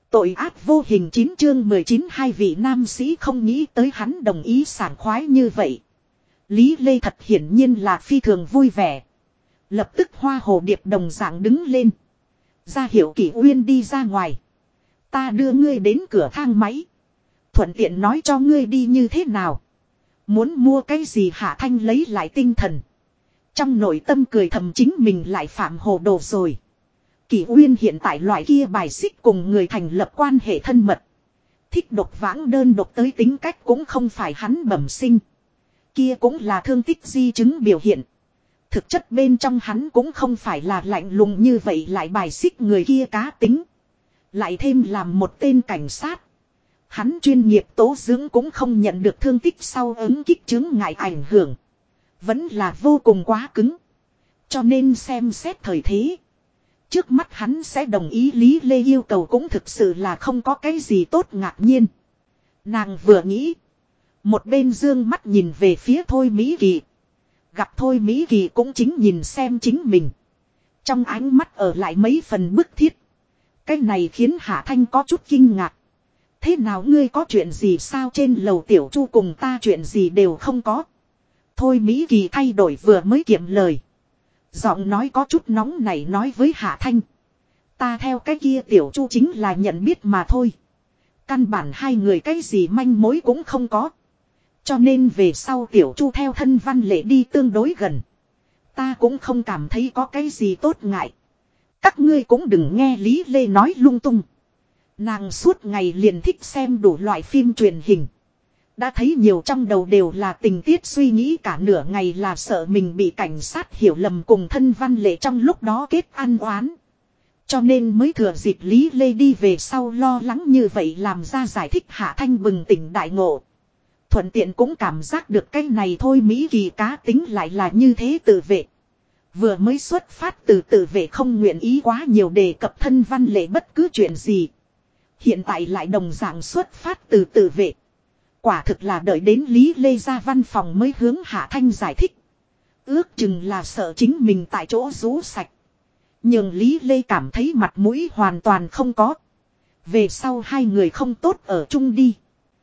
Tội ác vô hình 9 chương 19 hai vị nam sĩ không nghĩ tới hắn đồng ý sảng khoái như vậy. Lý Lê thật hiển nhiên là phi thường vui vẻ. Lập tức hoa hồ điệp đồng dạng đứng lên. Ra hiệu Kỷ Uyên đi ra ngoài. Ta đưa ngươi đến cửa thang máy. Thuận tiện nói cho ngươi đi như thế nào. Muốn mua cái gì Hạ Thanh lấy lại tinh thần. Trong nội tâm cười thầm chính mình lại phạm hồ đồ rồi. Kỷ Uyên hiện tại loại kia bài xích cùng người thành lập quan hệ thân mật. Thích độc vãng đơn độc tới tính cách cũng không phải hắn bẩm sinh. Kia cũng là thương tích di chứng biểu hiện. Thực chất bên trong hắn cũng không phải là lạnh lùng như vậy lại bài xích người kia cá tính. Lại thêm làm một tên cảnh sát. Hắn chuyên nghiệp tố dưỡng cũng không nhận được thương tích sau ứng kích chứng ngại ảnh hưởng. Vẫn là vô cùng quá cứng. Cho nên xem xét thời thế. Trước mắt hắn sẽ đồng ý Lý Lê yêu cầu cũng thực sự là không có cái gì tốt ngạc nhiên. Nàng vừa nghĩ. Một bên dương mắt nhìn về phía Thôi Mỹ Kỳ. Gặp Thôi Mỹ Kỳ cũng chính nhìn xem chính mình. Trong ánh mắt ở lại mấy phần bức thiết. Cái này khiến Hạ Thanh có chút kinh ngạc. Thế nào ngươi có chuyện gì sao trên lầu Tiểu Chu cùng ta chuyện gì đều không có. Thôi Mỹ Kỳ thay đổi vừa mới kiệm lời. Giọng nói có chút nóng này nói với Hạ Thanh. Ta theo cái kia Tiểu Chu chính là nhận biết mà thôi. Căn bản hai người cái gì manh mối cũng không có. Cho nên về sau Tiểu Chu theo thân Văn Lệ đi tương đối gần. Ta cũng không cảm thấy có cái gì tốt ngại. Các ngươi cũng đừng nghe Lý Lê nói lung tung. Nàng suốt ngày liền thích xem đủ loại phim truyền hình. Đã thấy nhiều trong đầu đều là tình tiết suy nghĩ cả nửa ngày là sợ mình bị cảnh sát hiểu lầm cùng thân Văn Lệ trong lúc đó kết ăn oán. Cho nên mới thừa dịp Lý Lê đi về sau lo lắng như vậy làm ra giải thích Hạ Thanh bừng tỉnh đại ngộ. Thuận tiện cũng cảm giác được cái này thôi Mỹ Kỳ cá tính lại là như thế tự vệ. Vừa mới xuất phát từ tự vệ không nguyện ý quá nhiều đề cập thân Văn Lệ bất cứ chuyện gì. Hiện tại lại đồng dạng xuất phát từ tự vệ. Quả thực là đợi đến Lý Lê ra văn phòng mới hướng Hạ Thanh giải thích. Ước chừng là sợ chính mình tại chỗ rú sạch. Nhưng Lý Lê cảm thấy mặt mũi hoàn toàn không có. Về sau hai người không tốt ở chung đi.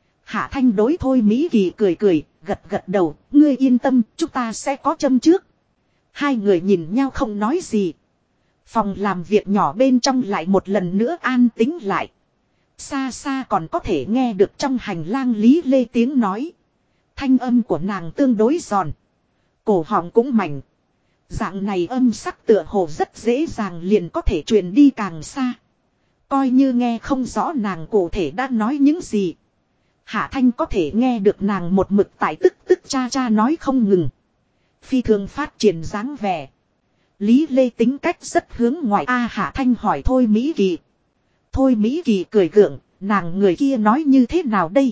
Hạ Thanh đối Thôi Mỹ Kỳ cười cười, gật gật đầu, ngươi yên tâm, chúng ta sẽ có châm trước. Hai người nhìn nhau không nói gì. Phòng làm việc nhỏ bên trong lại một lần nữa an tĩnh lại. Xa xa còn có thể nghe được trong hành lang Lý Lê tiếng nói. Thanh âm của nàng tương đối giòn. Cổ họng cũng mảnh. Dạng này âm sắc tựa hồ rất dễ dàng liền có thể truyền đi càng xa. Coi như nghe không rõ nàng cụ thể đã nói những gì. Hạ Thanh có thể nghe được nàng một mực tại tức tức cha cha nói không ngừng. Phi thường phát triển dáng vẻ. Lý Lê tính cách rất hướng ngoại Hạ Thanh hỏi Thôi Mỹ Kỳ. Thôi Mỹ Kỳ cười gượng, nàng người kia nói như thế nào đây?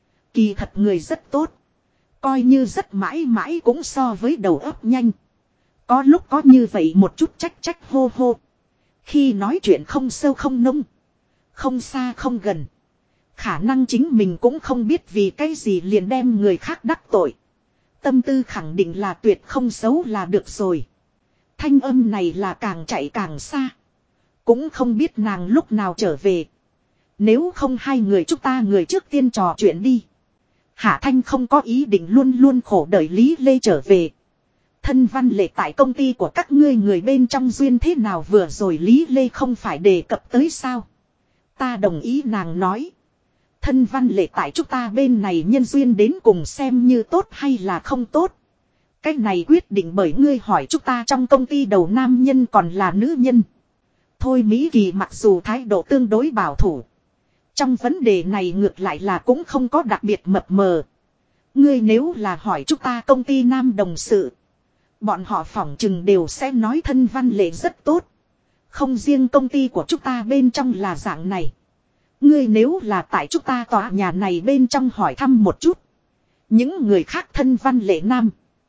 Kỳ thật người rất tốt. Coi như rất mãi mãi cũng so với đầu óc nhanh. Có lúc có như vậy một chút trách hô hô. Khi nói chuyện không sâu không nông. Không xa không gần. Khả năng chính mình cũng không biết vì cái gì liền đem người khác đắc tội. Tâm tư khẳng định là tuyệt không xấu là được rồi. Thanh âm này là càng chạy càng xa. Cũng không biết nàng lúc nào trở về. Nếu không hai người chúng ta người trước tiên trò chuyện đi. Hạ Thanh không có ý định luôn luôn khổ đợi Lý Lê trở về. Thân Văn Lệ tại công ty của các ngươi người bên trong duyên thế nào vừa rồi Lý Lê không phải đề cập tới sao. Ta đồng ý nàng nói. Thân Văn Lệ tại chúng ta bên này nhân duyên đến cùng xem như tốt hay là không tốt. Cái này quyết định bởi ngươi hỏi chúng ta trong công ty đầu nam nhân còn là nữ nhân. Thôi Mỹ Kỳ mặc dù thái độ tương đối bảo thủ. Trong vấn đề này ngược lại là cũng không có đặc biệt mập mờ. Ngươi nếu là hỏi chúng ta công ty nam đồng sự. Bọn họ phỏng chừng đều sẽ nói thân Văn Lệ rất tốt. Không riêng công ty của chúng ta bên trong là dạng này. Ngươi nếu là tại chúng ta tòa nhà này bên trong hỏi thăm một chút. Những người khác thân Văn Lệ nam.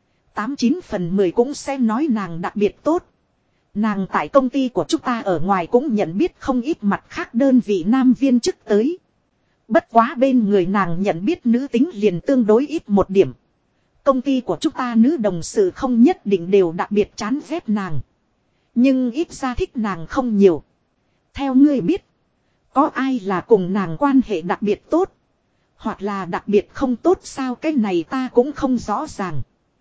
89 phần 10 cũng sẽ nói nàng đặc biệt tốt. Nàng tại công ty của chúng ta ở ngoài cũng nhận biết không ít mặt khác đơn vị nam viên chức tới. Bất quá bên người nàng nhận biết nữ tính liền tương đối ít một điểm. Công ty của chúng ta nữ đồng sự không nhất định đều đặc biệt chán ghét nàng. Nhưng ít ra thích nàng không nhiều. Theo ngươi biết. Có ai là cùng nàng quan hệ đặc biệt tốt. Hoặc là đặc biệt không tốt sao, cái này ta cũng không rõ ràng.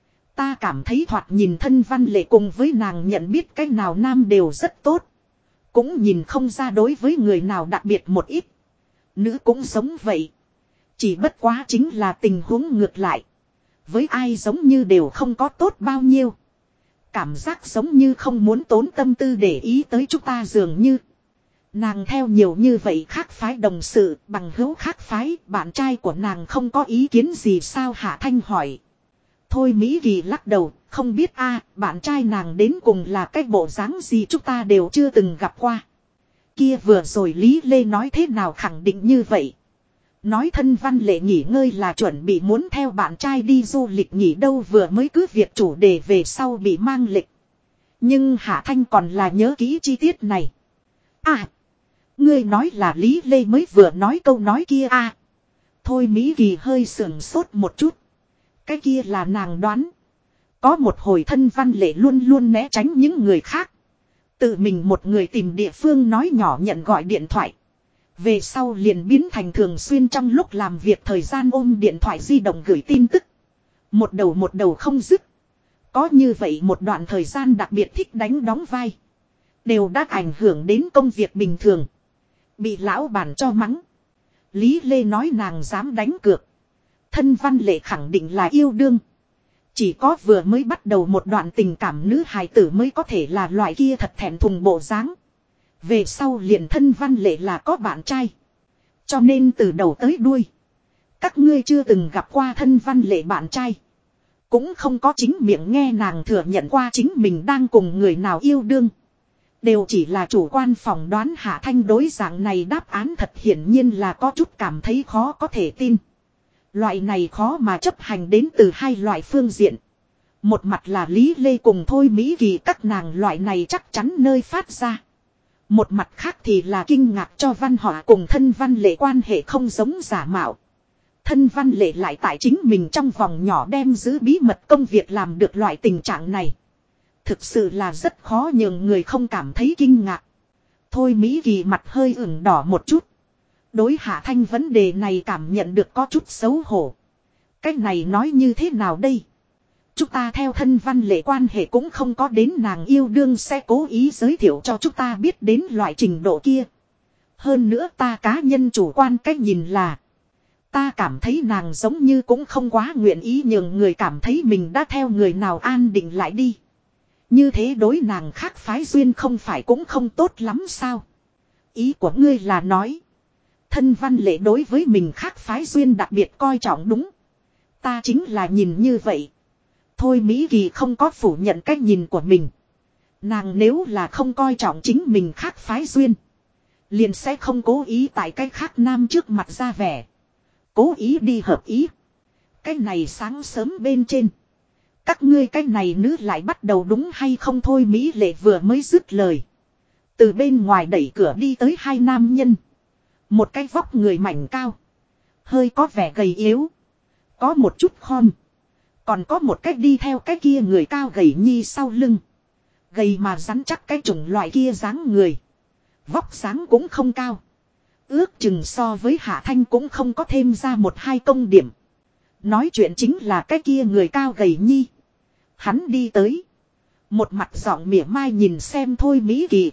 Ta cảm thấy thoạt nhìn Thân Văn Lệ cùng với nàng nhận biết cái nào nam đều rất tốt. Cũng nhìn không ra đối với người nào đặc biệt một ít. Nữ cũng giống vậy. Chỉ bất quá chính là tình huống ngược lại. Với ai giống như đều không có tốt bao nhiêu. Cảm giác giống như không muốn tốn tâm tư để ý tới chúng ta dường như. Nàng theo nhiều như vậy khác phái đồng sự, bằng hữu khác phái, bạn trai của nàng không có ý kiến gì sao, Hạ Thanh hỏi. Thôi Mỹ Kỳ lắc đầu, không biết a, bạn trai nàng đến cùng là cái bộ dáng gì chúng ta đều chưa từng gặp qua. Kia vừa rồi Lý Lê nói thế nào khẳng định như vậy. Nói Thân Văn Lệ nghỉ ngơi là chuẩn bị muốn theo bạn trai đi du lịch nghỉ đâu, vừa mới cứ việc chủ đề về sau bị mang lịch. Nhưng Hạ Thanh còn là nhớ kỹ chi tiết này. À, ngươi nói là Lý Lê mới vừa nói câu nói kia à. Thôi Mỹ Kỳ hơi sườn sốt một chút. Cái kia là nàng đoán. Có một hồi Thân Văn Lệ luôn luôn né tránh những người khác. Tự mình một người tìm địa phương nói nhỏ nhận gọi điện thoại. Về sau liền biến thành thường xuyên trong lúc làm việc thời gian ôm điện thoại di động gửi tin tức. Một đầu không dứt. Có như vậy một đoạn thời gian đặc biệt thích đánh đóng vai. Đều đã ảnh hưởng đến công việc bình thường. Bị lão bản cho mắng. Lý Lê nói nàng dám đánh cược. Thân Văn Lệ khẳng định là yêu đương. Chỉ có vừa mới bắt đầu một đoạn tình cảm nữ hài tử mới có thể là loại kia thật thẹn thùng bộ dáng. Về sau liền Thân Văn Lệ là có bạn trai. Cho nên từ đầu tới đuôi. Các ngươi chưa từng gặp qua Thân Văn Lệ bạn trai. Cũng không có chính miệng nghe nàng thừa nhận qua chính mình đang cùng người nào yêu đương. Đều chỉ là chủ quan phỏng đoán. Hạ Thanh đối dạng này đáp án thật hiển nhiên là có chút cảm thấy khó có thể tin. Loại này khó mà chấp hành đến từ hai loại phương diện. Một mặt là Lý Lê cùng Thôi Mỹ Kỳ các nàng loại này chắc chắn nơi phát ra. Một mặt khác thì là kinh ngạc cho Văn Họa cùng Thân Văn Lệ quan hệ không giống giả mạo. Thân Văn Lệ lại tại chính mình trong vòng nhỏ đem giữ bí mật công việc làm được loại tình trạng này. Thực sự là rất khó nhường người không cảm thấy kinh ngạc. Thôi Mỹ Kỳ mặt hơi ửng đỏ một chút. Đối Hạ Thanh vấn đề này cảm nhận được có chút xấu hổ. Cách này nói như thế nào đây? Chúng ta theo Thân Văn Lệ quan hệ cũng không có đến nàng yêu đương sẽ cố ý giới thiệu cho chúng ta biết đến loại trình độ kia. Hơn nữa ta cá nhân chủ quan cách nhìn là. Ta cảm thấy nàng giống như cũng không quá nguyện ý nhường người cảm thấy mình đã theo người nào an định lại đi. Như thế đối nàng khác phái duyên không phải cũng không tốt lắm sao? Ý của ngươi là nói. Thân Văn Lệ đối với mình khác phái duyên đặc biệt coi trọng đúng. Ta chính là nhìn như vậy. Thôi Mỹ Kỳ không có phủ nhận cách nhìn của mình. Nàng nếu là không coi trọng chính mình khác phái duyên. Liền sẽ không cố ý tại cái khác nam trước mặt ra vẻ. Cố ý đi hợp ý. Cái này sáng sớm bên trên. Các ngươi cái này nữ lại bắt đầu đúng hay không Thôi Mỹ Lệ vừa mới dứt lời. Từ bên ngoài đẩy cửa đi tới hai nam nhân. Một cái vóc người mảnh cao. Hơi có vẻ gầy yếu. Có một chút khom. Còn có một cách đi theo cái kia người cao gầy nhi sau lưng. Gầy mà rắn chắc cái chủng loại kia dáng người. Vóc dáng cũng không cao. Ước chừng so với Hạ Thanh cũng không có thêm ra một hai công điểm. Nói chuyện chính là cái kia người cao gầy nhi. Hắn đi tới. Một mặt giọng mỉa mai nhìn xem Thôi Mỹ Kỳ.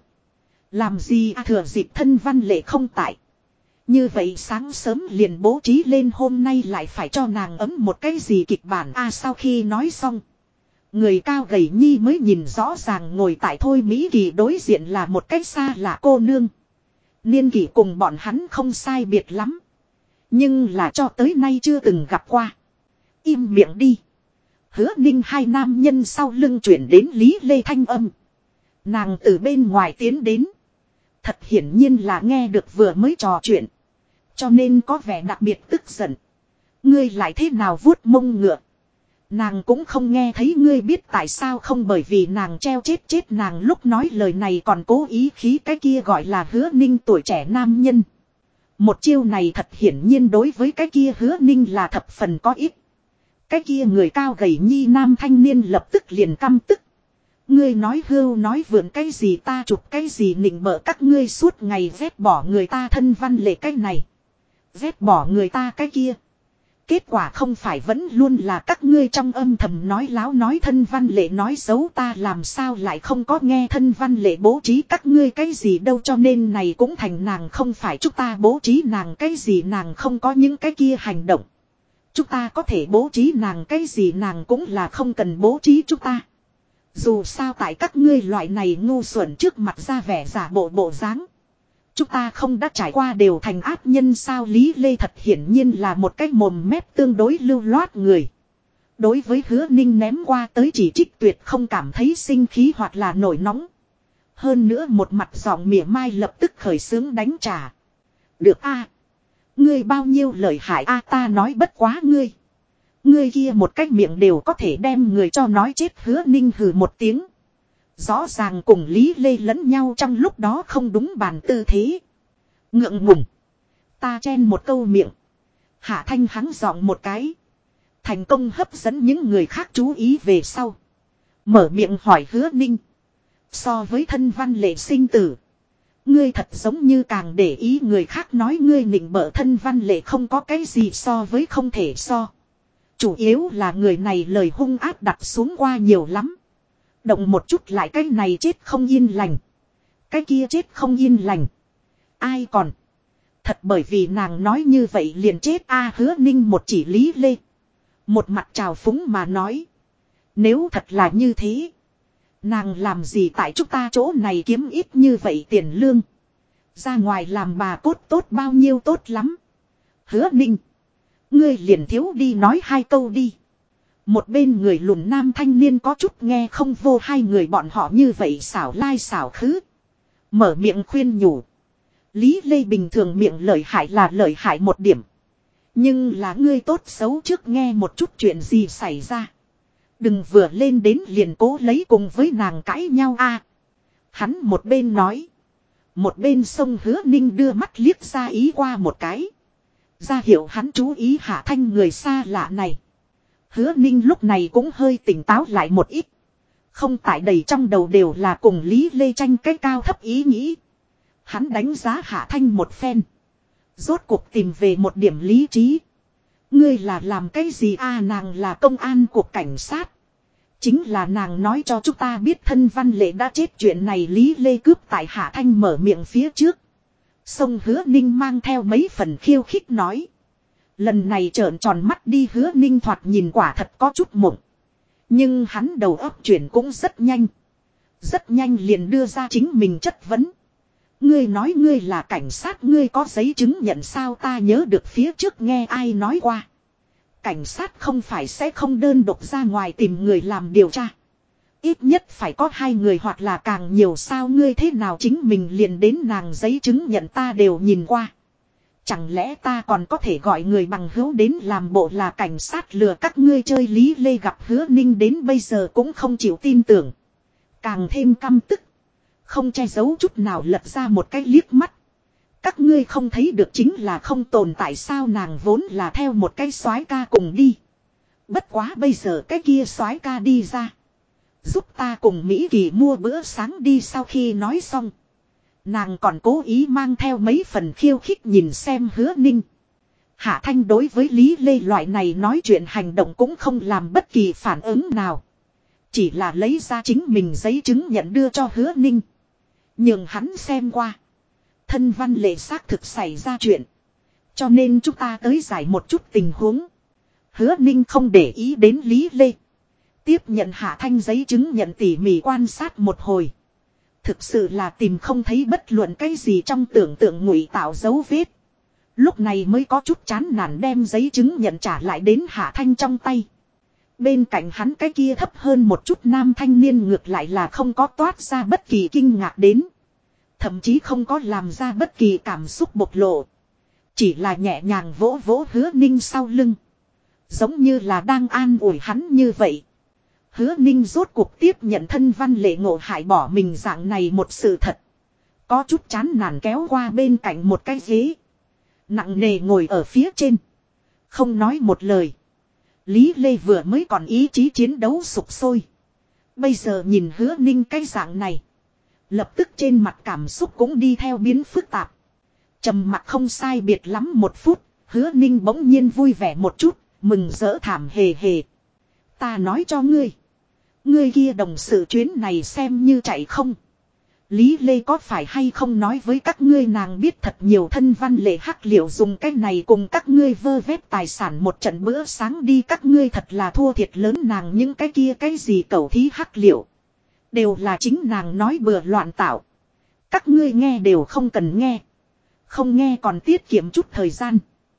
Làm gì thừa dịp Thân Văn Lệ không tại. Như vậy sáng sớm liền bố trí lên hôm nay lại phải cho nàng ấm một cái gì kịch bản sau khi nói xong. Người cao gầy nhi mới nhìn rõ ràng ngồi tại Thôi Mỹ Kỳ đối diện là một cái xa lạ cô nương. Niên kỷ cùng bọn hắn không sai biệt lắm. Nhưng là cho tới nay chưa từng gặp qua. Im miệng đi. Hứa Ninh hai nam nhân sau lưng chuyển đến Lý Lê thanh âm. Nàng từ bên ngoài tiến đến. Thật hiển nhiên là nghe được vừa mới trò chuyện. Cho nên có vẻ đặc biệt tức giận. Ngươi lại thế nào vuốt mông ngựa. Nàng cũng không nghe thấy ngươi biết tại sao không, bởi vì nàng treo chết nàng lúc nói lời này còn cố ý khí cái kia gọi là Hứa Ninh tuổi trẻ nam nhân. Một chiêu này thật hiển nhiên đối với cái kia Hứa Ninh là thập phần có ích. Cái kia người cao gầy nhi nam thanh niên lập tức liền căm tức. Ngươi nói hưu nói vượn cái gì ta chụp cái gì nịnh bợ các ngươi suốt ngày vét bỏ người ta thân văn lệ cái này. Vét bỏ người ta cái kia. Kết quả không phải vẫn luôn là các ngươi trong âm thầm nói láo nói thân văn lệ nói xấu ta làm sao lại không có nghe thân văn lệ bố trí các ngươi cái gì đâu cho nên này cũng thành nàng không phải chúng ta bố trí nàng cái gì nàng không có những cái kia hành động. Chúng ta có thể bố trí nàng cái gì nàng cũng là không cần bố trí chúng ta. Dù sao tại các ngươi loại này ngu xuẩn trước mặt ra vẻ giả bộ bộ dáng. Chúng ta không đã trải qua đều thành ác nhân sao Lý Lê thật hiển nhiên là một cái mồm mép tương đối lưu loát người. Đối với Hứa Ninh ném qua tới chỉ trích tuyệt không cảm thấy sinh khí hoặc là nổi nóng. Hơn nữa một mặt giọng mỉa mai lập tức khởi xướng đánh trả. Được a, ngươi bao nhiêu lời hại a ta nói bất quá ngươi. Ngươi kia một cái miệng đều có thể đem người cho nói chết Hứa Ninh hừ một tiếng. Rõ ràng cùng Lý Lê lẫn nhau trong lúc đó không đúng bàn tư thế. Ngượng ngùng. Ta chen một câu miệng. Hạ Thanh hắn giọng một cái. Thành công hấp dẫn những người khác chú ý về sau. Mở miệng hỏi Hứa Ninh. So với thân văn lệ sinh tử. Ngươi thật giống như càng để ý người khác nói ngươi nịnh bợ thân văn lệ không có cái gì so với không thể so. Chủ yếu là người này lời hung ác đặt xuống qua nhiều lắm. Động một chút lại cái này chết không yên lành. Cái kia chết không yên lành. Ai còn. Thật bởi vì nàng nói như vậy liền chết a Hứa Ninh một chỉ Lý Lê. Một mặt trào phúng mà nói. Nếu thật là như thế. Nàng làm gì tại chúng ta chỗ này kiếm ít như vậy tiền lương. Ra ngoài làm bà cốt tốt bao nhiêu tốt lắm. Hứa Ninh. Ngươi liền thiếu đi nói hai câu đi. Một bên người lùn nam thanh niên có chút nghe không vô hai người bọn họ như vậy xảo lai xảo khứ. Mở miệng khuyên nhủ. Lý Lê bình thường miệng lợi hại là lợi hại một điểm. Nhưng là ngươi tốt xấu trước nghe một chút chuyện gì xảy ra. Đừng vừa lên đến liền cố lấy cùng với nàng cãi nhau a. Hắn một bên nói. Một bên sông Hứa Ninh đưa mắt liếc ra ý qua một cái. Ra hiệu hắn chú ý Hạ Thanh người xa lạ này. Hứa Ninh lúc này cũng hơi tỉnh táo lại một ít. Không tại đầy trong đầu đều là cùng Lý Lê tranh cái cao thấp ý nghĩ. Hắn đánh giá Hạ Thanh một phen. Rốt cuộc tìm về một điểm lý trí. Ngươi là làm cái gì a nàng là công an cuộc cảnh sát. Chính là nàng nói cho chúng ta biết thân văn lệ đã chết chuyện này Lý Lê cướp tại Hạ Thanh mở miệng phía trước. Sông Hứa Ninh mang theo mấy phần khiêu khích nói. Lần này trợn tròn mắt đi Hứa Ninh thoạt nhìn quả thật có chút mộng. Nhưng hắn đầu óc chuyển cũng rất nhanh. Rất nhanh liền đưa ra chính mình chất vấn. Ngươi nói ngươi là cảnh sát ngươi có giấy chứng nhận sao ta nhớ được phía trước nghe ai nói qua. Cảnh sát không phải sẽ không đơn độc ra ngoài tìm người làm điều tra. Ít nhất phải có hai người hoặc là càng nhiều sao ngươi thế nào chính mình liền đến nàng giấy chứng nhận ta đều nhìn qua. Chẳng lẽ ta còn có thể gọi người bằng hữu đến làm bộ là cảnh sát lừa các ngươi chơi Lý Lê gặp Hứa Ninh đến bây giờ cũng không chịu tin tưởng. Càng thêm căm tức. Không che giấu chút nào lật ra một cái liếc mắt. Các ngươi không thấy được chính là không tồn tại sao nàng vốn là theo một cái soái ca cùng đi. Bất quá bây giờ cái kia soái ca đi ra. Giúp ta cùng Mỹ Kỳ mua bữa sáng đi sau khi nói xong. Nàng còn cố ý mang theo mấy phần khiêu khích nhìn xem Hứa Ninh. Hạ Thanh đối với Lý Lê loại này nói chuyện hành động cũng không làm bất kỳ phản ứng nào. Chỉ là lấy ra chính mình giấy chứng nhận đưa cho Hứa Ninh. Nhưng hắn xem qua. Thân văn lệ xác thực xảy ra chuyện. Cho nên chúng ta tới giải một chút tình huống. Hứa Ninh không để ý đến Lý Lê. Tiếp nhận Hạ Thanh giấy chứng nhận tỉ mỉ quan sát một hồi. Thực sự là tìm không thấy bất luận cái gì trong tưởng tượng ngụy tạo dấu vết. Lúc này mới có chút chán nản đem giấy chứng nhận trả lại đến Hạ Thanh trong tay. Bên cạnh hắn cái kia thấp hơn một chút nam thanh niên ngược lại là không có toát ra bất kỳ kinh ngạc đến. Thậm chí không có làm ra bất kỳ cảm xúc bộc lộ. Chỉ là nhẹ nhàng vỗ vỗ Hứa Ninh sau lưng. Giống như là đang an ủi hắn như vậy. Hứa Ninh rốt cuộc tiếp nhận thân văn lệ ngộ hại bỏ mình dạng này một sự thật. Có chút chán nản kéo qua bên cạnh một cái ghế. Nặng nề ngồi ở phía trên. Không nói một lời. Lý Lê vừa mới còn ý chí chiến đấu sục sôi. Bây giờ nhìn Hứa Ninh cái dạng này. Lập tức trên mặt cảm xúc cũng đi theo biến phức tạp. Trầm mặc không sai biệt lắm 1 phút. Hứa Ninh bỗng nhiên vui vẻ một chút. Mừng rỡ thảm hề hề. Ta nói cho ngươi. Ngươi kia đồng sự chuyến này xem như chạy không. Lý Lê có phải hay không nói với các ngươi nàng biết thật nhiều thân văn lệ hắc liệu dùng cái này cùng các ngươi vơ vét tài sản một trận bữa sáng đi, các ngươi thật là thua thiệt lớn, nàng những cái kia cái gì cẩu thí hắc liệu. Đều là chính nàng nói bừa loạn tạo. Các ngươi nghe đều không cần nghe. Không nghe còn tiết kiệm chút thời gian.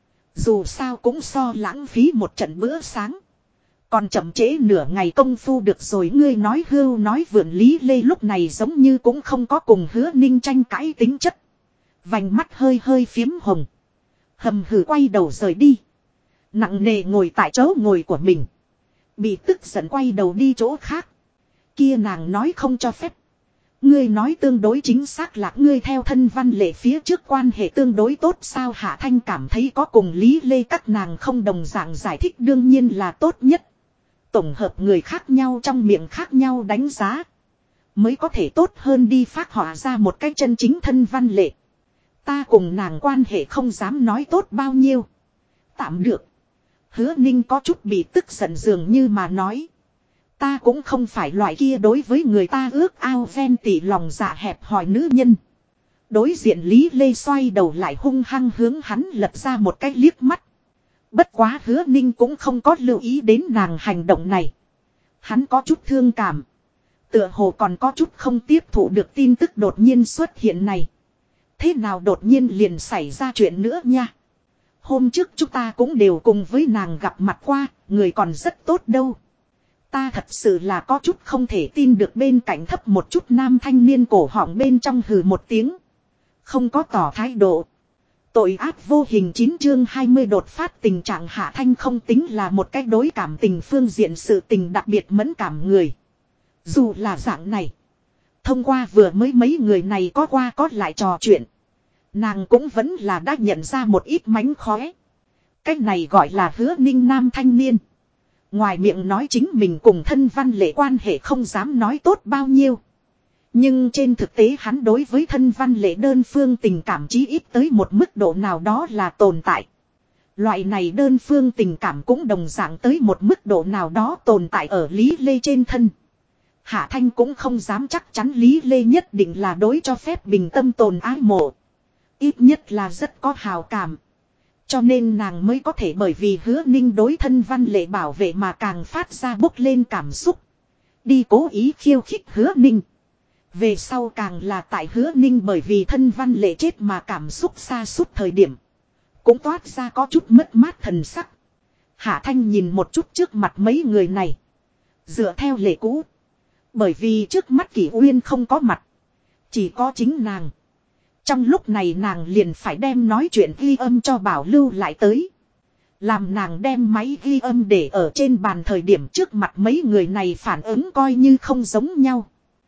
Dù sao cũng so lãng phí một trận bữa sáng. Còn chậm trễ nửa ngày công phu được rồi, ngươi nói hưu nói vượn. Lý Lê lúc này giống như cũng không có cùng Hứa Ninh tranh cãi tính chất. Vành mắt hơi hơi phiếm hồng. Hầm hừ quay đầu rời đi. Nặng nề ngồi tại chỗ ngồi của mình. Bị tức giận quay đầu đi chỗ khác. Kia nàng nói không cho phép. Ngươi nói tương đối chính xác là ngươi theo thân văn lệ phía trước quan hệ tương đối tốt sao? Hạ Thanh cảm thấy có cùng Lý Lê các nàng không đồng dạng giải thích đương nhiên là tốt nhất. Tổng hợp người khác nhau trong miệng khác nhau đánh giá. Mới có thể tốt hơn đi phát họa ra một cái chân chính thân văn lệ. Ta cùng nàng quan hệ không dám nói tốt bao nhiêu. Tạm được. Hứa Ninh có chút bị tức giận dường như mà nói. Ta cũng không phải loại kia đối với người ta ước ao ven tỉ lòng dạ hẹp hòi nữ nhân. Đối diện Lý Lê xoay đầu lại hung hăng hướng hắn lật ra một cái liếc mắt. Bất quá Hứa Ninh cũng không có lưu ý đến nàng hành động này. Hắn có chút thương cảm. Tựa hồ còn có chút không tiếp thụ được tin tức đột nhiên xuất hiện này. Thế nào đột nhiên liền xảy ra chuyện nữa nha. Hôm trước chúng ta cũng đều cùng với nàng gặp mặt qua, người còn rất tốt đâu. Ta thật sự là có chút không thể tin được. Bên cạnh thấp một chút nam thanh niên cổ họng bên trong hừ một tiếng. Không có tỏ thái độ. Tội ác vô hình 9 chương 20 đột phát tình trạng. Hạ Thanh không tính là một cách đối cảm tình phương diện sự tình đặc biệt mẫn cảm người. Dù là dạng này. Thông qua vừa mới mấy người này có qua có lại trò chuyện. Nàng cũng vẫn là đã nhận ra một ít mánh khóe. Cách này gọi là Hứa Ninh nam thanh niên. Ngoài miệng nói chính mình cùng thân văn lệ quan hệ không dám nói tốt bao nhiêu. Nhưng trên thực tế hắn đối với thân văn lệ đơn phương tình cảm chí ít tới một mức độ nào đó là tồn tại. Loại này đơn phương tình cảm cũng đồng dạng tới một mức độ nào đó tồn tại ở Lý Lê trên thân. Hạ Thanh cũng không dám chắc chắn Lý Lê nhất định là đối cho phép bình tâm tồn ái mộ. Ít nhất là rất có hào cảm. Cho nên nàng mới có thể bởi vì Hứa Ninh đối thân văn lệ bảo vệ mà càng phát ra bốc lên cảm xúc. Đi cố ý khiêu khích Hứa Ninh. Về sau càng là tại Hứa Ninh bởi vì thân văn lệ chết mà cảm xúc sa sút thời điểm. Cũng toát ra có chút mất mát thần sắc. Hạ Thanh nhìn một chút trước mặt mấy người này. Dựa theo lệ cũ. Bởi vì trước mắt Kỷ Uyên không có mặt. Chỉ có chính nàng. Trong lúc này nàng liền phải đem nói chuyện ghi âm cho Bảo lưu lại tới. Làm nàng đem máy ghi âm để ở trên bàn thời điểm trước mặt mấy người này phản ứng coi như không giống nhau.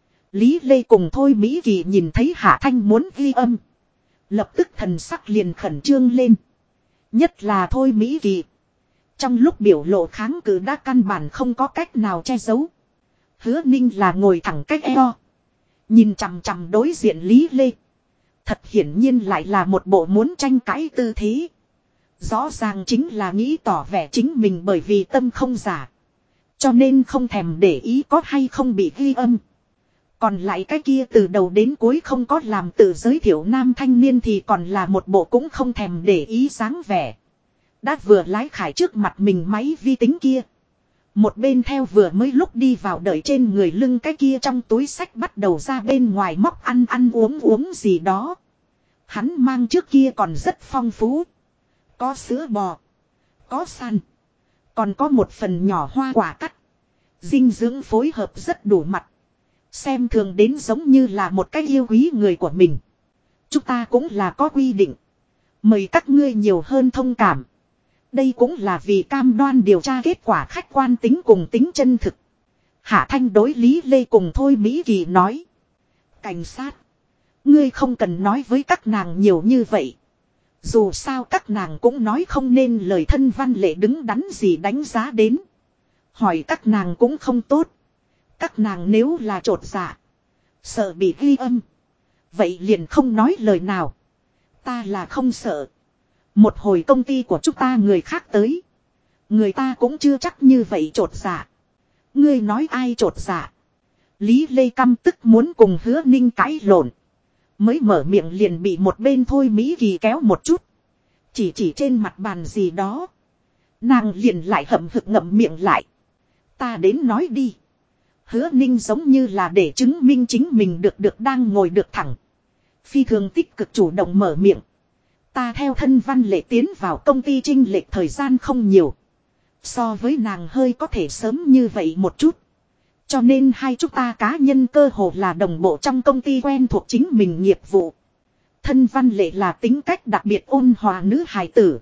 Lý Lê cùng Thôi Mỹ Kỳ nhìn thấy Hạ Thanh muốn ghi âm. Lập tức thần sắc liền khẩn trương lên. Nhất là Thôi Mỹ Kỳ. Trong lúc biểu lộ kháng cự đã căn bản không có cách nào che giấu. Hứa Ninh là ngồi thẳng cách eo. Nhìn chằm chằm đối diện Lý Lê. Thật hiển nhiên lại là một bộ muốn tranh cãi tư thế. Rõ ràng chính là nghĩ tỏ vẻ chính mình bởi vì tâm không giả. Cho nên không thèm để ý có hay không bị ghi âm. Còn lại cái kia từ đầu đến cuối không có làm tự giới thiệu nam thanh niên thì còn là một bộ cũng không thèm để ý dáng vẻ. Đã vừa lái khải trước mặt mình máy vi tính kia. Một bên theo vừa mới lúc đi vào đợi trên người lưng cái kia trong túi sách bắt đầu ra bên ngoài móc ăn uống gì đó. Hắn mang trước kia còn rất phong phú. Có sữa bò. Có săn. Còn có một phần nhỏ hoa quả cắt. Dinh dưỡng phối hợp rất đủ mặt. Xem thường đến giống như là một cái yêu quý người của mình. Chúng ta cũng là có quy định. Mời các ngươi nhiều hơn thông cảm. Đây cũng là vì cam đoan điều tra kết quả khách quan tính cùng tính chân thực. Hạ Thanh đối Lý Lê cùng Thôi Mỹ Kỳ nói. Cảnh sát. Ngươi không cần nói với các nàng nhiều như vậy. Dù sao các nàng cũng nói không nên lời thân văn lệ đứng đắn gì đánh giá đến. Hỏi các nàng cũng không tốt. Các nàng nếu là trột dạ, sợ bị ghi âm, vậy liền không nói lời nào. Ta là không sợ. Một hồi công ty của chúng ta người khác tới, người ta cũng chưa chắc như vậy trột dạ. Ngươi nói ai trột dạ? Lý Lê căm tức muốn cùng Hứa Ninh cãi lộn. Mới mở miệng liền bị một bên Thôi Mỹ Kỳ kéo một chút. Chỉ trên mặt bàn gì đó. Nàng liền lại hậm hực ngậm miệng lại. Ta đến nói đi. Hứa Ninh giống như là để chứng minh chính mình được đang ngồi được thẳng. Phi thường tích cực chủ động mở miệng. Ta theo thân Văn Lệ tiến vào công ty chênh lệch thời gian không nhiều. So với nàng hơi có thể sớm như vậy một chút. Cho nên hai chúng ta cá nhân cơ hồ là đồng bộ trong công ty quen thuộc chính mình nghiệp vụ. Thân Văn Lệ là tính cách đặc biệt ôn hòa nữ hài tử.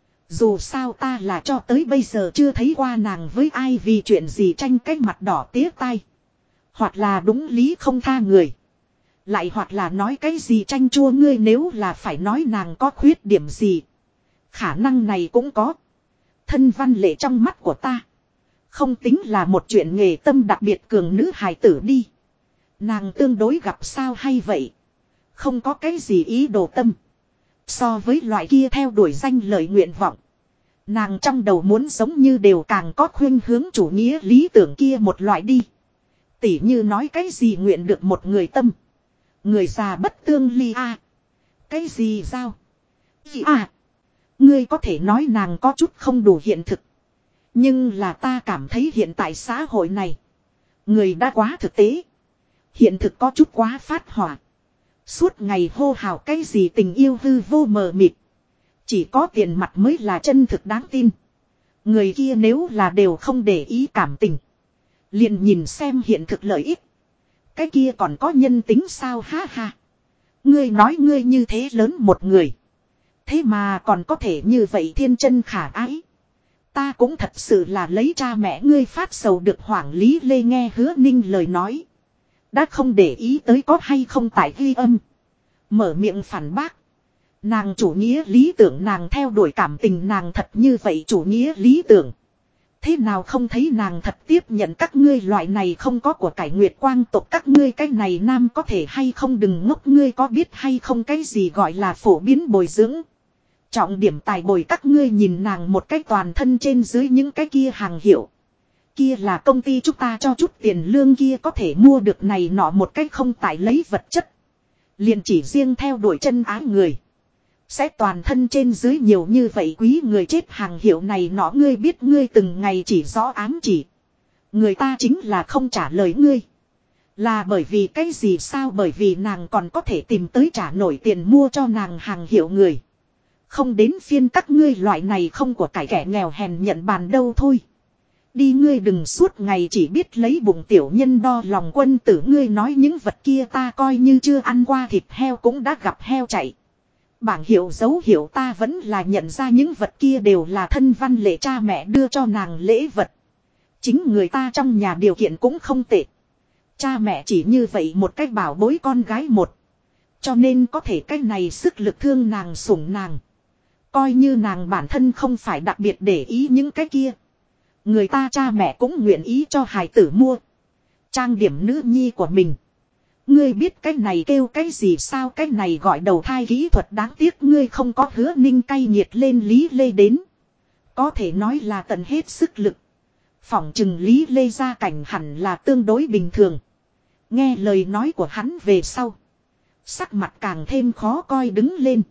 Dù sao ta là cho tới bây giờ chưa thấy qua nàng với ai vì chuyện gì tranh cái mặt đỏ tía tai. Hoặc là đúng lý không tha người. Lại hoặc là nói cái gì tranh chua ngươi, nếu là phải nói nàng có khuyết điểm gì. Khả năng này cũng có. Thân Văn Lệ trong mắt của ta không tính là một chuyện nghề tâm đặc biệt cường nữ hài tử đi. Nàng tương đối gặp sao hay vậy. Không có cái gì ý đồ tâm. So với loại kia theo đuổi danh lợi nguyện vọng, nàng trong đầu muốn giống như đều càng có khuynh hướng chủ nghĩa lý tưởng kia một loại đi. Tỉ như nói cái gì nguyện được một người tâm. Người già bất tương ly a. Cái gì sao? Ý à. Ngươi có thể nói nàng có chút không đủ hiện thực. Nhưng là ta cảm thấy hiện tại xã hội này, người đã quá thực tế. Hiện thực có chút quá phát hỏa. Suốt ngày hô hào cái gì tình yêu hư vô mờ mịt. Chỉ có tiền mặt mới là chân thực đáng tin. Người kia nếu là đều không để ý cảm tình, liền nhìn xem hiện thực lợi ích. Cái kia còn có nhân tính sao ha ha. Ngươi nói ngươi như thế lớn một người, thế mà còn có thể như vậy thiên chân khả ái. Ta cũng thật sự là lấy cha mẹ ngươi phát sầu được hoảng. Lý Lê nghe Hứa Ninh lời nói, đã không để ý tới có hay không tại ghi âm. Mở miệng phản bác. Nàng chủ nghĩa lý tưởng, nàng theo đuổi cảm tình, nàng thật như vậy chủ nghĩa lý tưởng. Thế nào không thấy nàng thật tiếp nhận các ngươi loại này không có của cải nguyệt quang tộc, các ngươi cái này nam có thể hay không đừng ngốc, ngươi có biết hay không cái gì gọi là phổ biến bồi dưỡng. Trọng điểm tài bồi, các ngươi nhìn nàng một cái toàn thân trên dưới những cái kia hàng hiệu. Kia là công ty chúng ta cho chút tiền lương kia có thể mua được này nọ một cách không tại lấy vật chất. Liền chỉ riêng theo đuổi chân ái người, sẽ toàn thân trên dưới nhiều như vậy quý người chết hàng hiệu này nọ, ngươi biết ngươi từng ngày chỉ rõ ám chỉ. Người ta chính là không trả lời ngươi. Là bởi vì cái gì sao? Bởi vì nàng còn có thể tìm tới trả nổi tiền mua cho nàng hàng hiệu người. Không đến phiên các ngươi loại này không của cải kẻ nghèo hèn nhận bàn đâu thôi. Đi ngươi đừng suốt ngày chỉ biết lấy bụng tiểu nhân đo lòng quân tử, ngươi nói những vật kia ta coi như chưa ăn qua thịt heo cũng đã gặp heo chạy. Bảng hiệu dấu hiệu ta vẫn là nhận ra những vật kia đều là thân Văn Lệ cha mẹ đưa cho nàng lễ vật. Chính người ta trong nhà điều kiện cũng không tệ. Cha mẹ chỉ như vậy một cách bảo bối con gái một. Cho nên có thể cái này sức lực thương nàng sủng nàng. Coi như nàng bản thân không phải đặc biệt để ý những cái kia, người ta cha mẹ cũng nguyện ý cho hài tử mua trang điểm nữ nhi của mình. Ngươi biết cái này kêu cái gì sao? Cái này gọi đầu thai kỹ thuật, đáng tiếc ngươi không có. Hứa Ninh cay nghiệt lên Lý Lê đến, có thể nói là tận hết sức lực. Phỏng chừng Lý Lê gia cảnh hẳn là tương đối bình thường. Nghe lời nói của hắn về sau, sắc mặt càng thêm khó coi đứng lên.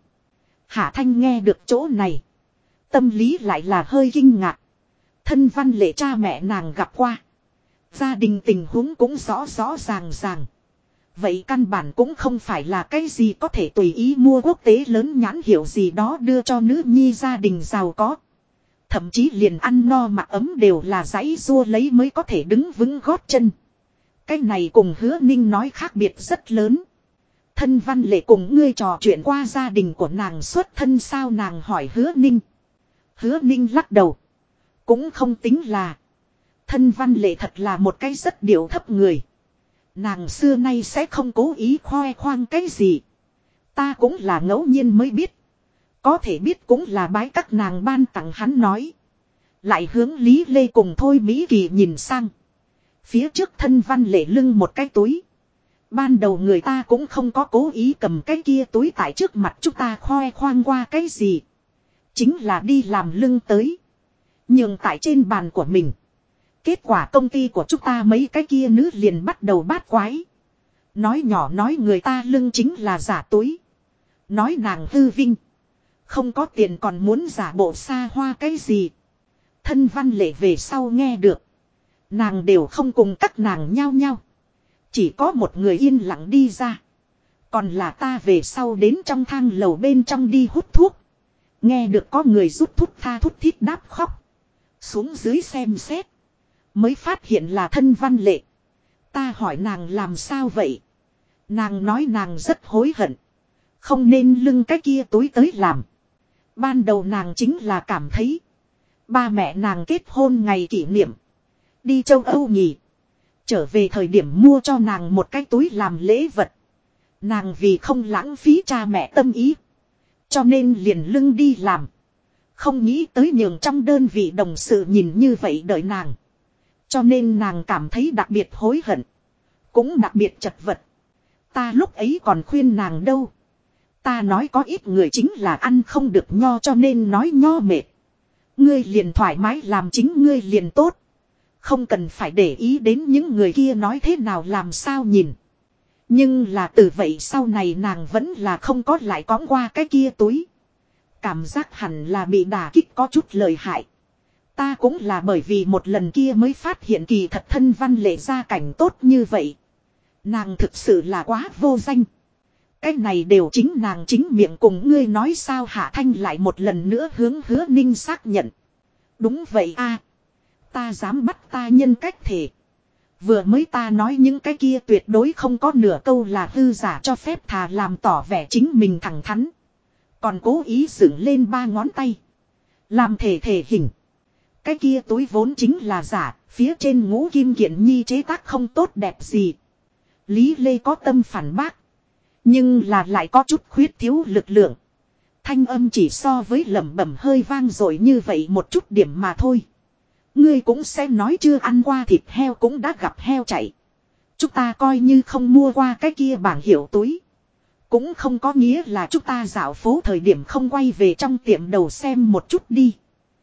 Hạ Thanh nghe được chỗ này, tâm lý lại là hơi kinh ngạc. Thân Văn Lệ cha mẹ nàng gặp qua, gia đình tình huống cũng rõ rõ ràng ràng. Vậy căn bản cũng không phải là cái gì có thể tùy ý mua quốc tế lớn nhãn hiệu gì đó đưa cho nữ nhi gia đình giàu có. Thậm chí liền ăn no mặc ấm đều là giãy giụa lấy mới có thể đứng vững gót chân. Cái này cùng Hứa Ninh nói khác biệt rất lớn. Thân Văn Lệ cùng ngươi trò chuyện qua gia đình của nàng xuất thân sao? Nàng hỏi Hứa Ninh. Hứa Ninh lắc đầu. Cũng không tính là. Thân Văn Lệ thật là một cái rất điệu thấp người. Nàng xưa nay sẽ không cố ý khoe khoang cái gì. Ta cũng là ngẫu nhiên mới biết. Có thể biết cũng là bái các nàng ban tặng, hắn nói. Lại hướng Lý Lê cùng Thôi Mỹ Kỳ nhìn sang. Phía trước thân văn lệ lưng một cái túi. Ban đầu người ta cũng không có cố ý cầm cái kia túi tại trước mặt chúng ta khoe khoang qua cái gì. Chính là đi làm lưng tới. Nhường tại trên bàn của mình. Kết quả công ty của chúng ta mấy cái kia nữ liền bắt đầu bát quái. Nói nhỏ nói người ta lưng chính là giả túi. Nói nàng hư vinh. Không có tiền còn muốn giả bộ xa hoa cái gì. Thân văn lệ về sau nghe được. Nàng đều không cùng các nàng nhau nhau. Chỉ có một người yên lặng đi ra. Còn là ta về sau đến trong thang lầu bên trong đi hút thuốc. Nghe được có người rút thuốc tha thút thít đáp khóc. Xuống dưới xem xét. Mới phát hiện là thân văn lệ. Ta hỏi nàng làm sao vậy. Nàng nói nàng rất hối hận. Không nên lưng cái kia túi tới làm. Ban đầu nàng chính là cảm thấy. Ba mẹ nàng kết hôn ngày kỷ niệm. Đi châu Âu nhỉ. Trở về thời điểm mua cho nàng một cái túi làm lễ vật. Nàng vì không lãng phí cha mẹ tâm ý. Cho nên liền lưng đi làm. Không nghĩ tới nhường trong đơn vị đồng sự nhìn như vậy đợi nàng. Cho nên nàng cảm thấy đặc biệt hối hận. Cũng đặc biệt chật vật. Ta lúc ấy còn khuyên nàng đâu. Ta nói có ít người chính là ăn không được nho cho nên nói nho mệt. Ngươi liền thoải mái làm chính ngươi liền tốt. Không cần phải để ý đến những người kia nói thế nào làm sao nhìn. Nhưng là từ vậy sau này nàng vẫn là không có lại cõng qua cái kia túi. Cảm giác hẳn là bị đả kích có chút lợi hại. Ta cũng là bởi vì một lần kia mới phát hiện kỳ thật thân văn lệ gia cảnh tốt như vậy. Nàng thực sự là quá vô danh. Cái này đều chính nàng chính miệng cùng ngươi nói sao. Hạ Thanh lại một lần nữa hướng Hứa Ninh xác nhận. Đúng vậy a, ta dám bắt ta nhân cách thể. Vừa mới ta nói những cái kia tuyệt đối không có nửa câu là hư giả cho phép thà làm tỏ vẻ chính mình thẳng thắn. Còn cố ý dựng lên 3 ngón tay. Làm thể hình. Cái kia túi vốn chính là giả, phía trên ngũ kim kiện nhi chế tác không tốt đẹp gì. Lý Lê có tâm phản bác. Nhưng là lại có chút khuyết thiếu lực lượng. Thanh âm chỉ so với lẩm bẩm hơi vang dội như vậy một chút điểm mà thôi. Ngươi cũng sẽ nói chưa ăn qua thịt heo cũng đã gặp heo chạy. Chúng ta coi như không mua qua cái kia bảng hiệu túi. Cũng không có nghĩa là chúng ta dạo phố thời điểm không quay về trong tiệm đầu xem một chút đi.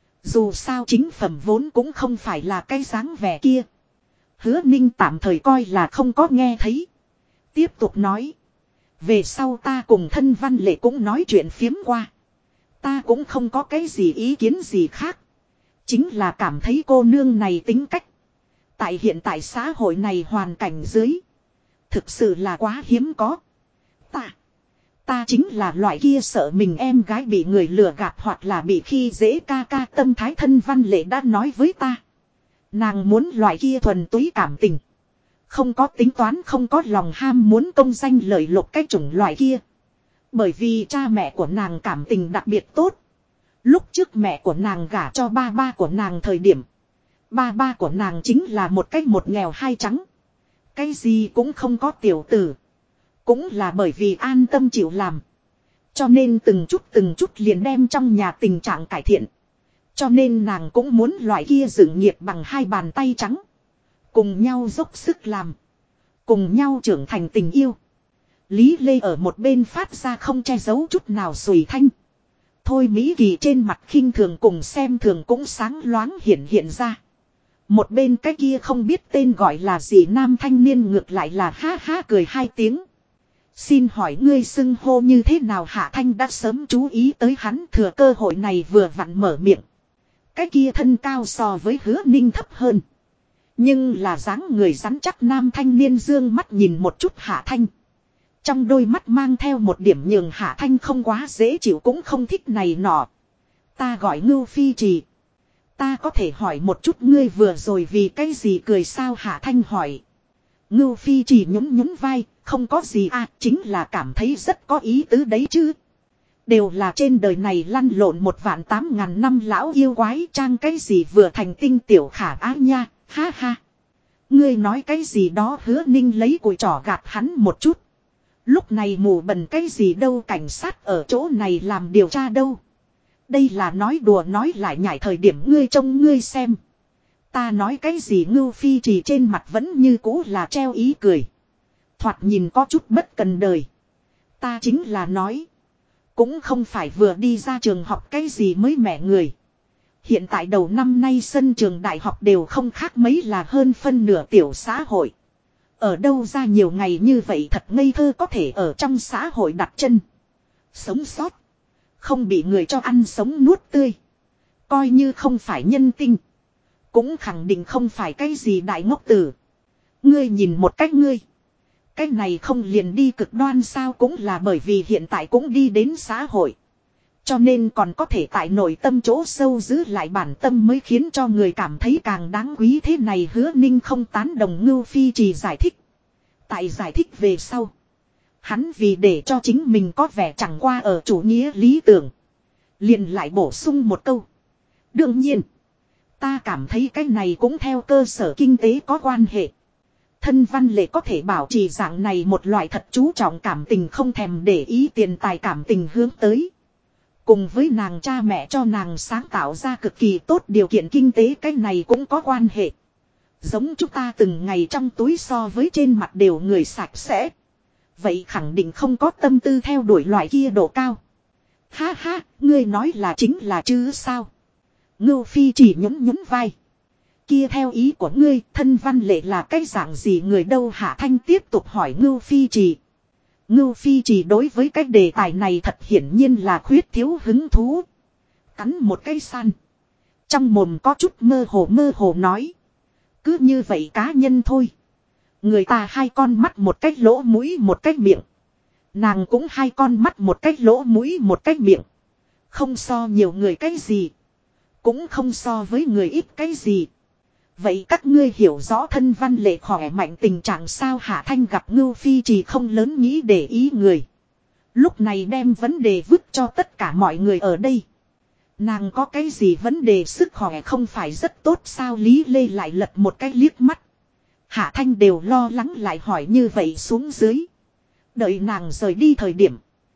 Dù sao chính phẩm vốn cũng không phải là cái dáng vẻ kia. Hứa Ninh tạm thời coi là không có nghe thấy. Tiếp tục nói. Về sau ta cùng thân văn lệ cũng nói chuyện phiếm qua. Ta cũng không có cái gì ý kiến gì khác. Chính là cảm thấy cô nương này tính cách. Tại hiện tại xã hội này hoàn cảnh dưới. Thực sự là quá hiếm có. Ta chính là loại kia sợ mình em gái bị người lừa gạt hoặc là bị khi dễ ca ca tâm thái thân văn lệ đã nói với ta. Nàng muốn loại kia thuần túy cảm tình. Không có tính toán không có lòng ham muốn công danh lợi lộc cái chủng loại kia. Bởi vì cha mẹ của nàng cảm tình đặc biệt tốt. Lúc trước mẹ của nàng gả cho ba của nàng thời điểm. Ba của nàng chính là một cách một nghèo hai trắng. Cái gì cũng không có tiểu tử. Cũng là bởi vì an tâm chịu làm. Cho nên từng chút liền đem trong nhà tình trạng cải thiện. Cho nên nàng cũng muốn loại kia dựng nghiệp bằng 2 bàn tay trắng. Cùng nhau dốc sức làm. Cùng nhau trưởng thành tình yêu. Lý Lê ở một bên phát ra không che giấu chút nào sùi thanh. Thôi Mỹ Kỳ trên mặt khinh thường cùng xem thường cũng sáng loáng hiện ra. Một bên cái kia không biết tên gọi là gì nam thanh niên ngược lại là ha ha cười 2 tiếng. Xin hỏi ngươi xưng hô như thế nào? Hạ Thanh đã sớm chú ý tới hắn, thừa cơ hội này vừa vặn mở miệng. Cái kia thân cao so với Hứa Ninh thấp hơn. Nhưng là dáng người rắn chắc nam thanh niên dương mắt nhìn một chút Hạ Thanh. Trong đôi mắt mang theo một điểm nhường Hạ Thanh không quá dễ chịu cũng không thích này nọ. Ta gọi Ngưu Phi Trì. Ta có thể hỏi một chút ngươi vừa rồi vì cái gì cười sao? Hạ Thanh hỏi. Ngưu Phi Trì nhún vai. Không có gì à, chính là cảm thấy rất có ý tứ đấy chứ. Đều là trên đời này lăn lộn 1.800.000 năm lão yêu quái trang cái gì vừa thành tinh tiểu khả á nha, ha ha. Ngươi nói cái gì đó? Hứa Ninh lấy cùi trỏ gạt hắn một chút. Lúc này mù bần cái gì đâu, cảnh sát ở chỗ này làm điều tra đâu. Đây là nói đùa nói lại nhảy thời điểm ngươi trông ngươi xem. ta nói cái gì Ngưu Phi Trì trên mặt vẫn như cũ là treo ý cười. Thoạt nhìn có chút bất cần đời. Ta chính là nói. Cũng không phải vừa đi ra trường học cái gì mới mẻ người. Hiện tại đầu năm nay sân trường đại học đều không khác mấy là hơn phân nửa tiểu xã hội. Ở đâu ra nhiều ngày như vậy thật ngây thơ có thể ở trong xã hội đặt chân. Sống sót. Không bị người cho ăn sống nuốt tươi. Coi như không phải nhân tinh. Cũng khẳng định không phải cái gì đại ngốc tử. Ngươi nhìn một cách ngươi. Cái này không liền đi cực đoan sao cũng là bởi vì hiện tại cũng đi đến xã hội. Cho nên còn có thể tại nội tâm chỗ sâu giữ lại bản tâm mới khiến cho người cảm thấy càng đáng quý thế này Hứa Ninh không tán đồng Ngưu Phi Trì giải thích. Tại giải thích về sau. Hắn vì để cho chính mình có vẻ chẳng qua ở chủ nghĩa lý tưởng. Liền lại bổ sung một câu. Đương nhiên. Ta cảm thấy cái này cũng theo cơ sở kinh tế có quan hệ. Thân Văn Lệ có thể bảo trì dạng này một loại thật chú trọng cảm tình không thèm để ý tiền tài cảm tình hướng tới. Cùng với nàng cha mẹ cho nàng sáng tạo ra cực kỳ tốt điều kiện kinh tế cái này cũng có quan hệ. Giống chúng ta từng ngày trong túi so với trên mặt đều người sạch sẽ. Vậy khẳng định không có tâm tư theo đuổi loại kia độ cao. Ha ha, ngươi nói là chính là chứ sao. Ngưu Phi chỉ nhún vai. Kia theo ý của ngươi, Thân Văn Lệ là cái dạng gì người đâu Hạ Thanh tiếp tục hỏi Ngưu Phi Trì. Ngưu Phi Trì đối với cái đề tài này thật hiển nhiên là khuyết thiếu hứng thú. Cắn một cái san. Trong mồm có chút mơ hồ nói. Cứ như vậy cá nhân thôi. Người ta hai con mắt một cái lỗ mũi một cái miệng. Nàng cũng hai con mắt một cái lỗ mũi một cái miệng. Không so nhiều người cái gì. Cũng không so với người ít cái gì. Vậy các ngươi hiểu rõ Thân Văn Lệ khỏe mạnh tình trạng sao Hạ Thanh gặp Ngưu Phi Trì không lớn nghĩ để ý người. Lúc này đem vấn đề vứt cho tất cả mọi người ở đây. Nàng có cái gì vấn đề sức khỏe không phải rất tốt sao Lý Lê lại lật một cái liếc mắt. Hạ Thanh đều lo lắng lại hỏi như vậy xuống dưới. Đợi nàng rời đi thời điểm.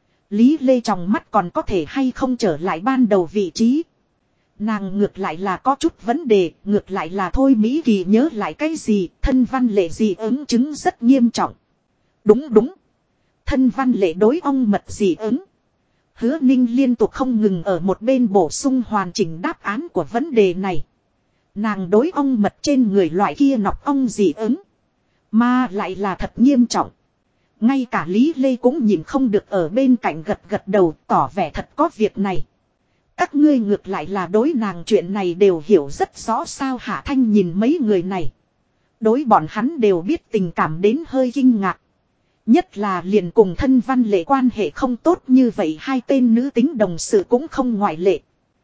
Lý Lê trong mắt còn có thể hay không trở lại ban đầu vị trí. Nàng ngược lại là có chút vấn đề, ngược lại là thôi Mỹ Kỳ nhớ lại cái gì, Thân Văn Lệ dị ứng chứng rất nghiêm trọng. Đúng. Thân Văn Lệ đối ong mật dị ứng. Hứa Ninh liên tục không ngừng ở một bên bổ sung hoàn chỉnh đáp án của vấn đề này. Nàng đối ong mật trên người loại kia nọc ong dị ứng. Mà lại là thật nghiêm trọng. Ngay cả Lý Lê cũng nhìn không được ở bên cạnh gật đầu tỏ vẻ thật có việc này. Các ngươi ngược lại là đối nàng chuyện này đều hiểu rất rõ sao Hạ Thanh nhìn mấy người này. Đối bọn hắn đều biết tình cảm đến hơi kinh ngạc. Nhất là liền cùng Thân Văn Lệ quan hệ không tốt như vậy hai tên nữ tính đồng sự cũng không ngoại lệ.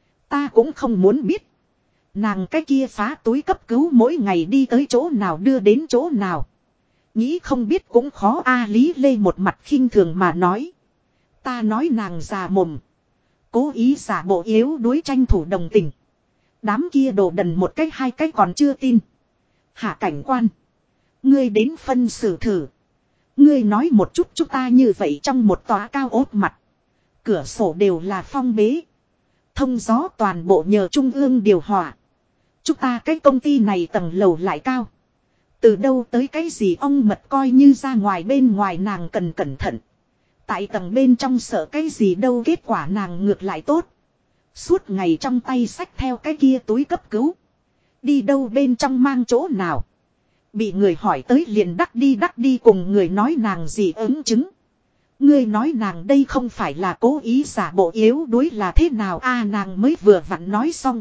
Ta cũng không muốn biết. Nàng cái kia phá túi cấp cứu mỗi ngày đi tới chỗ nào đưa đến chỗ nào. Nghĩ không biết cũng khó Lý Lê một mặt khinh thường mà nói. Ta nói nàng già mồm. Cố ý giả bộ yếu đuối tranh thủ đồng tình. Đám kia đồ đần một cách hai cách còn chưa tin. Hạ cảnh quan. Ngươi đến phân xử thử. Ngươi nói một chút chúng ta như vậy trong một tòa cao ốt mặt. Cửa sổ đều là phong bế. Thông gió toàn bộ nhờ trung ương điều hòa. Chúng ta cái công ty này tầng lầu lại cao. Từ đâu tới cái gì ong mật coi như ra ngoài bên ngoài nàng cần cẩn thận. Tại tầng bên trong sợ cái gì đâu kết quả nàng ngược lại tốt. Suốt ngày trong tay xách theo cái kia túi cấp cứu. Đi đâu bên trong mang chỗ nào. Bị người hỏi tới liền đắc đi cùng người nói nàng gì ứng chứng. Người nói nàng đây không phải là cố ý giả bộ yếu đuối là thế nào nàng mới vừa vặn nói xong.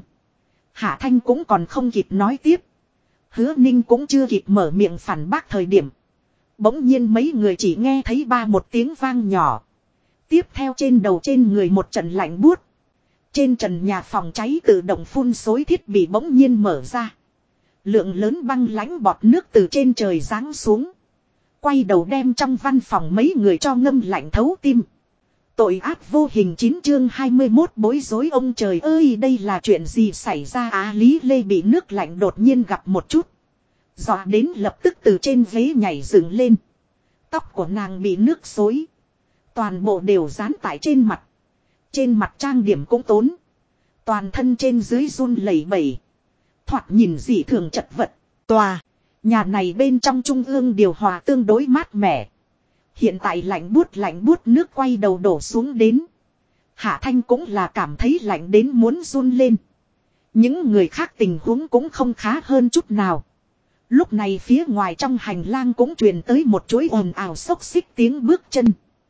Hạ Thanh cũng còn không kịp nói tiếp. Hứa Ninh cũng chưa kịp mở miệng phản bác thời điểm. Bỗng nhiên mấy người chỉ nghe thấy một tiếng vang nhỏ. Tiếp theo trên đầu trên người một trận lạnh buốt. Trên trần nhà phòng cháy tự động phun xối thiết bị bỗng nhiên mở ra. Lượng lớn băng lãnh bọt nước từ trên trời giáng xuống. Quay đầu đem trong văn phòng mấy người cho ngâm lạnh thấu tim. Tội ác vô hình 9 chương 21 bối rối ông trời ơi đây là chuyện gì xảy ra Lý Lê bị nước lạnh đột nhiên gặp một chút. Dọa đến lập tức từ trên ghế nhảy dựng lên. Tóc của nàng bị nước xối. Toàn bộ đều dán tại trên mặt. Trên mặt trang điểm cũng tốn. Toàn thân trên dưới run lẩy bẩy. Thoạt nhìn dị thường chật vật. Tòa nhà này bên trong trung ương điều hòa tương đối mát mẻ. Hiện tại lạnh buốt nước quay đầu đổ xuống đến. Hạ Thanh cũng là cảm thấy lạnh đến muốn run lên. Những người khác tình huống cũng không khá hơn chút nào. Lúc này phía ngoài trong hành lang cũng truyền tới một chuỗi ồn ào xốc xích tiếng bước chân.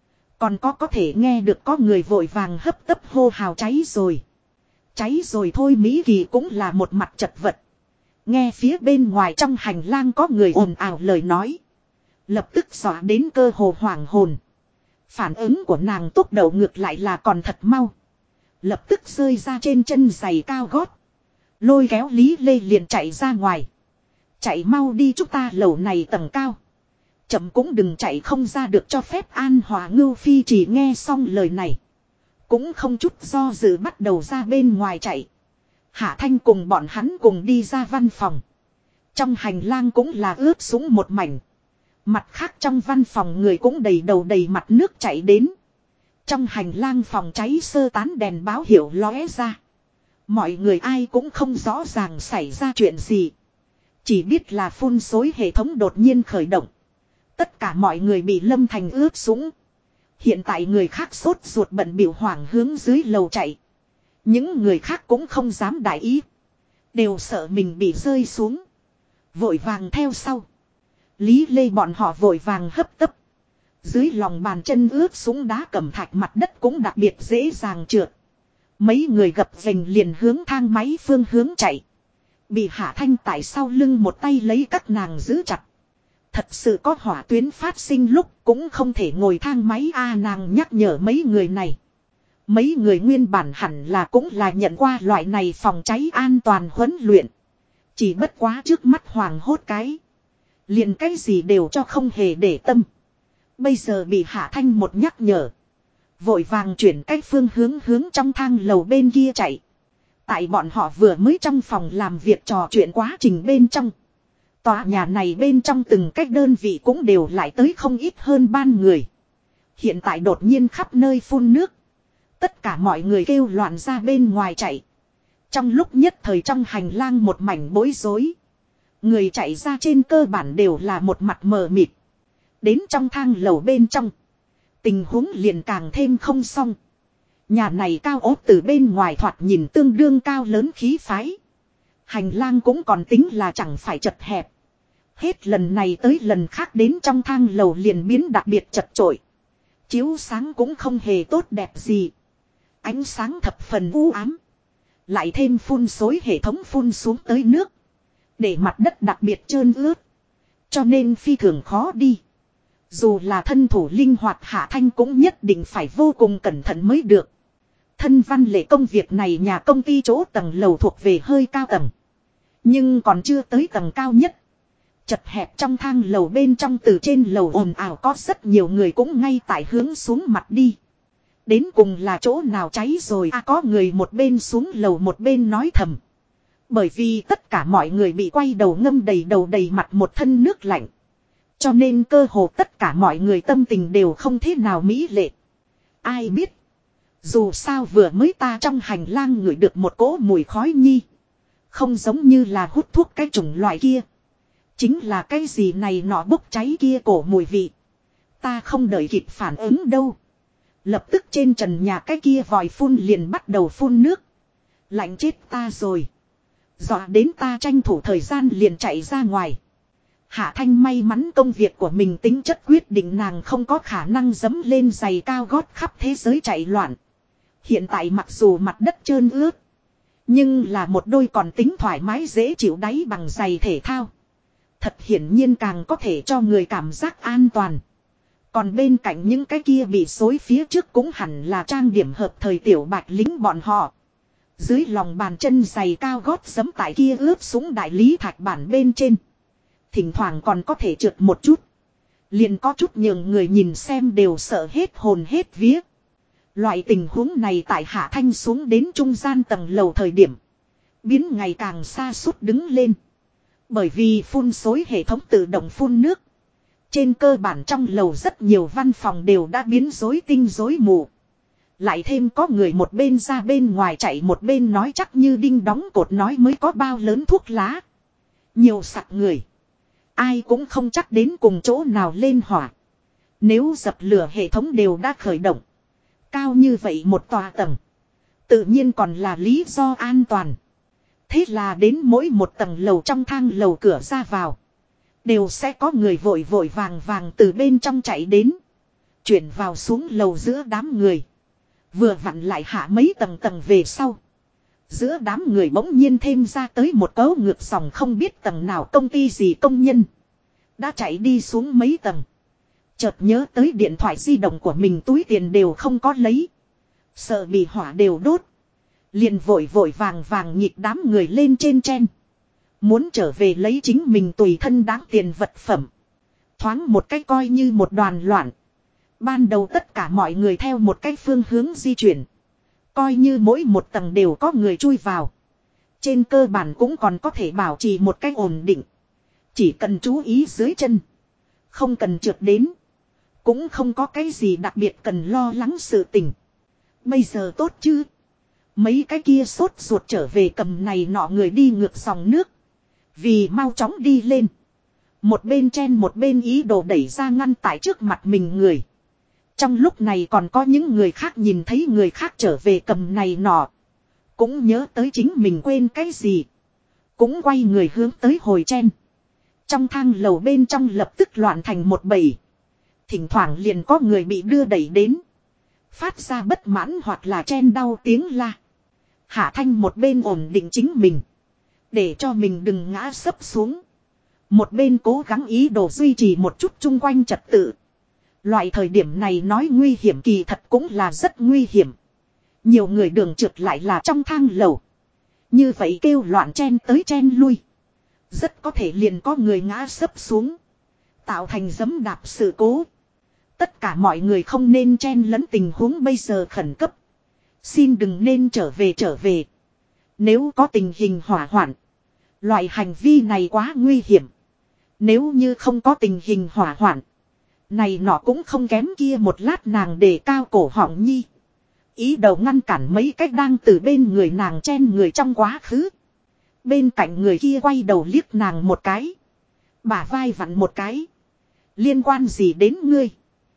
Còn có thể nghe được có người vội vàng hấp tấp hô hào cháy rồi. Cháy rồi thôi. Mỹ Kỳ cũng là một mặt chật vật. Nghe phía bên ngoài trong hành lang có người ồn ào lời nói. Lập tức dọa đến cơ hồ hoảng hồn. Phản ứng của nàng tốc độ ngược lại là còn thật mau. Lập tức rơi ra trên chân giày cao gót. Lôi kéo Lý Lê liền chạy ra ngoài. Chạy mau đi, chúng ta lầu này tầng cao. Chậm cũng đừng chạy không ra được cho phép. An Hòa Ngưu Phi chỉ nghe xong lời này. Cũng không chút do dự bắt đầu ra bên ngoài chạy. Hạ Thanh cùng bọn hắn cùng đi ra văn phòng. Trong hành lang cũng là ướt sũng một mảnh. Mặt khác trong văn phòng người cũng đầy đầu đầy mặt nước chảy đến. Trong hành lang phòng cháy sơ tán đèn báo hiệu lóe ra. Mọi người ai cũng không rõ ràng xảy ra chuyện gì. Chỉ biết là phun xối hệ thống đột nhiên khởi động. Tất cả mọi người bị lâm thành ướt sũng. Hiện tại người khác sốt ruột bận biểu hoảng hướng dưới lầu chạy. Những người khác cũng không dám đại ý. Đều sợ mình bị rơi xuống. Vội vàng theo sau. Lý Lê bọn họ vội vàng hấp tấp. Dưới lòng bàn chân ướt sũng đá cẩm thạch, mặt đất cũng đặc biệt dễ dàng trượt. Mấy người gập ghềnh liền hướng thang máy phương hướng chạy. Bị Hạ Thanh tại sau lưng một tay lấy các nàng giữ chặt. Thật sự có hỏa tuyến phát sinh lúc cũng không thể ngồi thang máy nàng nhắc nhở mấy người này. Mấy người nguyên bản hẳn là cũng là nhận qua loại này phòng cháy an toàn huấn luyện. Chỉ bất quá trước mắt hoàng hốt cái. Liền cái gì đều cho không hề để tâm. Bây giờ bị Hạ Thanh một nhắc nhở. Vội vàng chuyển cách phương hướng trong thang lầu bên kia chạy. Tại bọn họ vừa mới trong phòng làm việc trò chuyện quá trình bên trong. Tòa nhà này bên trong từng cách đơn vị cũng đều lại tới không ít hơn ban người. Hiện tại đột nhiên khắp nơi phun nước. Tất cả mọi người kêu loạn ra bên ngoài chạy. Trong lúc nhất thời trong hành lang một mảnh bối rối. Người chạy ra trên cơ bản đều là một mặt mờ mịt. Đến trong thang lầu bên trong. Tình huống liền càng thêm không xong. Nhà này cao ốt từ bên ngoài thoạt nhìn tương đương cao lớn khí phái. Hành lang cũng còn tính là chẳng phải chật hẹp. Hết lần này tới lần khác đến trong thang lầu liền biến đặc biệt chật chội. Chiếu sáng cũng không hề tốt đẹp gì. Ánh sáng thập phần u ám. Lại thêm phun xối hệ thống phun xuống tới nước. Để mặt đất đặc biệt trơn ướt. Cho nên phi thường khó đi. Dù là thân thủ linh hoạt Hạ Thanh cũng nhất định phải vô cùng cẩn thận mới được. Thân văn lệ công việc này nhà công ty chỗ tầng lầu thuộc về hơi cao tầng. Nhưng còn chưa tới tầng cao nhất. Chật hẹp trong thang lầu bên trong, từ trên lầu ồn ào có rất nhiều người cũng ngay tại hướng xuống mặt đi. Đến cùng là chỗ nào cháy rồi có người một bên xuống lầu một bên nói thầm. Bởi vì tất cả mọi người bị quay đầu ngâm đầy đầu đầy mặt một thân nước lạnh. Cho nên cơ hồ tất cả mọi người tâm tình đều không thế nào mỹ lệ. Ai biết. Dù sao vừa mới ta trong hành lang ngửi được một cỗ mùi khói nhi. Không giống như là hút thuốc cái chủng loại kia. Chính là cái gì này nọ bốc cháy kia cổ mùi vị. Ta không đợi kịp phản ứng đâu. Lập tức trên trần nhà cái kia vòi phun liền bắt đầu phun nước. Lạnh chết ta rồi. Dọa đến ta tranh thủ thời gian liền chạy ra ngoài. Hạ Thanh may mắn công việc của mình tính chất quyết định nàng không có khả năng dẫm lên giày cao gót khắp thế giới chạy loạn. Hiện tại mặc dù mặt đất trơn ướt. Nhưng là một đôi còn tính thoải mái dễ chịu đáy bằng giày thể thao. Thật hiển nhiên càng có thể cho người cảm giác an toàn. Còn bên cạnh những cái kia bị xối phía trước cũng hẳn là trang điểm hợp thời tiểu bạch lính bọn họ. Dưới lòng bàn chân giày cao gót giẫm tại kia ướp súng đại lý thạch bản bên trên. Thỉnh thoảng còn có thể trượt một chút. Liền có chút nhường người nhìn xem đều sợ hết hồn hết vía. Loại tình huống này tại Hạ Thanh xuống đến trung gian tầng lầu thời điểm. Biến ngày càng xa suốt đứng lên. Bởi vì phun xối hệ thống tự động phun nước. Trên cơ bản trong lầu rất nhiều văn phòng đều đã biến rối tinh rối mù. Lại thêm có người một bên ra bên ngoài chạy một bên nói chắc như đinh đóng cột nói mới có bao lớn thuốc lá. Nhiều sặc người. Ai cũng không chắc đến cùng chỗ nào lên hỏa. Nếu dập lửa hệ thống đều đã khởi động. Cao như vậy một tòa tầng. Tự nhiên còn là lý do an toàn. Thế là đến mỗi một tầng lầu trong thang lầu cửa ra vào. Đều sẽ có người vội vội vàng vàng từ bên trong chạy đến. Chuyển vào xuống lầu giữa đám người. Vừa vặn lại hạ mấy tầng tầng về sau. Giữa đám người bỗng nhiên thêm ra tới một cấu ngược dòng không biết tầng nào công ty gì công nhân. Đã chạy đi xuống mấy tầng. Chợt nhớ tới điện thoại di động của mình túi tiền đều không có lấy. Sợ bị hỏa đều đốt. Liền vội vội vàng vàng nhịp đám người lên trên trên. Muốn trở về lấy chính mình tùy thân đáng tiền vật phẩm. Thoáng một cách coi như một đoàn loạn. Ban đầu tất cả mọi người theo một cái phương hướng di chuyển. Coi như mỗi một tầng đều có người chui vào. Trên cơ bản cũng còn có thể bảo trì một cách ổn định. Chỉ cần chú ý dưới chân. Không cần trượt đến. Cũng không có cái gì đặc biệt cần lo lắng sự tình. Bây giờ tốt chứ. Mấy cái kia sốt ruột trở về cầm này nọ người đi ngược dòng nước. Vì mau chóng đi lên. Một bên chen một bên ý đồ đẩy ra ngăn tại trước mặt mình người. Trong lúc này còn có những người khác nhìn thấy người khác trở về cầm này nọ. Cũng nhớ tới chính mình quên cái gì. Cũng quay người hướng tới hồi chen. Trong thang lầu bên trong lập tức loạn thành một bầy. Thỉnh thoảng liền có người bị đưa đẩy đến. Phát ra bất mãn hoặc là chen đau tiếng la. Hạ Thanh một bên ổn định chính mình. Để cho mình đừng ngã sấp xuống. Một bên cố gắng ý đồ duy trì một chút chung quanh trật tự. Loại thời điểm này nói nguy hiểm kỳ thật cũng là rất nguy hiểm. Nhiều người đường trượt lại là trong thang lầu. Như vậy kêu loạn chen tới chen lui. Rất có thể liền có người ngã sấp xuống. Tạo thành giẫm đạp sự cố. Tất cả mọi người không nên chen lẫn tình huống bây giờ khẩn cấp. Xin đừng nên trở về. Nếu có tình hình hỏa hoạn. Loại hành vi này quá nguy hiểm. Nếu như không có tình hình hỏa hoạn. Này nọ cũng không kém kia một lát nàng để cao cổ họng nhi. Ý đầu ngăn cản mấy cách đang từ bên người nàng chen người trong quá khứ. Bên cạnh người kia quay đầu liếc nàng một cái. Bả vai vặn một cái. Liên quan gì đến ngươi?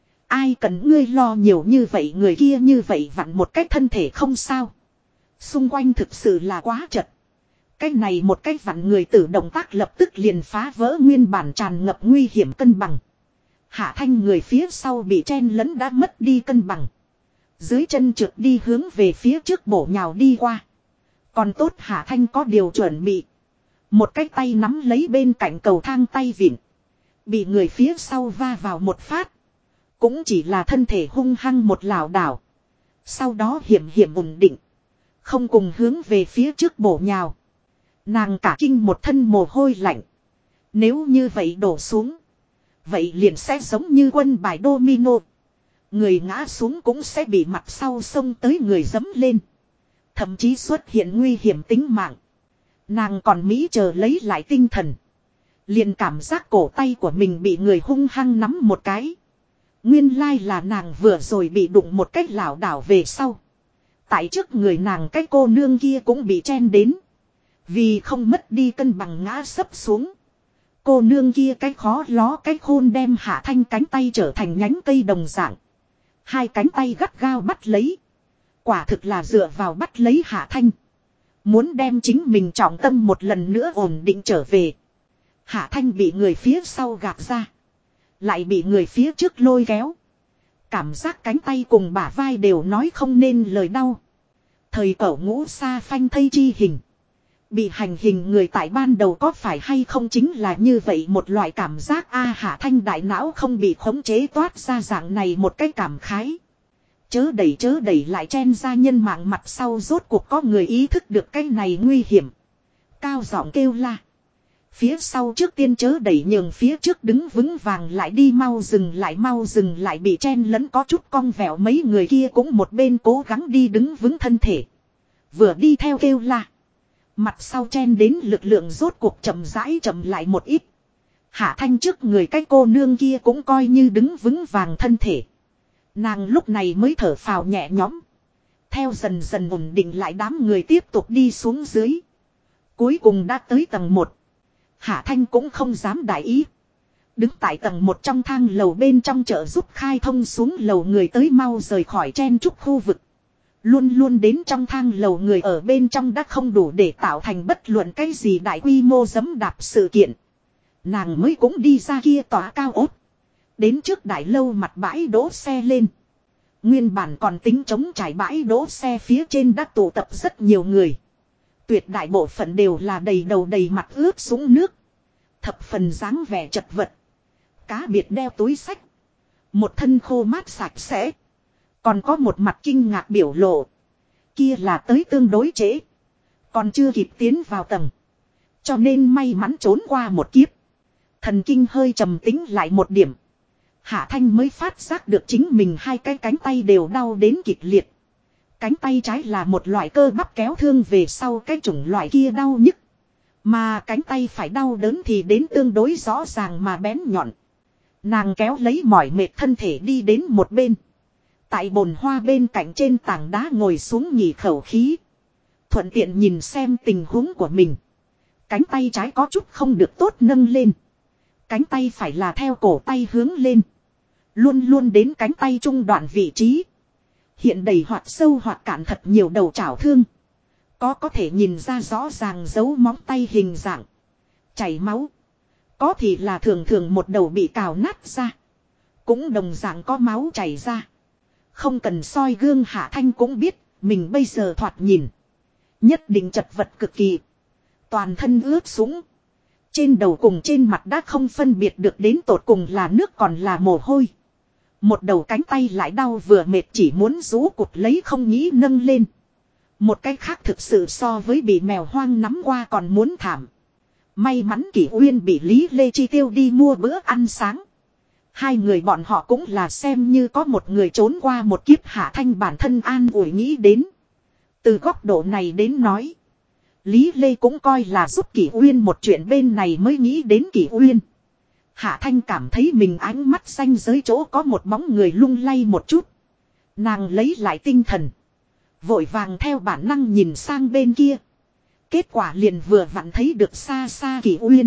Ai cần ngươi lo nhiều như vậy người kia như vậy vặn một cách thân thể không sao. Xung quanh thực sự là quá chật. Cái này một cách vặn người tử động tác lập tức liền phá vỡ nguyên bản tràn ngập nguy hiểm cân bằng. Hạ Thanh người phía sau bị chen lấn đã mất đi cân bằng. Dưới chân trượt đi hướng về phía trước bổ nhào đi qua. Còn tốt Hạ Thanh có điều chuẩn bị. Một cái tay nắm lấy bên cạnh cầu thang tay vịn. Bị người phía sau va vào một phát. Cũng chỉ là thân thể hung hăng một lảo đảo. Sau đó hiểm ổn định. Không cùng hướng về phía trước bổ nhào. Nàng cả kinh một thân mồ hôi lạnh. Nếu như vậy đổ xuống. Vậy liền sẽ giống như quân bài domino. Người ngã xuống cũng sẽ bị mặt sau xông tới người dẫm lên. Thậm chí xuất hiện nguy hiểm tính mạng. Nàng còn mỹ chờ lấy lại tinh thần. Liền cảm giác cổ tay của mình bị người hung hăng nắm một cái. Nguyên lai là nàng vừa rồi bị đụng một cách lảo đảo về sau. Tại trước người nàng cái cô nương kia cũng bị chen đến. Vì không mất đi cân bằng ngã sấp xuống. Cô nương kia cái khó ló cái khôn đem Hạ Thanh cánh tay trở thành nhánh cây đồng dạng. Hai cánh tay gắt gao bắt lấy. Quả thực là dựa vào bắt lấy Hạ Thanh. Muốn đem chính mình trọng tâm một lần nữa ổn định trở về. Hạ Thanh bị người phía sau gạt ra. Lại bị người phía trước lôi kéo. Cảm giác cánh tay cùng bả vai đều nói không nên lời đau. Thời cẩu ngũ sa phanh thây chi hình. Bị hành hình người tại ban đầu có phải hay không chính là như vậy một loại cảm giác Hạ Thanh đại não không bị khống chế toát ra dạng này một cái cảm khái. Chớ đẩy lại chen ra nhân mạng mặt sau rốt cuộc có người ý thức được cái này nguy hiểm. Cao giọng kêu la. Phía sau trước tiên chớ đẩy nhường phía trước đứng vững vàng lại đi mau dừng lại bị chen lẫn có chút cong vẹo mấy người kia cũng một bên cố gắng đi đứng vững thân thể. Vừa đi theo kêu la. Mặt sau chen đến lực lượng rốt cuộc chậm lại một ít. Hạ Thanh trước người cái cô nương kia cũng coi như đứng vững vàng thân thể. Nàng lúc này mới thở phào nhẹ nhõm. Theo dần dần ổn định lại đám người tiếp tục đi xuống dưới. Cuối cùng đã tới tầng 1. Hạ Thanh cũng không dám đại ý. Đứng tại tầng 1 trong thang lầu bên trong chợ giúp khai thông xuống lầu người tới mau rời khỏi chen chúc khu vực. Luôn luôn đến trong thang lầu người ở bên trong đã không đủ để tạo thành bất luận cái gì đại quy mô giẫm đạp sự kiện. Nàng mới cũng đi ra kia tòa cao ốt. Đến trước đại lâu mặt bãi đỗ xe lên. Nguyên bản còn tính chống trải bãi đỗ xe phía trên đã tụ tập rất nhiều người. Tuyệt đại bộ phận đều là đầy đầu đầy mặt ướt sũng nước. Thập phần dáng vẻ chật vật. Cá biệt đeo túi xách. Một thân khô mát sạch sẽ. Còn có một mặt kinh ngạc biểu lộ. Kia là tới tương đối trễ. Còn chưa kịp tiến vào tầng. Cho nên may mắn trốn qua một kiếp. Thần kinh hơi trầm tính lại một điểm. Hạ Thanh mới phát giác được chính mình hai cái cánh tay đều đau đến kịch liệt. Cánh tay trái là một loại cơ bắp kéo thương về sau cái chủng loại kia đau nhức. Mà cánh tay phải đau đớn thì đến tương đối rõ ràng mà bén nhọn. Nàng kéo lấy mỏi mệt thân thể đi đến một bên. Tại bồn hoa bên cạnh trên tảng đá ngồi xuống nghỉ khẩu khí. Thuận tiện nhìn xem tình huống của mình. Cánh tay trái có chút không được tốt nâng lên. Cánh tay phải là theo cổ tay hướng lên. Luôn luôn đến cánh tay trung đoạn vị trí. Hiện đầy hoặc sâu hoặc cạn thật nhiều đầu chảo thương. Có thể nhìn ra rõ ràng dấu móng tay hình dạng. Chảy máu. Có thì là thường thường một đầu bị cào nát ra. Cũng đồng dạng có máu chảy ra. Không cần soi gương Hạ Thanh cũng biết. Mình bây giờ thoạt nhìn. Nhất định chật vật cực kỳ. Toàn thân ướt sũng. Trên đầu cùng trên mặt đã không phân biệt được đến tột cùng là nước còn là mồ hôi. Một đầu cánh tay lại đau vừa mệt chỉ muốn rũ cụt lấy không nghĩ nâng lên. Một cái khác thực sự so với bị mèo hoang nắm qua còn muốn thảm. May mắn Kỷ Uyên bị Lý Lê chi tiêu đi mua bữa ăn sáng. Hai người bọn họ cũng là xem như có một người trốn qua một kiếp. Hạ Thanh bản thân an ủi nghĩ đến. Từ góc độ này đến nói. Lý Lê cũng coi là giúp Kỷ Uyên một chuyện bên này mới nghĩ đến Kỷ Uyên. Hạ Thanh cảm thấy mình ánh mắt xanh dưới chỗ có một bóng người lung lay một chút. Nàng lấy lại tinh thần. Vội vàng theo bản năng nhìn sang bên kia. Kết quả liền vừa vặn thấy được xa xa Kỷ Uyên.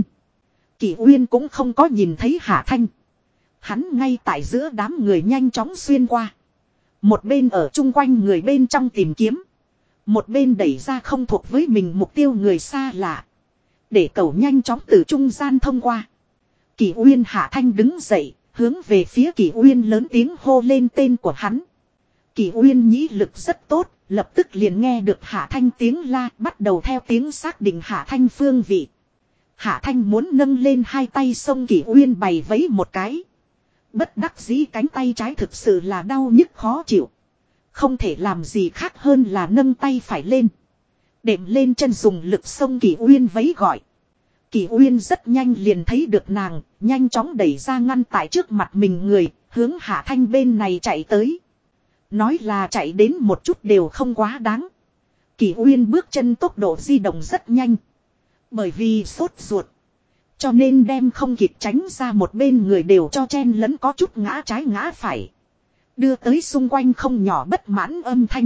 Kỷ Uyên cũng không có nhìn thấy Hạ Thanh. Hắn ngay tại giữa đám người nhanh chóng xuyên qua. Một bên ở chung quanh người bên trong tìm kiếm. Một bên đẩy ra không thuộc với mình mục tiêu người xa lạ. Để cậu nhanh chóng từ trung gian thông qua. Kỷ Uyên Hạ Thanh đứng dậy, hướng về phía Kỷ Uyên lớn tiếng hô lên tên của hắn. Kỷ Uyên nhĩ lực rất tốt, lập tức liền nghe được Hạ Thanh tiếng la, bắt đầu theo tiếng xác định Hạ Thanh phương vị. Hạ Thanh muốn nâng lên hai tay xông Kỷ Uyên bày vẫy một cái. Bất đắc dĩ cánh tay trái thực sự là đau nhức khó chịu. Không thể làm gì khác hơn là nâng tay phải lên. Đệm lên chân dùng lực xông Kỷ Uyên vẫy gọi. Kỷ Uyên rất nhanh liền thấy được nàng, nhanh chóng đẩy ra ngăn tại trước mặt mình người, hướng Hạ Thanh bên này chạy tới. Nói là chạy đến một chút đều không quá đáng. Kỷ Uyên bước chân tốc độ di động rất nhanh. Bởi vì sốt ruột. Cho nên đem không kịp tránh ra một bên người đều cho chen lẫn có chút ngã trái ngã phải. Đưa tới xung quanh không nhỏ bất mãn âm thanh.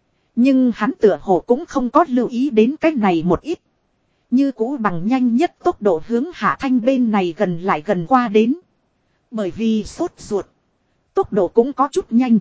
Nhưng hắn tựa hồ cũng không có lưu ý đến cái này một ít. Như cũ bằng nhanh nhất tốc độ hướng Hạ Thanh bên này gần lại gần qua đến. Bởi vì sốt ruột. Tốc độ cũng có chút nhanh.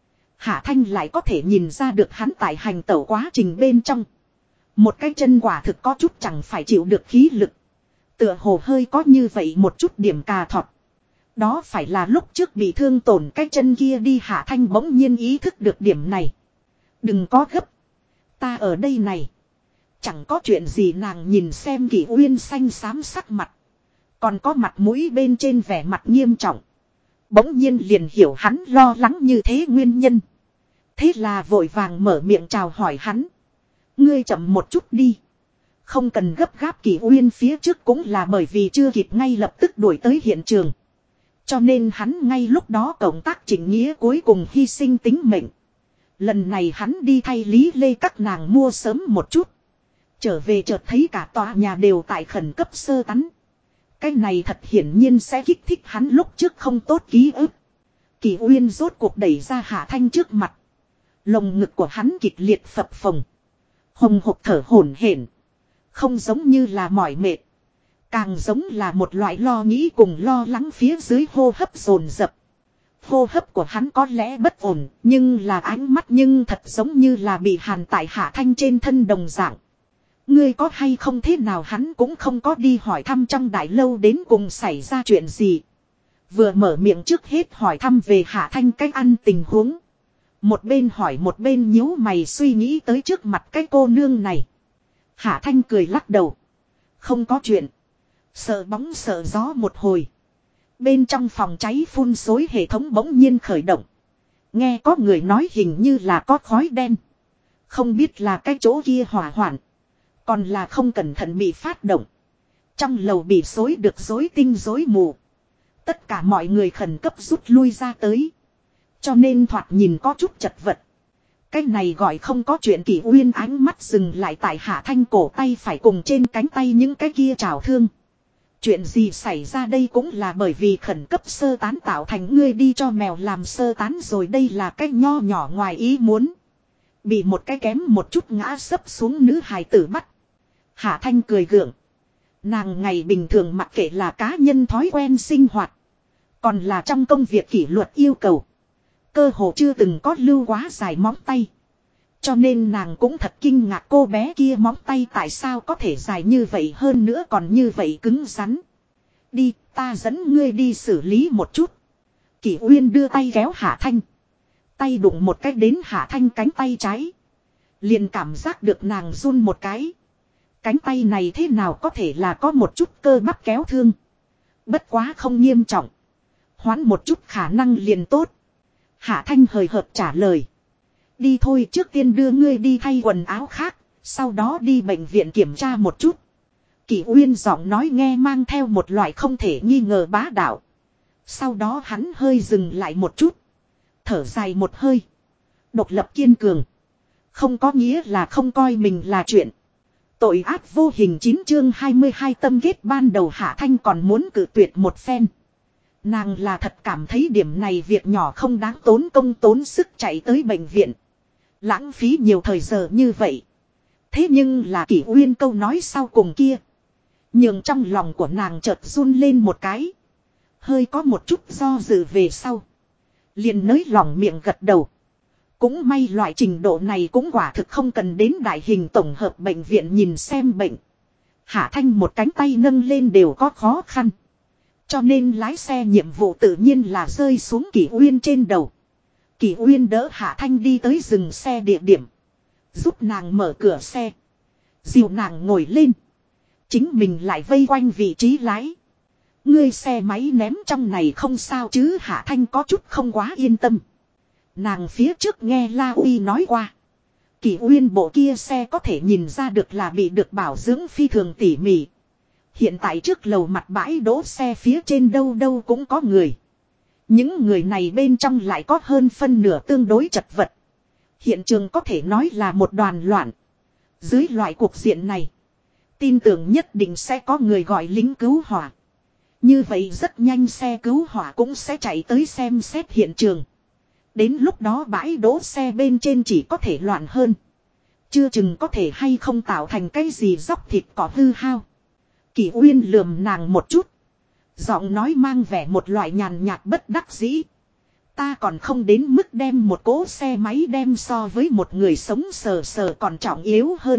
Hạ Thanh lại có thể nhìn ra được hắn tại hành tẩu quá trình bên trong. Một cái chân quả thực có chút chẳng phải chịu được khí lực. Tựa hồ hơi có như vậy một chút điểm cà thọt. Đó phải là lúc trước bị thương tổn cái chân kia đi. Hạ Thanh bỗng nhiên ý thức được điểm này. Đừng có gấp. Ta ở đây này. Chẳng có chuyện gì. Nàng nhìn xem Kỷ Uyên xanh xám sắc mặt. Còn có mặt mũi bên trên vẻ mặt nghiêm trọng. Bỗng nhiên liền hiểu hắn lo lắng như thế nguyên nhân. Thế là vội vàng mở miệng chào hỏi hắn. Ngươi chậm một chút đi. Không cần gấp gáp. Kỷ Uyên phía trước cũng là bởi vì chưa kịp ngay lập tức đuổi tới hiện trường. Cho nên hắn ngay lúc đó cộng tác chỉnh nghĩa cuối cùng hy sinh tính mệnh. Lần này hắn đi thay Lý Lê các nàng mua sớm một chút. Trở về chợt thấy cả tòa nhà đều tại khẩn cấp sơ tán. Cái này thật hiển nhiên sẽ kích thích hắn lúc trước không tốt ký ức. Kỷ Uyên rốt cuộc đẩy ra Hạ Thanh trước mặt. Lồng ngực của hắn kịch liệt phập phồng. Hồng hộc thở hổn hển. Không giống như là mỏi mệt. Càng giống là một loại lo nghĩ cùng lo lắng phía dưới hô hấp dồn dập. Hô hấp của hắn có lẽ bất ổn, nhưng là ánh mắt nhưng thật giống như là bị hàn tại Hạ Thanh trên thân đồng dạng. Ngươi có hay không thế nào hắn cũng không có đi hỏi thăm trong đại lâu đến cùng xảy ra chuyện gì. Vừa mở miệng trước hết hỏi thăm về Hạ Thanh cách ăn tình huống. Một bên hỏi một bên nhíu mày suy nghĩ tới trước mặt cái cô nương này. Hạ Thanh cười lắc đầu. Không có chuyện. Sợ bóng sợ gió một hồi. Bên trong phòng cháy phun xối hệ thống bỗng nhiên khởi động. Nghe có người nói hình như là có khói đen. Không biết là cái chỗ kia hỏa hoạn. Còn là không cẩn thận bị phát động. Trong lầu bị xối được rối tinh rối mù. Tất cả mọi người khẩn cấp rút lui ra tới. Cho nên thoạt nhìn có chút chật vật. Cái này gọi không có chuyện. Kỷ Uyên ánh mắt dừng lại tại Hạ Thanh cổ tay phải cùng trên cánh tay những cái kia trào thương. Chuyện gì xảy ra đây cũng là bởi vì khẩn cấp sơ tán tạo thành ngươi đi cho mèo làm sơ tán rồi đây là cái nho nhỏ ngoài ý muốn. Bị một cái kém một chút ngã sấp xuống nữ hài tử bắt. Hạ Thanh cười gượng. Nàng ngày bình thường mặc kệ là cá nhân thói quen sinh hoạt. Còn là trong công việc kỷ luật yêu cầu. Cơ hồ chưa từng có lưu quá dài móng tay. Cho nên nàng cũng thật kinh ngạc cô bé kia móng tay tại sao có thể dài như vậy hơn nữa còn như vậy cứng rắn. Đi, ta dẫn ngươi đi xử lý một chút. Kỷ Uyên đưa tay kéo Hạ Thanh. Tay đụng một cái đến Hạ Thanh cánh tay trái. Liền cảm giác được nàng run một cái. Cánh tay này thế nào có thể là có một chút cơ bắp kéo thương. Bất quá không nghiêm trọng. Hoán một chút khả năng liền tốt. Hạ Thanh hời hợt trả lời. Đi thôi, trước tiên đưa ngươi đi thay quần áo khác. Sau đó đi bệnh viện kiểm tra một chút. Kỷ Uyên giọng nói nghe mang theo một loại không thể nghi ngờ bá đạo. Sau đó hắn hơi dừng lại một chút. Thở dài một hơi. Độc lập kiên cường. Không có nghĩa là không coi mình là chuyện. Tội ác vô hình 9 chương 22 tâm kết ban đầu Hạ Thanh còn muốn cự tuyệt một phen. Nàng là thật cảm thấy điểm này việc nhỏ không đáng tốn công tốn sức chạy tới bệnh viện. Lãng phí nhiều thời giờ như vậy. Thế nhưng là Kỷ Uyên câu nói sau cùng kia. Nhưng trong lòng của nàng chợt run lên một cái. Hơi có một chút do dự về sau. Liền nới lòng miệng gật đầu. Cũng may loại trình độ này cũng quả thực không cần đến đại hình tổng hợp bệnh viện nhìn xem bệnh. Hạ Thanh một cánh tay nâng lên đều có khó khăn. Cho nên lái xe nhiệm vụ tự nhiên là rơi xuống Kỷ Uyên trên đầu. Kỷ Uyên đỡ Hạ Thanh đi tới dừng xe địa điểm. Giúp nàng mở cửa xe. Dìu nàng ngồi lên. Chính mình lại vây quanh vị trí lái. Ngươi xe máy ném trong này không sao chứ Hạ Thanh có chút không quá yên tâm. Nàng phía trước nghe La Uy nói qua. Kỷ Uyên bộ kia xe có thể nhìn ra được là bị được bảo dưỡng phi thường tỉ mỉ. Hiện tại trước lầu mặt bãi đỗ xe phía trên đâu đâu cũng có người. Những người này bên trong lại có hơn phân nửa tương đối chật vật. Hiện trường có thể nói là một đoàn loạn. Dưới loại cuộc diện này, tin tưởng nhất định sẽ có người gọi lính cứu hỏa. Như vậy rất nhanh xe cứu hỏa cũng sẽ chạy tới xem xét hiện trường. Đến lúc đó bãi đỗ xe bên trên chỉ có thể loạn hơn. Chưa chừng có thể hay không tạo thành cái gì dóc thịt cỏ hư hao. Kỷ Uyên lườm nàng một chút. Giọng nói mang vẻ một loại nhàn nhạt bất đắc dĩ. Ta còn không đến mức đem một cỗ xe máy đem so với một người sống sờ sờ còn trọng yếu hơn.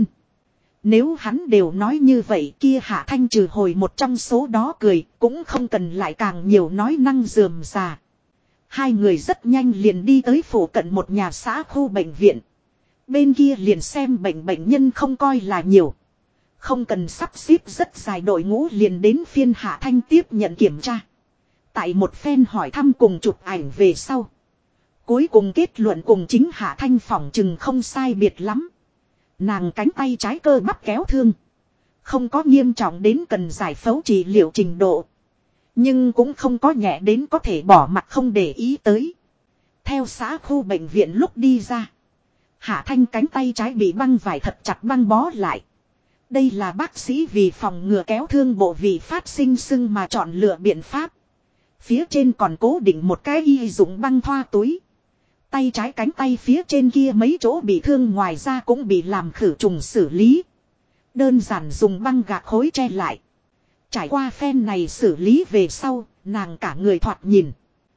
Nếu hắn đều nói như vậy kia Hạ Thanh trừ hồi một trong số đó cười cũng không cần lại càng nhiều nói năng rườm rà. Hai người rất nhanh liền đi tới phủ cận một nhà xã khu bệnh viện. Bên kia liền xem bệnh nhân không coi là nhiều. Không cần sắp xếp rất dài đội ngũ liền đến phiên Hạ Thanh tiếp nhận kiểm tra. Tại một phen hỏi thăm cùng chụp ảnh về sau. Cuối cùng kết luận cùng chính Hạ Thanh phỏng chừng không sai biệt lắm. Nàng cánh tay trái cơ bắp kéo thương. Không có nghiêm trọng đến cần giải phẫu trị liệu trình độ. Nhưng cũng không có nhẹ đến có thể bỏ mặt không để ý tới. Theo xã khu bệnh viện lúc đi ra. Hạ Thanh cánh tay trái bị băng vải thật chặt băng bó lại. Đây là bác sĩ vì phòng ngừa kéo thương bộ vị phát sinh sưng mà chọn lựa biện pháp. Phía trên còn cố định một cái y dụng băng thoa túi. Tay trái cánh tay phía trên kia mấy chỗ bị thương ngoài ra cũng bị làm khử trùng xử lý. Đơn giản dùng băng gạc khối che lại. Trải qua phen này xử lý về sau, nàng cả người thoạt nhìn.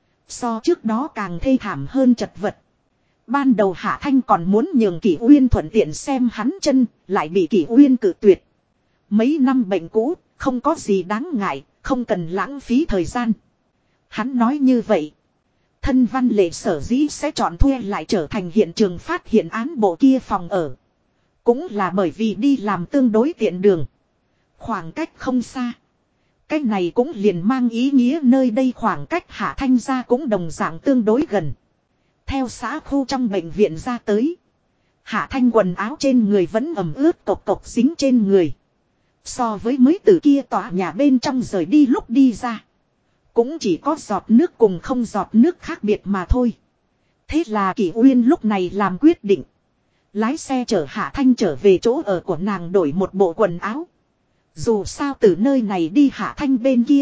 So trước đó càng thê thảm hơn chật vật. Ban đầu Hạ Thanh còn muốn nhường Kỷ Uyên thuận tiện xem hắn chân, lại bị Kỷ Uyên cự tuyệt. Mấy năm bệnh cũ, không có gì đáng ngại, không cần lãng phí thời gian. Hắn nói như vậy. Thân Văn Lệ sở dĩ sẽ chọn thuê lại trở thành hiện trường phát hiện án bộ kia phòng ở. Cũng là bởi vì đi làm tương đối tiện đường. Khoảng cách không xa. Cách này cũng liền mang ý nghĩa nơi đây khoảng cách Hạ Thanh ra cũng đồng dạng tương đối gần. Theo xã khu trong bệnh viện ra tới. Hạ Thanh quần áo trên người vẫn ẩm ướt cộc cộc dính trên người. So với mới từ kia tòa nhà bên trong rời đi lúc đi ra. Cũng chỉ có giọt nước cùng không giọt nước khác biệt mà thôi. Thế là Kỷ Uyên lúc này làm quyết định. Lái xe chở Hạ Thanh trở về chỗ ở của nàng đổi một bộ quần áo. Dù sao từ nơi này đi Hạ Thanh bên kia.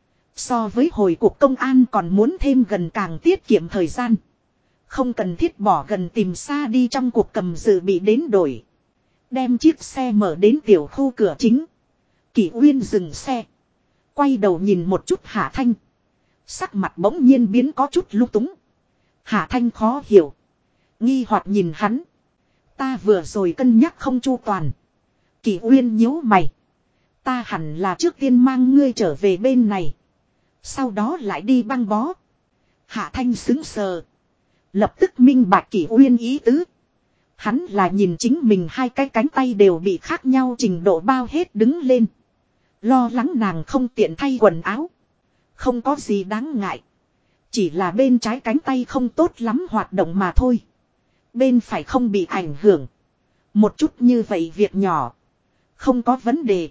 So với hồi cuộc công an còn muốn thêm gần càng tiết kiệm thời gian. Không cần thiết bỏ gần tìm xa đi trong cuộc cầm dự bị đến đổi. Đem chiếc xe mở đến tiểu khu cửa chính. Kỷ Uyên dừng xe. Quay đầu nhìn một chút Hạ Thanh. Sắc mặt bỗng nhiên biến có chút lung túng. Hạ Thanh khó hiểu. Nghi hoặc nhìn hắn. Ta vừa rồi cân nhắc không chu toàn. Kỷ Uyên nhíu mày. Ta hẳn là trước tiên mang ngươi trở về bên này. Sau đó lại đi băng bó. Hạ Thanh sững sờ. Lập tức minh bạch Kỷ Uyên ý tứ. Hắn là nhìn chính mình hai cái cánh tay đều bị khác nhau trình độ bao hết đứng lên. Lo lắng nàng không tiện thay quần áo. Không có gì đáng ngại. Chỉ là bên trái cánh tay không tốt lắm hoạt động mà thôi. Bên phải không bị ảnh hưởng. Một chút như vậy việc nhỏ. Không có vấn đề.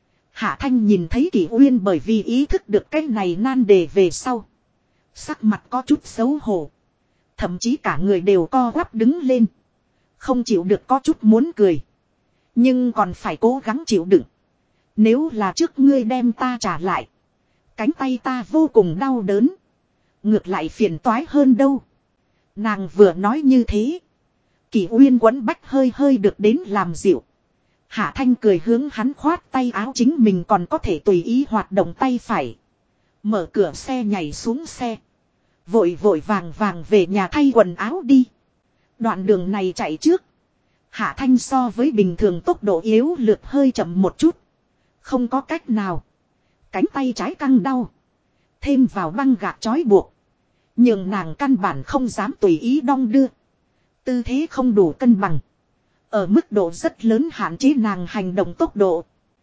Hạ Thanh nhìn thấy Kỷ Uyên bởi vì ý thức được cái này nan đề về sau. Sắc mặt có chút xấu hổ. Thậm chí cả người đều co quắp đứng lên. Không chịu được có chút muốn cười. Nhưng còn phải cố gắng chịu đựng. Nếu là trước ngươi đem ta trả lại. Cánh tay ta vô cùng đau đớn. Ngược lại phiền toái hơn đâu. Nàng vừa nói như thế. Kỷ Uyên quấn bách hơi hơi được đến làm dịu. Hạ Thanh cười hướng hắn khoát tay áo chính mình còn có thể tùy ý hoạt động tay phải. Mở cửa xe nhảy xuống xe. Vội vội vàng vàng về nhà thay quần áo đi. Đoạn đường này chạy trước. Hạ Thanh so với bình thường tốc độ yếu lược hơi chậm một chút. Không có cách nào. Cánh tay trái căng đau. Thêm vào băng gạc trói buộc. Nhưng nàng căn bản không dám tùy ý đong đưa. Tư thế không đủ cân bằng. Ở mức độ rất lớn hạn chế nàng hành động tốc độ.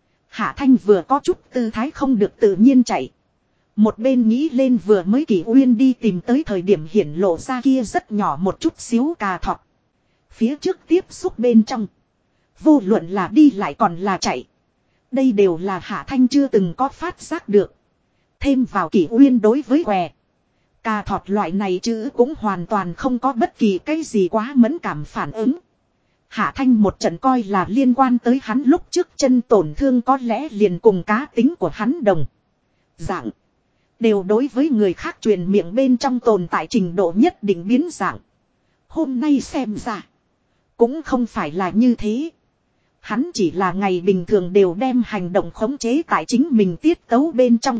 Hạ Thanh vừa có chút tư thái không được tự nhiên chạy. Một bên nghĩ lên vừa mới Kỷ Uyên đi tìm tới thời điểm hiển lộ ra kia rất nhỏ một chút xíu cà thọt. Phía trước tiếp xúc bên trong. Vô luận là đi lại còn là chạy. Đây đều là Hạ Thanh chưa từng có phát giác được. Thêm vào Kỷ Uyên đối với què. Cà thọt loại này chứ cũng hoàn toàn không có bất kỳ cái gì quá mẫn cảm phản ứng. Hạ Thanh một trận coi là liên quan tới hắn lúc trước chân tổn thương có lẽ liền cùng cá tính của hắn đồng. Dạng. Đều đối với người khác truyền miệng bên trong tồn tại trình độ nhất định biến dạng. Hôm nay xem ra. Cũng không phải là như thế. Hắn chỉ là ngày bình thường đều đem hành động khống chế tại chính mình tiết tấu bên trong.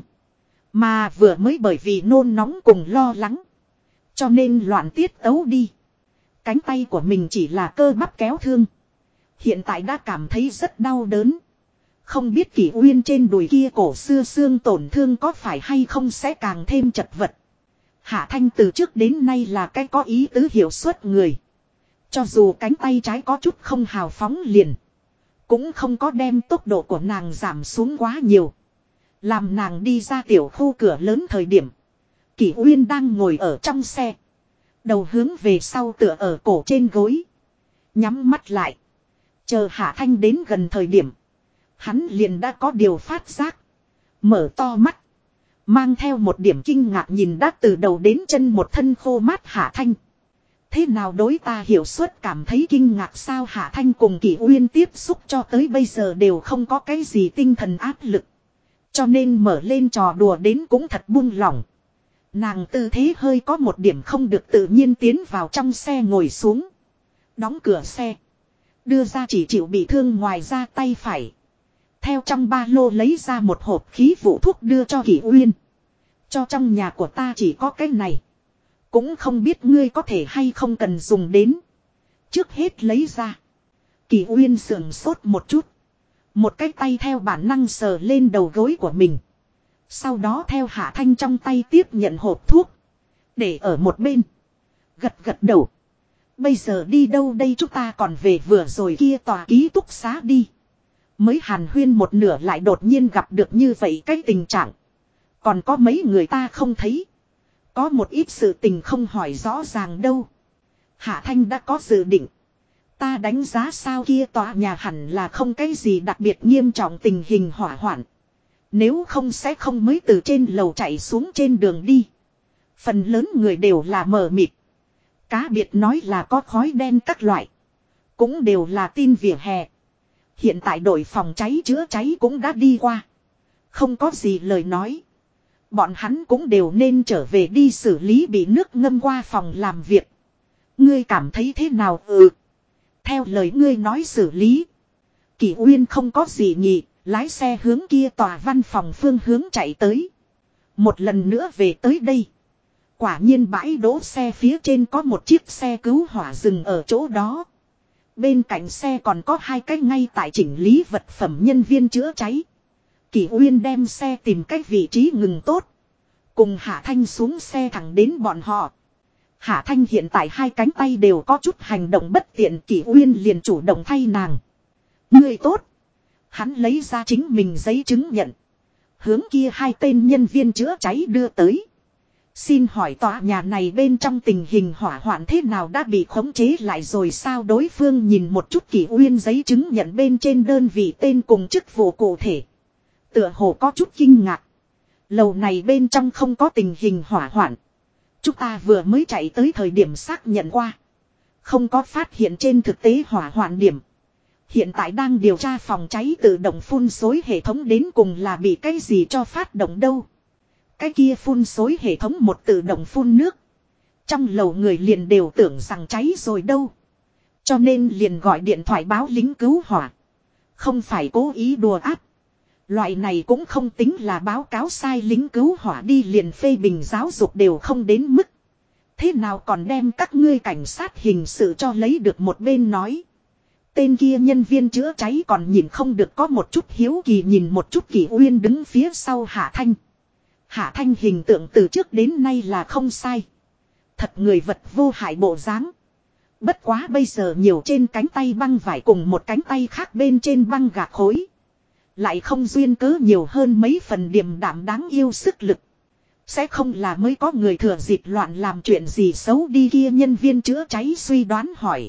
Mà vừa mới bởi vì nôn nóng cùng lo lắng. Cho nên loạn tiết tấu đi. Cánh tay của mình chỉ là cơ bắp kéo thương. Hiện tại đã cảm thấy rất đau đớn. Không biết Kỷ Uyên trên đùi kia cổ xưa xương tổn thương có phải hay không sẽ càng thêm chật vật. Hạ Thanh từ trước đến nay là cái có ý tứ hiệu suất người. Cho dù cánh tay trái có chút không hào phóng liền. Cũng không có đem tốc độ của nàng giảm xuống quá nhiều. Làm nàng đi ra tiểu khu cửa lớn thời điểm. Kỷ Uyên đang ngồi ở trong xe. Đầu hướng về sau tựa ở cổ trên gối. Nhắm mắt lại. Chờ Hạ Thanh đến gần thời điểm. Hắn liền đã có điều phát giác. Mở to mắt. Mang theo một điểm kinh ngạc nhìn đã từ đầu đến chân một thân khô mát Hạ Thanh. Thế nào đối ta hiệu suất cảm thấy kinh ngạc sao Hạ Thanh cùng Kỷ Uyên tiếp xúc cho tới bây giờ đều không có cái gì tinh thần áp lực. Cho nên mở lên trò đùa đến cũng thật buông lỏng. Nàng tư thế hơi có một điểm không được tự nhiên tiến vào trong xe ngồi xuống. Đóng cửa xe. Đưa ra chỉ chịu bị thương ngoài ra tay phải. Theo trong ba lô lấy ra một hộp khí vụ thuốc đưa cho Kỷ Uyên. Cho trong nhà của ta chỉ có cái này. Cũng không biết ngươi có thể hay không cần dùng đến. Trước hết lấy ra. Kỷ Uyên sườn sốt một chút. Một cái tay theo bản năng sờ lên đầu gối của mình. Sau đó theo Hạ Thanh trong tay tiếp nhận hộp thuốc. Để ở một bên. Gật gật đầu. Bây giờ đi đâu đây, chúng ta còn về vừa rồi kia tòa ký túc xá đi. Mới hàn huyên một nửa lại đột nhiên gặp được như vậy cái tình trạng. Còn có mấy người ta không thấy. Có một ít sự tình không hỏi rõ ràng đâu. Hạ Thanh đã có dự định. Ta đánh giá sao kia tòa nhà hẳn là không cái gì đặc biệt nghiêm trọng tình hình hỏa hoạn. Nếu không sẽ không mới từ trên lầu chạy xuống trên đường đi. Phần lớn người đều là mờ mịt. Cá biệt nói là có khói đen các loại. Cũng đều là tin vỉa hè. Hiện tại đội phòng cháy chữa cháy cũng đã đi qua. Không có gì lời nói. Bọn hắn cũng đều nên trở về đi xử lý bị nước ngâm qua phòng làm việc. Ngươi cảm thấy thế nào? Theo lời ngươi nói xử lý. Kỷ Uyên không có gì nhỉ. Lái xe hướng kia tòa văn phòng phương hướng chạy tới. Một lần nữa về tới đây. Quả nhiên bãi đỗ xe phía trên có một chiếc xe cứu hỏa dừng ở chỗ đó. Bên cạnh xe còn có hai cái ngay tại chỉnh lý vật phẩm nhân viên chữa cháy. Kỷ Uyên đem xe tìm cách vị trí ngừng tốt. Cùng Hạ Thanh xuống xe thẳng đến bọn họ. Hạ Thanh hiện tại hai cánh tay đều có chút hành động bất tiện. Kỷ Uyên liền chủ động thay nàng. Người tốt. Hắn lấy ra chính mình giấy chứng nhận. Hướng kia hai tên nhân viên chữa cháy đưa tới. Xin hỏi tòa nhà này bên trong tình hình hỏa hoạn thế nào, đã bị khống chế lại rồi sao? Đối phương nhìn một chút Kỷ Uyên giấy chứng nhận bên trên đơn vị tên cùng chức vụ cụ thể. Tựa hồ có chút kinh ngạc. Lầu này bên trong không có tình hình hỏa hoạn. Chúng ta vừa mới chạy tới thời điểm xác nhận qua. Không có phát hiện trên thực tế hỏa hoạn điểm. Hiện tại đang điều tra phòng cháy tự động phun xối hệ thống đến cùng là bị cái gì cho phát động đâu. Cái kia phun xối hệ thống một tự động phun nước. Trong lầu người liền đều tưởng rằng cháy rồi đâu. Cho nên liền gọi điện thoại báo lính cứu hỏa. Không phải cố ý đùa áp. Loại này cũng không tính là báo cáo sai, lính cứu hỏa đi liền phê bình giáo dục đều không đến mức. Thế nào còn đem các ngươi cảnh sát hình sự cho lấy được một bên nói. Tên kia nhân viên chữa cháy còn nhìn không được có một chút hiếu kỳ nhìn một chút Kỷ Uyên đứng phía sau Hạ Thanh. Hạ Thanh hình tượng từ trước đến nay là không sai. Thật người vật vô hại bộ dáng. Bất quá bây giờ nhiều trên cánh tay băng vải cùng một cánh tay khác bên trên băng gạc khối. Lại không duyên cớ nhiều hơn mấy phần điềm đạm đáng yêu sức lực. Sẽ không là mới có người thừa dịp loạn làm chuyện gì xấu đi kia, nhân viên chữa cháy suy đoán hỏi.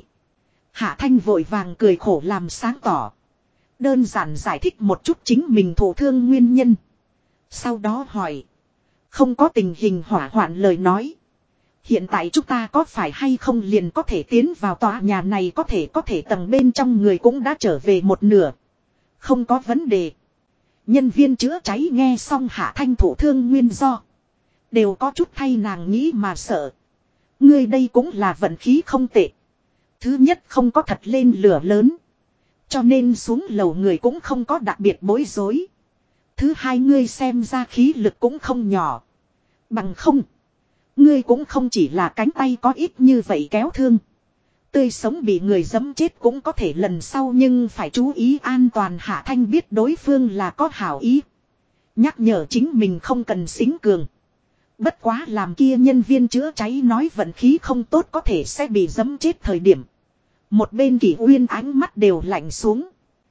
Hạ Thanh vội vàng cười khổ làm sáng tỏ. Đơn giản giải thích một chút chính mình thụ thương nguyên nhân. Sau đó hỏi. Không có tình hình hỏa hoạn lời nói. Hiện tại chúng ta có phải hay không liền có thể tiến vào tòa nhà này, có thể tầng bên trong người cũng đã trở về một nửa. Không có vấn đề. Nhân viên chữa cháy nghe xong Hạ Thanh thụ thương nguyên do. Đều có chút thay nàng nghĩ mà sợ. Ngươi đây cũng là vận khí không tệ. Thứ nhất không có thật lên lửa lớn. Cho nên xuống lầu người cũng không có đặc biệt bối rối. Thứ hai ngươi xem ra khí lực cũng không nhỏ. Bằng không. Ngươi cũng không chỉ là cánh tay có ít như vậy kéo thương. Tươi sống bị người giẫm chết cũng có thể lần sau, nhưng phải chú ý an toàn. Hạ Thanh biết đối phương là có hảo ý. Nhắc nhở chính mình không cần xính cường. Bất quá làm kia nhân viên chữa cháy nói vận khí không tốt có thể sẽ bị giẫm chết thời điểm. Một bên Kỷ Uyên ánh mắt đều lạnh xuống.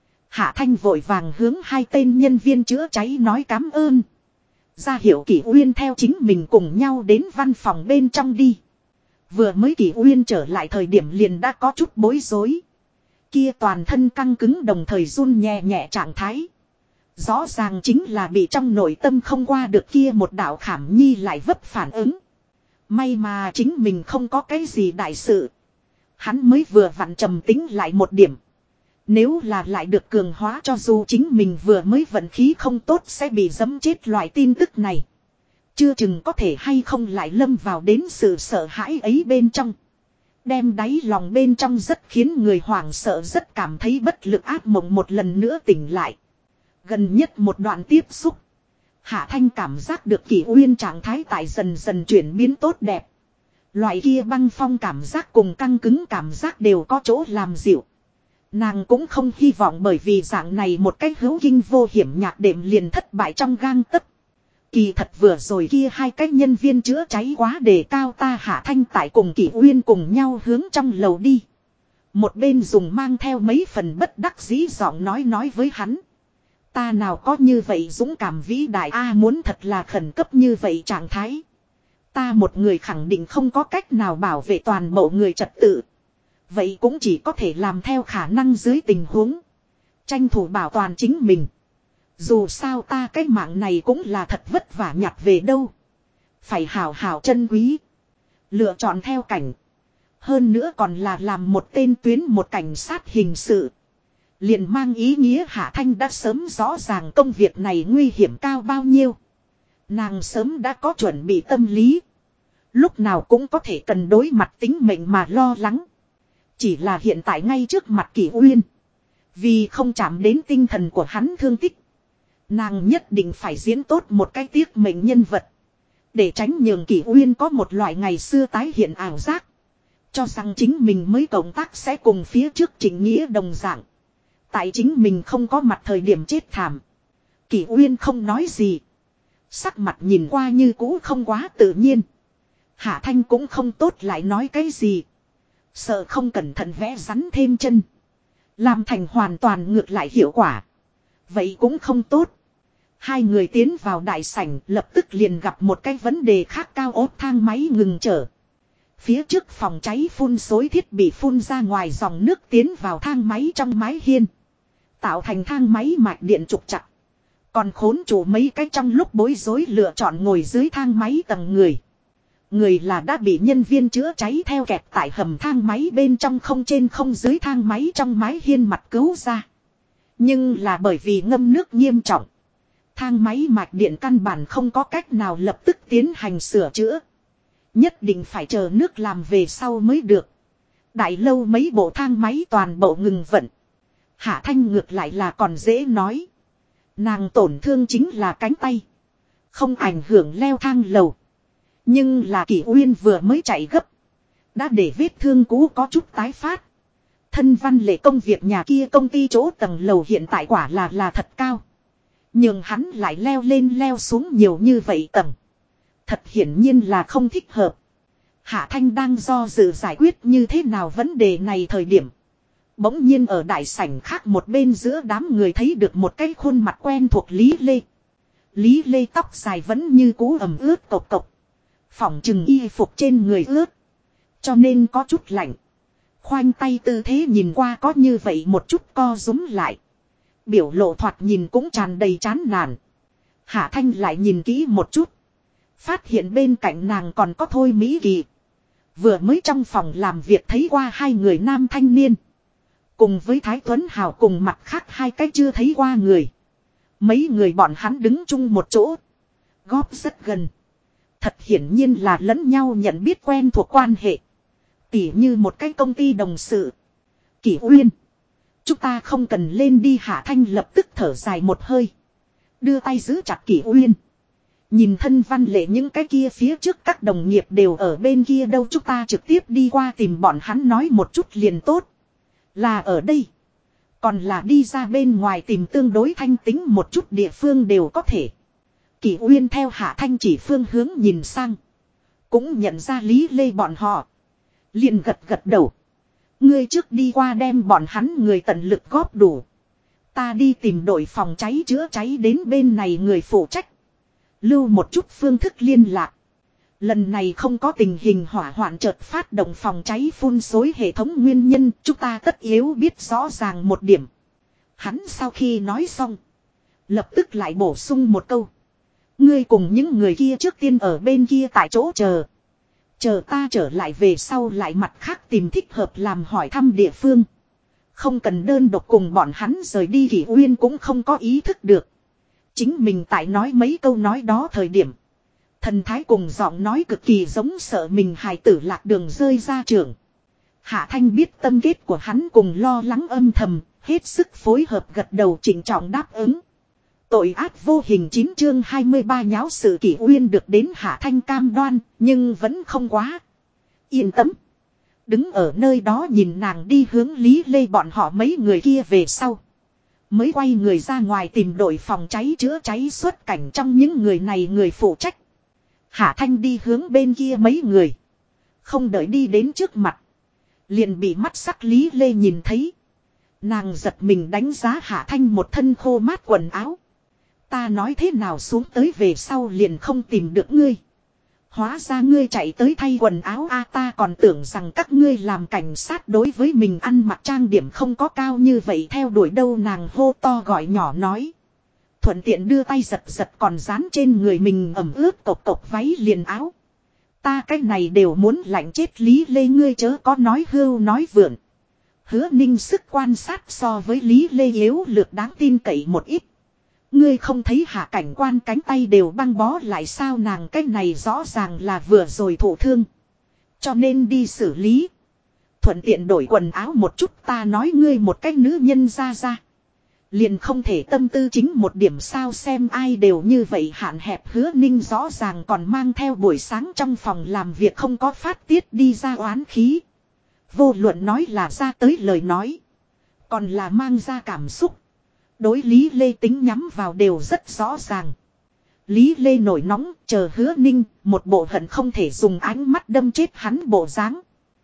Hạ Thanh vội vàng hướng hai tên nhân viên chữa cháy nói cảm ơn. Ra hiệu Kỷ Uyên theo chính mình cùng nhau đến văn phòng bên trong đi. Vừa mới Kỷ Uyên trở lại thời điểm liền đã có chút bối rối. Kia toàn thân căng cứng đồng thời run nhẹ nhẹ trạng thái. Rõ ràng chính là bị trong nội tâm không qua được kia một đạo khảm nhi lại vấp phản ứng. May mà chính mình không có cái gì đại sự. Hắn mới vừa vặn trầm tính lại một điểm. Nếu là lại được cường hóa, cho dù chính mình vừa mới vận khí không tốt sẽ bị giẫm chết loại tin tức này. Chưa chừng có thể hay không lại lâm vào đến sự sợ hãi ấy bên trong. Đem đáy lòng bên trong rất khiến người hoảng sợ rất cảm thấy bất lực ác mộng một lần nữa tỉnh lại. Gần nhất một đoạn tiếp xúc. Hạ Thanh cảm giác được Kỷ Uyên trạng thái tại dần dần chuyển biến tốt đẹp. Loại kia băng phong cảm giác cùng căng cứng cảm giác đều có chỗ làm dịu. Nàng cũng không hy vọng bởi vì dạng này một cách hữu kinh vô hiểm nhạc đệm liền thất bại trong gang tấc. Kỳ thật vừa rồi kia hai cái nhân viên chữa cháy quá đề cao ta. Hạ Thanh tại cùng Kỷ Uyên cùng nhau hướng trong lầu đi. Một bên dùng mang theo mấy phần bất đắc dĩ giọng nói với hắn. Ta nào có như vậy dũng cảm vĩ đại muốn thật là khẩn cấp như vậy trạng thái. Ta một người khẳng định không có cách nào bảo vệ toàn bộ người trật tự. Vậy cũng chỉ có thể làm theo khả năng dưới tình huống. Tranh thủ bảo toàn chính mình. Dù sao ta cái mạng này cũng là thật vất vả nhặt về đâu. Phải hào hào trân quý. Lựa chọn theo cảnh. Hơn nữa còn là làm một tên tuyến một cảnh sát hình sự. Liền mang ý nghĩa Hạ Thanh đã sớm rõ ràng công việc này nguy hiểm cao bao nhiêu. Nàng sớm đã có chuẩn bị tâm lý. Lúc nào cũng có thể cần đối mặt tính mệnh mà lo lắng. Chỉ là hiện tại ngay trước mặt Kỷ Uyên. Vì không chạm đến tinh thần của hắn thương tích. Nàng nhất định phải diễn tốt một cái tiếc mệnh nhân vật. Để tránh nhường Kỷ Uyên có một loại ngày xưa tái hiện ảo giác. Cho rằng chính mình mới cộng tác sẽ cùng phía trước Trịnh Nghĩa đồng dạng. Tại chính mình không có mặt thời điểm chết thảm. Kỷ Uyên không nói gì. Sắc mặt nhìn qua như cũ không quá tự nhiên. Hạ Thanh cũng không tốt lại nói cái gì. Sợ không cẩn thận vẽ rắn thêm chân. Làm thành hoàn toàn ngược lại hiệu quả. Vậy cũng không tốt. Hai người tiến vào đại sảnh lập tức liền gặp một cái vấn đề khác cao ốt thang máy ngừng chở. Phía trước phòng cháy phun xối thiết bị phun ra ngoài dòng nước tiến vào thang máy trong mái hiên. Tạo thành thang máy mạch điện trục chặt. Còn khốn chủ mấy cái trong lúc bối rối lựa chọn ngồi dưới thang máy tầng người. Người là đã bị nhân viên chữa cháy theo kẹt tại hầm thang máy bên trong không trên không dưới thang máy trong mái hiên mặt cứu ra. Nhưng là bởi vì ngâm nước nghiêm trọng. Thang máy mạch điện căn bản không có cách nào lập tức tiến hành sửa chữa. Nhất định phải chờ nước làm về sau mới được. Đại lâu mấy bộ thang máy toàn bộ ngừng vận. Hạ Thanh ngược lại là còn dễ nói. Nàng tổn thương chính là cánh tay. Không ảnh hưởng leo thang lầu. Nhưng là Kỷ Uyên vừa mới chạy gấp. Đã để vết thương cũ có chút tái phát. Thân văn lệ công việc nhà kia công ty chỗ tầng lầu hiện tại quả là thật cao. Nhưng hắn lại leo lên leo xuống nhiều như vậy tầng. Thật hiển nhiên là không thích hợp. Hạ Thanh đang do dự giải quyết như thế nào vấn đề này thời điểm. Bỗng nhiên ở đại sảnh khác một bên giữa đám người thấy được một cái khuôn mặt quen thuộc Lý Lê. Lý Lê tóc dài vẫn như cũ ẩm ướt cộc cộc. Phỏng chừng y phục trên người ướt. Cho nên có chút lạnh. Khoanh tay tư thế nhìn qua có như vậy một chút co rúm lại. Biểu lộ thoạt nhìn cũng tràn đầy chán nản. Hạ Thanh lại nhìn kỹ một chút. Phát hiện bên cạnh nàng còn có Thôi Mỹ Kỳ. Vừa mới trong phòng làm việc thấy qua hai người nam thanh niên. Cùng với Thái Tuấn Hào cùng mặt khác hai cái chưa thấy qua người. Mấy người bọn hắn đứng chung một chỗ. Góp rất gần. Thật hiển nhiên là lẫn nhau nhận biết quen thuộc quan hệ. Tỉ như một cái công ty đồng sự. Kỷ Uyên. Chúng ta không cần lên đi. Hạ Thanh lập tức thở dài một hơi. Đưa tay giữ chặt Kỷ Uyên. Nhìn thân văn lệ những cái kia phía trước các đồng nghiệp đều ở bên kia đâu. Chúng ta trực tiếp đi qua tìm bọn hắn nói một chút liền tốt. Là ở đây. Còn là đi ra bên ngoài tìm tương đối thanh tính một chút địa phương đều có thể. Kỷ Uyên theo Hạ Thanh chỉ phương hướng nhìn sang. Cũng nhận ra Lý Lê bọn họ. Liền gật gật đầu. Ngươi trước đi qua đem bọn hắn người tận lực góp đủ. Ta đi tìm đội phòng cháy chữa cháy đến bên này người phụ trách. Lưu một chút phương thức liên lạc. Lần này không có tình hình hỏa hoạn chợt phát động phòng cháy phun xối hệ thống nguyên nhân. Chúng ta tất yếu biết rõ ràng một điểm. Hắn sau khi nói xong. Lập tức lại bổ sung một câu. Ngươi cùng những người kia trước tiên ở bên kia tại chỗ chờ. Chờ ta trở lại về sau lại mặt khác tìm thích hợp làm hỏi thăm địa phương. Không cần đơn độc cùng bọn hắn rời đi. Kỷ Uyên cũng không có ý thức được. Chính mình tại nói mấy câu nói đó thời điểm. Thần thái cùng giọng nói cực kỳ giống sợ mình hài tử lạc đường rơi ra trường. Hạ Thanh biết tâm kết của hắn cùng lo lắng âm thầm, hết sức phối hợp gật đầu trịnh trọng đáp ứng. Tội ác vô hình 9 chương 23 nháo sự Kỷ Uyên được đến Hạ Thanh cam đoan, nhưng vẫn không quá yên tâm. Đứng ở nơi đó nhìn nàng đi hướng Lý Lê bọn họ mấy người kia về sau. Mới quay người ra ngoài tìm đội phòng cháy chữa cháy xuất cảnh trong những người này người phụ trách. Hạ Thanh đi hướng bên kia mấy người. Không đợi đi đến trước mặt. Liền bị mắt sắc Lý Lê nhìn thấy. Nàng giật mình đánh giá Hạ Thanh một thân khô mát quần áo. Ta nói thế nào xuống tới về sau liền không tìm được ngươi. Hóa ra ngươi chạy tới thay quần áo a, ta còn tưởng rằng các ngươi làm cảnh sát đối với mình ăn mặc trang điểm không có cao như vậy theo đuổi đâu, nàng hô to gọi nhỏ nói. Thuận tiện đưa tay giật giật còn dán trên người mình ẩm ướt cộc cộc váy liền áo. Ta cái này đều muốn lạnh chết Lý Lê, ngươi chớ có nói hưu nói vượn. Hứa Ninh sức quan sát so với Lý Lê yếu lược đáng tin cậy một ít. Ngươi không thấy Hạ cảnh quan cánh tay đều băng bó lại sao, nàng cái này rõ ràng là vừa rồi thụ thương. Cho nên đi xử lý. Thuận tiện đổi quần áo một chút, ta nói ngươi một cái nữ nhân ra. Liền không thể tâm tư chính một điểm sao, xem ai đều như vậy hạn hẹp. Hứa Ninh rõ ràng còn mang theo buổi sáng trong phòng làm việc không có phát tiết đi ra oán khí. Vô luận nói là ra tới lời nói. Còn là mang ra cảm xúc. Đối Lý Lê tính nhắm vào đều rất rõ ràng. Lý Lê nổi nóng chờ Hứa Ninh, một bộ hận không thể dùng ánh mắt đâm chết hắn bộ dáng.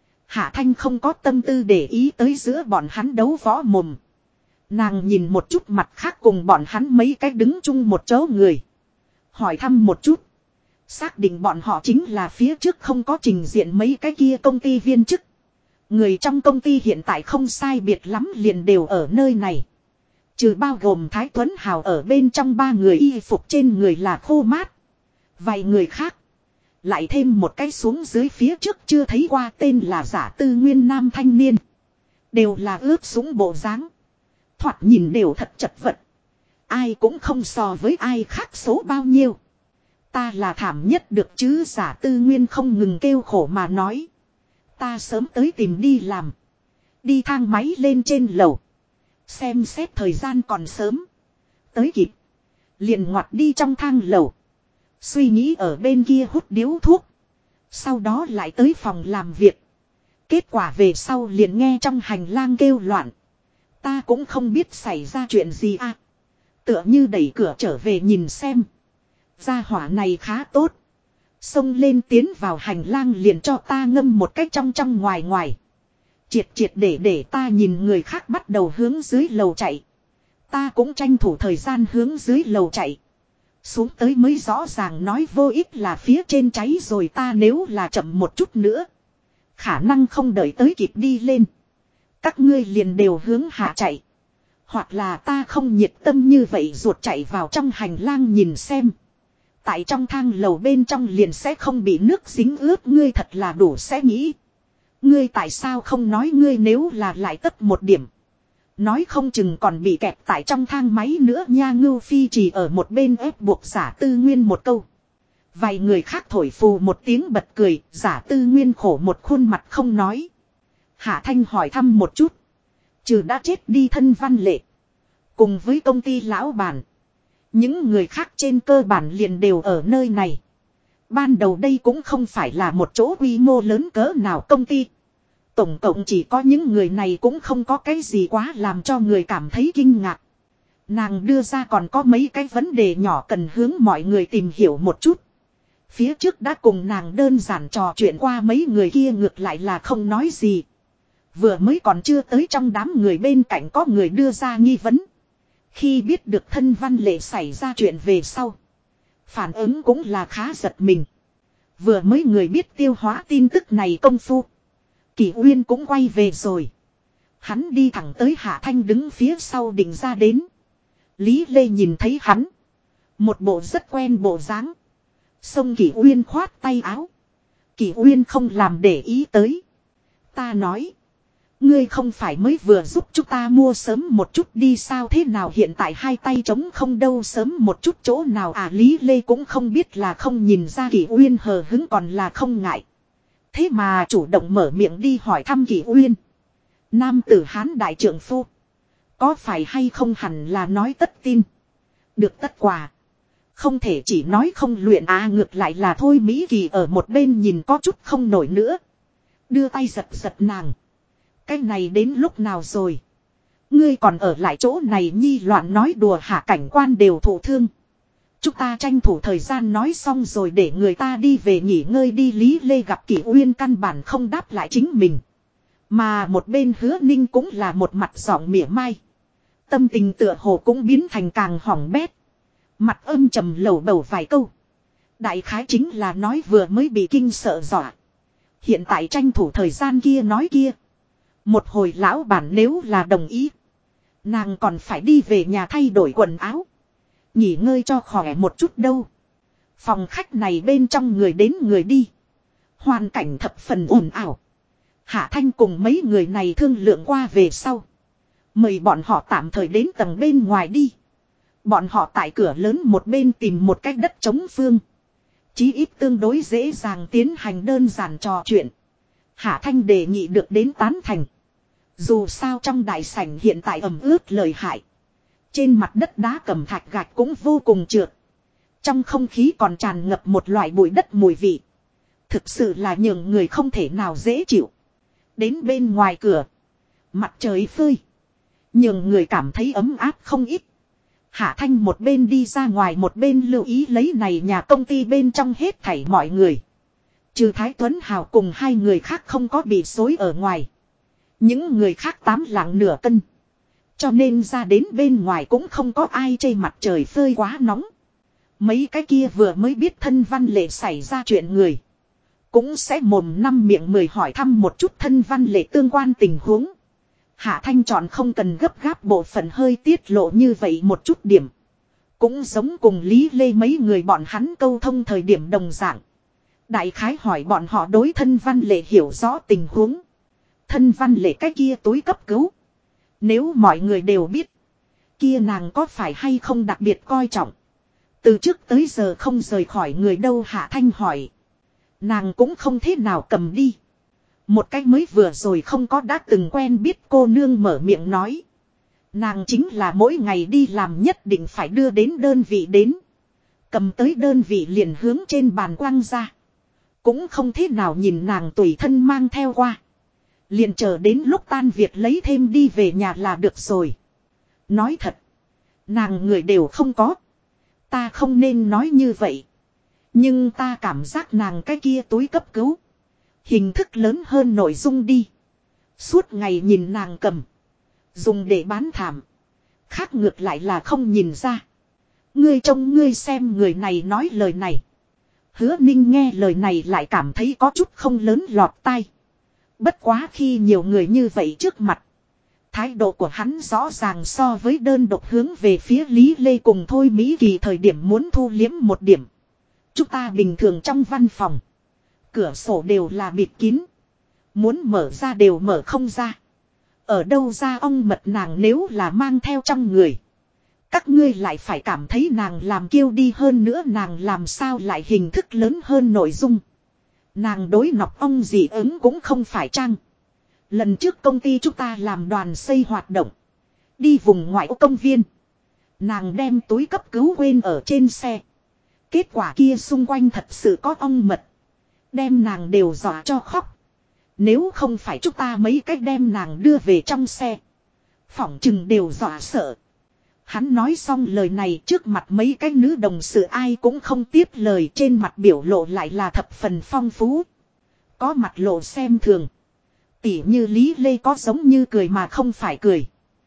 Hạ Thanh không có tâm tư để ý tới giữa bọn hắn đấu võ mồm. Nàng nhìn một chút mặt khác cùng bọn hắn mấy cái đứng chung một chỗ người. Hỏi thăm một chút. Xác định bọn họ chính là phía trước không có trình diện mấy cái kia công ty viên chức. Người trong công ty hiện tại không sai biệt lắm liền đều ở nơi này. Trừ bao gồm Thái Tuấn Hào ở bên trong, 3 người y phục trên người là khô mát. Vài người khác. Lại thêm một cái xuống dưới phía trước chưa thấy qua tên là Giả Tư Nguyên nam thanh niên. Đều là ướp sũng bộ dáng. Thoạt nhìn đều thật chật vật. Ai cũng không so với ai khác số bao nhiêu. Ta là thảm nhất được chứ, Giả Tư Nguyên không ngừng kêu khổ mà nói. Ta sớm tới tìm đi làm. Đi thang máy lên trên lầu. Xem xét thời gian còn sớm. Tới kịp. Liền ngoặt đi trong thang lầu. Suy nghĩ ở bên kia hút điếu thuốc. Sau đó lại tới phòng làm việc. Kết quả về sau liền nghe trong hành lang kêu loạn. Ta cũng không biết xảy ra chuyện gì à. Tựa như đẩy cửa trở về nhìn xem. Gia hỏa này khá tốt. Xông lên tiến vào hành lang liền cho ta ngâm một cách trong ngoài ngoài. Triệt để ta nhìn người khác bắt đầu hướng dưới lầu chạy. Ta cũng tranh thủ thời gian hướng dưới lầu chạy. Xuống tới mới rõ ràng nói vô ích là phía trên cháy rồi, ta nếu là chậm một chút nữa. Khả năng không đợi tới kịp đi lên. Các ngươi liền đều hướng hạ chạy. Hoặc là ta không nhiệt tâm như vậy ruột chạy vào trong hành lang nhìn xem. Tại trong thang lầu bên trong liền sẽ không bị nước dính ướt, ngươi thật là đủ sẽ nghĩ. Ngươi tại sao không nói, ngươi nếu là lại tấp một điểm. Nói không chừng còn bị kẹt tại trong thang máy nữa nha. Ngưu Phi chỉ ở một bên ép buộc Giả Tư Nguyên một câu. Vài người khác thổi phù một tiếng bật cười, Giả Tư Nguyên khổ một khuôn mặt không nói. Hạ Thanh hỏi thăm một chút. Trừ đã chết đi Thân Văn Lệ. Cùng với công ty lão bản. Những người khác trên cơ bản liền đều ở nơi này. Ban đầu đây cũng không phải là một chỗ quy mô lớn cỡ nào công ty. Tổng cộng chỉ có những người này cũng không có cái gì quá làm cho người cảm thấy kinh ngạc. Nàng đưa ra còn có mấy cái vấn đề nhỏ cần hướng mọi người tìm hiểu một chút. Phía trước đã cùng nàng đơn giản trò chuyện qua, mấy người kia ngược lại là không nói gì. Vừa mới còn chưa tới trong đám người bên cạnh có người đưa ra nghi vấn. Khi biết được Thân Văn Lệ xảy ra chuyện về sau. Phản ứng cũng là khá giật mình. Vừa mới người biết tiêu hóa tin tức này công phu. Kỷ Uyên cũng quay về rồi. Hắn đi thẳng tới Hạ Thanh đứng phía sau định ra đến. Lý Lê nhìn thấy hắn. Một bộ rất quen bộ dáng. Xông Kỷ Uyên khoát tay áo. Kỷ Uyên không làm để ý tới. Ta nói. Ngươi không phải mới vừa giúp chúng ta mua sớm một chút đi sao, thế nào hiện tại hai tay trống không đâu, sớm một chút chỗ nào à. Lý Lê cũng không biết là không nhìn ra Kỷ Uyên hờ hứng còn là không ngại. Thế mà chủ động mở miệng đi hỏi thăm Kỷ Uyên. Nam tử Hán đại trượng phu. Có phải hay không hẳn là nói tất tin. Được tất quà. Không thể chỉ nói không luyện à, ngược lại là Thôi Mỹ Kỳ ở một bên nhìn có chút không nổi nữa. Đưa tay giật giật nàng. Cái này đến lúc nào rồi? Ngươi còn ở lại chỗ này nhi loạn nói đùa hả, cảnh quan đều thụ thương. Chúng ta tranh thủ thời gian nói xong rồi để người ta đi về nghỉ ngơi đi. Lý Lê gặp Kỷ Uyên căn bản không đáp lại chính mình. Mà một bên Hứa Ninh cũng là một mặt giọng mỉa mai. Tâm tình tựa hồ cũng biến thành càng hỏng bét. Mặt âm trầm lầu bầu vài câu. Đại khái chính là nói vừa mới bị kinh sợ dọa. Hiện tại tranh thủ thời gian kia nói kia. Một hồi lão bản nếu là đồng ý. Nàng còn phải đi về nhà thay đổi quần áo. Nghỉ ngơi cho khỏe một chút đâu. Phòng khách này bên trong người đến người đi. Hoàn cảnh thập phần ồn ào. Hạ Thanh cùng mấy người này thương lượng qua về sau. Mời bọn họ tạm thời đến tầng bên ngoài đi. Bọn họ tại cửa lớn một bên tìm một cách đất trống phương. Chí ít tương đối dễ dàng tiến hành đơn giản trò chuyện. Hạ Thanh đề nghị được đến tán thành. Dù sao trong đại sảnh hiện tại ẩm ướt lời hại. Trên mặt đất đá cẩm thạch gạch cũng vô cùng trượt. Trong không khí còn tràn ngập một loại bụi đất mùi vị. Thực sự là nhường người không thể nào dễ chịu. Đến bên ngoài cửa. Mặt trời phơi. Nhường người cảm thấy ấm áp không ít. Hạ Thanh một bên đi ra ngoài một bên lưu ý lấy này nhà công ty bên trong hết thảy mọi người. Trừ Thái Tuấn Hào cùng hai người khác không có bị xối ở ngoài. Những người khác tám lạng nửa cân. Cho nên ra đến bên ngoài cũng không có ai chê mặt trời phơi quá nóng. Mấy cái kia vừa mới biết thân Văn Lệ xảy ra chuyện người. Cũng sẽ mồm năm miệng mười hỏi thăm một chút thân Văn Lệ tương quan tình huống. Hạ Thanh chọn không cần gấp gáp bộ phận hơi tiết lộ như vậy một chút điểm. Cũng giống cùng Lý Lê mấy người bọn hắn câu thông thời điểm đồng dạng. Đại khái hỏi bọn họ đối thân Văn Lệ hiểu rõ tình huống. Thân Văn Lệ cái kia túi cấp cứu. Nếu mọi người đều biết. Kia nàng có phải hay không đặc biệt coi trọng. Từ trước tới giờ không rời khỏi người đâu. Hạ Thanh hỏi. Nàng cũng không thế nào cầm đi. Một cách mới vừa rồi không có đã từng quen biết cô nương mở miệng nói. Nàng chính là mỗi ngày đi làm nhất định phải đưa đến đơn vị đến. Cầm tới đơn vị liền hướng trên bàn quăng ra. Cũng không thế nào nhìn nàng tùy thân mang theo qua. Liền chờ đến lúc tan việc lấy thêm đi về nhà là được rồi. Nói thật. Nàng người đều không có. Ta không nên nói như vậy. Nhưng ta cảm giác nàng cái kia túi cấp cứu. Hình thức lớn hơn nội dung đi. Suốt ngày nhìn nàng cầm. Dùng để bán thảm. Khác ngược lại là không nhìn ra. Ngươi trông ngươi xem người này nói lời này. Hứa Ninh nghe lời này lại cảm thấy có chút không lớn lọt tai. Bất quá khi nhiều người như vậy trước mặt. Thái độ của hắn rõ ràng so với đơn độc hướng về phía Lý Lê cùng Thôi Mỹ Kỳ thời điểm muốn thu liếm một điểm. Chúng ta bình thường trong văn phòng. Cửa sổ đều là bịt kín. Muốn mở ra đều mở không ra. Ở đâu ra ong mật nàng nếu là mang theo trong người. Các ngươi lại phải cảm thấy nàng làm kiêu đi hơn nữa nàng làm sao lại hình thức lớn hơn nội dung. Nàng đối nọc ong dị ứng cũng không phải chăng. Lần trước công ty chúng ta làm đoàn xây hoạt động. Đi vùng ngoại ô công viên. Nàng đem túi cấp cứu quên ở trên xe. Kết quả kia xung quanh thật sự có ong mật. Đem nàng đều dọa cho khóc. Nếu không phải chúng ta mấy cách đem nàng đưa về trong xe. Phỏng chừng đều dọa sợ. Hắn nói xong lời này trước mặt mấy cái nữ đồng sự ai cũng không tiếp lời, trên mặt biểu lộ lại là thập phần phong phú. Có mặt lộ xem thường. Tỉ như Lý Lê có giống như cười mà không phải cười.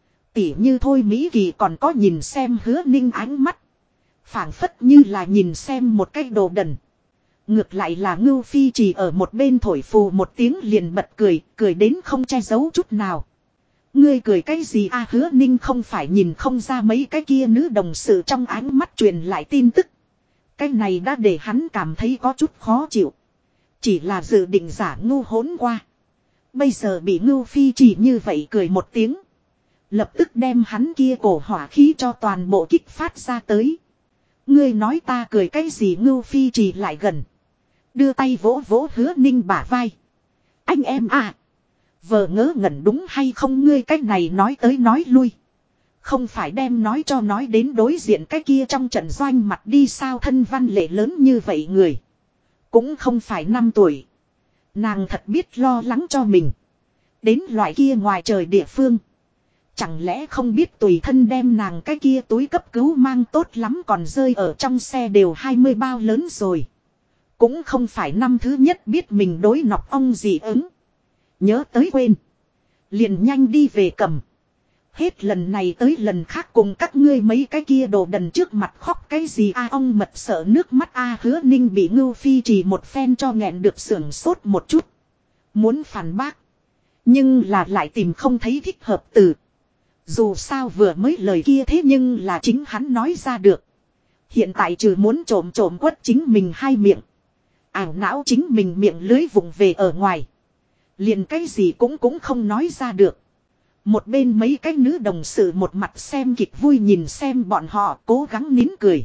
Tỉ như Thôi Mỹ Kỳ còn có nhìn xem Hứa Ninh ánh mắt. Phảng phất như là nhìn xem một cái đồ đần. Ngược lại là Ngưu Phi chỉ ở một bên thổi phù một tiếng liền bật cười, cười đến không che giấu chút nào. Ngươi cười cái gì a? Hứa Ninh không phải nhìn không ra mấy cái kia nữ đồng sự trong ánh mắt truyền lại tin tức. Cái này đã để hắn cảm thấy có chút khó chịu. Chỉ là dự định giả ngu hỗn qua. Bây giờ bị Ngưu Phi chỉ như vậy cười một tiếng. Lập tức đem hắn kia cổ hỏa khí cho toàn bộ kích phát ra tới. Ngươi nói ta cười cái gì? Ngưu Phi chỉ lại gần. Đưa tay vỗ vỗ Hứa Ninh bả vai. Anh em à. Vờ ngớ ngẩn đúng hay không? Ngươi cái này nói tới nói lui. Không phải đem nói cho nói đến đối diện cái kia trong trận doanh mặt đi sao? Thân Văn Lệ lớn như vậy người. Cũng không phải 5 tuổi. Nàng thật biết lo lắng cho mình. Đến loại kia ngoài trời địa phương. Chẳng lẽ không biết tùy thân đem nàng cái kia túi cấp cứu mang tốt lắm, còn rơi ở trong xe đều 20 bao lớn rồi. Cũng không phải năm thứ nhất biết mình đối nọc ong gì ứng. Nhớ tới quên. Liền nhanh đi về cầm. Hết lần này tới lần khác cùng các ngươi mấy cái kia đồ đần trước mặt khóc cái gì a? Ong mật sợ nước mắt a. Hứa Ninh bị Ngưu Phi chỉ một phen cho nghẹn được sưởng sốt một chút. Muốn phản bác. Nhưng là lại tìm không thấy thích hợp từ. Dù sao vừa mới lời kia thế nhưng là chính hắn nói ra được. Hiện tại trừ muốn trộm quất chính mình hai miệng. Ảo não chính mình miệng lưới vùng về ở ngoài. Liền cái gì cũng không nói ra được. Một bên mấy cái nữ đồng sự một mặt xem kịch vui nhìn xem bọn họ cố gắng nín cười.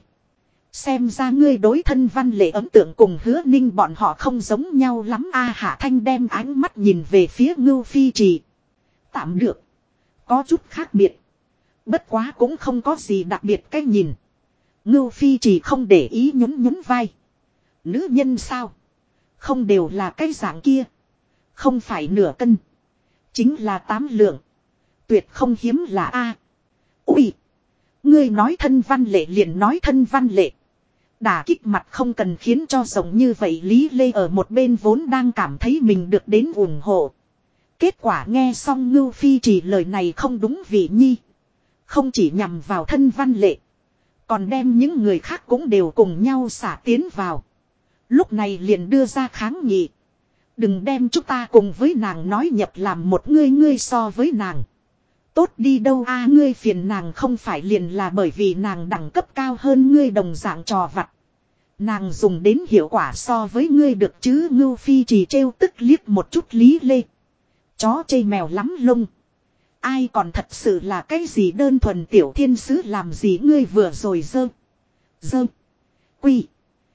Xem ra ngươi đối thân Văn Lệ ấn tượng cùng Hứa Ninh bọn họ không giống nhau lắm a. Hạ Thanh đem ánh mắt nhìn về phía Ngưu Phi Trì. Tạm được. Có chút khác biệt. Bất quá cũng không có gì đặc biệt cái nhìn. Ngưu Phi Trì không để ý nhún vai. Nữ nhân sao? Không đều là cái dạng kia. Không phải nửa cân. Chính là 8 lượng. Tuyệt không hiếm là A. Ui! Ngươi nói thân Văn Lệ liền nói thân Văn Lệ. Đả kích mặt không cần khiến cho rộng như vậy. Lý Lê ở một bên vốn đang cảm thấy mình được đến ủng hộ. Kết quả nghe xong Ngưu Phi chỉ lời này không đúng vị nhi. Không chỉ nhằm vào thân Văn Lệ. Còn đem những người khác cũng đều cùng nhau xả tiến vào. Lúc này liền đưa ra kháng nghị. Đừng đem chúng ta cùng với nàng nói nhập làm một ngươi so với nàng. Tốt đi đâu a? Ngươi phiền nàng không phải liền là bởi vì nàng đẳng cấp cao hơn ngươi đồng dạng trò vặt. Nàng dùng đến hiệu quả so với ngươi được chứ? Ngưu Phi chỉ trêu tức liếc một chút Lý Lê. Chó chê mèo lắm lông. Ai còn thật sự là cái gì đơn thuần tiểu thiên sứ làm gì ngươi vừa rồi dơ. Quy.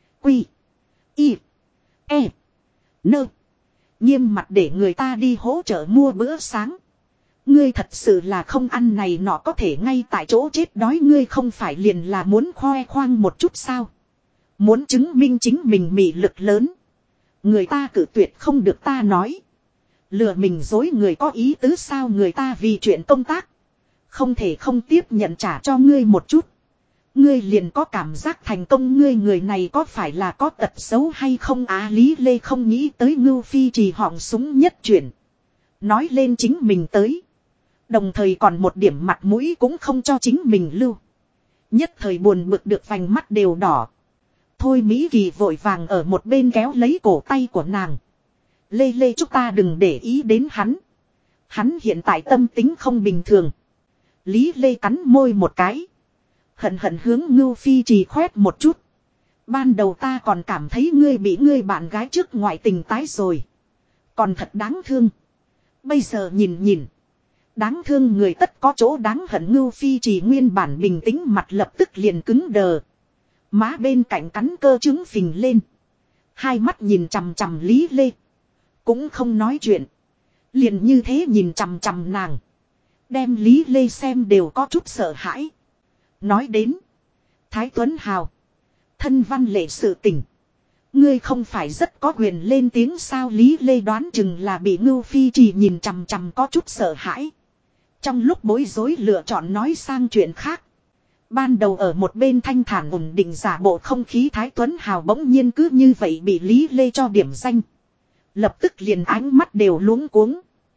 Y. E. Nơ. Nghiêm mặt để người ta đi hỗ trợ mua bữa sáng. Ngươi thật sự là không ăn này nọ có thể ngay tại chỗ chết đói. Ngươi không phải liền là muốn khoe khoang một chút sao? Muốn chứng minh chính mình mị lực lớn. Người ta cự tuyệt không được ta nói. Lừa mình dối người có ý tứ sao? Người ta vì chuyện công tác. Không thể không tiếp nhận trả cho ngươi một chút. Ngươi liền có cảm giác thành công. Ngươi người này có phải là có tật xấu hay không á? Lý Lê không nghĩ tới Ngưu Phi trì họng súng nhất chuyển. Nói lên chính mình tới. Đồng thời còn một điểm mặt mũi cũng không cho chính mình lưu. Nhất thời buồn bực được vành mắt đều đỏ. Thôi Mỹ Kỳ vội vàng ở một bên kéo lấy cổ tay của nàng. Lê chúng ta đừng để ý đến hắn. Hắn hiện tại tâm tính không bình thường. Lý Lê cắn môi một cái. Hận hướng Ngưu Phi trì khoét một chút. Ban đầu ta còn cảm thấy ngươi bị ngươi bạn gái trước ngoại tình tái rồi. Còn thật đáng thương. Bây giờ nhìn. Đáng thương người tất có chỗ đáng hận. Ngưu Phi trì nguyên bản bình tĩnh mặt lập tức liền cứng đờ. Má bên cạnh cắn cơ trứng phình lên. Hai mắt nhìn chằm chằm Lý Lê. Cũng không nói chuyện. Liền như thế nhìn chằm chằm nàng. Đem Lý Lê xem đều có chút sợ hãi. Nói đến. Thái Tuấn Hào. Thân Văn Lệ sự tình. Ngươi không phải rất có quyền lên tiếng sao? Lý Lê đoán chừng là bị Ngưu Phi trì nhìn chằm chằm có chút sợ hãi. Trong lúc bối rối lựa chọn nói sang chuyện khác. Ban đầu ở một bên thanh thản ổn định giả bộ không khí Thái Tuấn Hào bỗng nhiên cứ như vậy bị Lý Lê cho điểm danh. Lập tức liền ánh mắt đều luống cuống.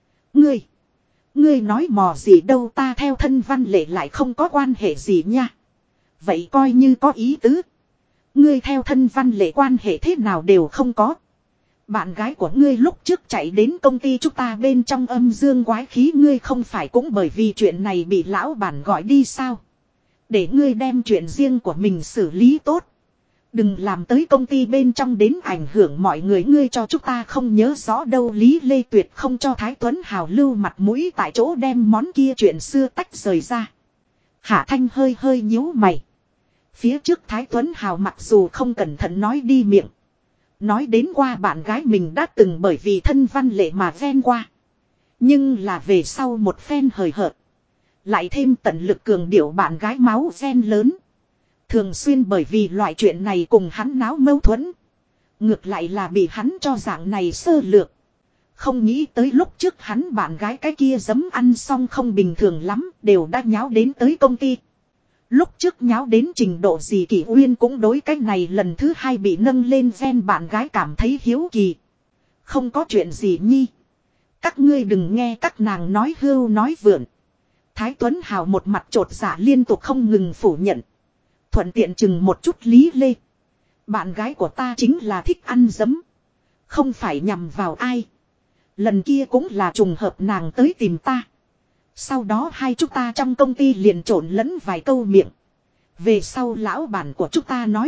Ngươi nói mò gì đâu, ta theo thân Văn Lệ lại không có quan hệ gì nha. Vậy coi như có ý tứ. Ngươi theo thân Văn Lệ quan hệ thế nào đều không có. Bạn gái của ngươi lúc trước chạy đến công ty chúng ta bên trong âm dương quái khí, ngươi không phải cũng bởi vì chuyện này bị lão bản gọi đi sao? Để ngươi đem chuyện riêng của mình xử lý tốt. Đừng làm tới công ty bên trong đến ảnh hưởng mọi người, ngươi cho chúng ta không nhớ rõ đâu. Lý Lê tuyệt không cho Thái Tuấn Hào lưu mặt mũi, tại chỗ đem món kia chuyện xưa tách rời ra. Hạ Thanh hơi hơi nhíu mày. Phía trước Thái Tuấn Hào mặc dù không cẩn thận nói đi miệng. Nói đến qua bạn gái mình đã từng bởi vì thân văn lệ mà ven qua. Nhưng là về sau một phen hời hợt. Lại thêm tận lực cường điệu bạn gái máu ven lớn. Thường xuyên bởi vì loại chuyện này cùng hắn náo mâu thuẫn. Ngược lại là bị hắn cho dạng này sơ lược. Không nghĩ tới lúc trước hắn bạn gái cái kia giấm ăn xong không bình thường lắm, đều đã nháo đến tới công ty. Lúc trước nháo đến trình độ gì Kỷ Uyên cũng đối cái này lần thứ hai bị nâng lên ven bạn gái cảm thấy hiếu kỳ. Không có chuyện gì nhi. Các ngươi đừng nghe các nàng nói hưu nói vượn. Thái Tuấn Hào một mặt trột dạ liên tục không ngừng phủ nhận. Thuận tiện chừng một chút Lý Lê. Bạn gái của ta chính là thích ăn giấm. Không phải nhằm vào ai. Lần kia cũng là trùng hợp nàng tới tìm ta. Sau đó hai chúng ta trong công ty liền trộn lẫn vài câu miệng. Về sau lão bản của chúng ta nói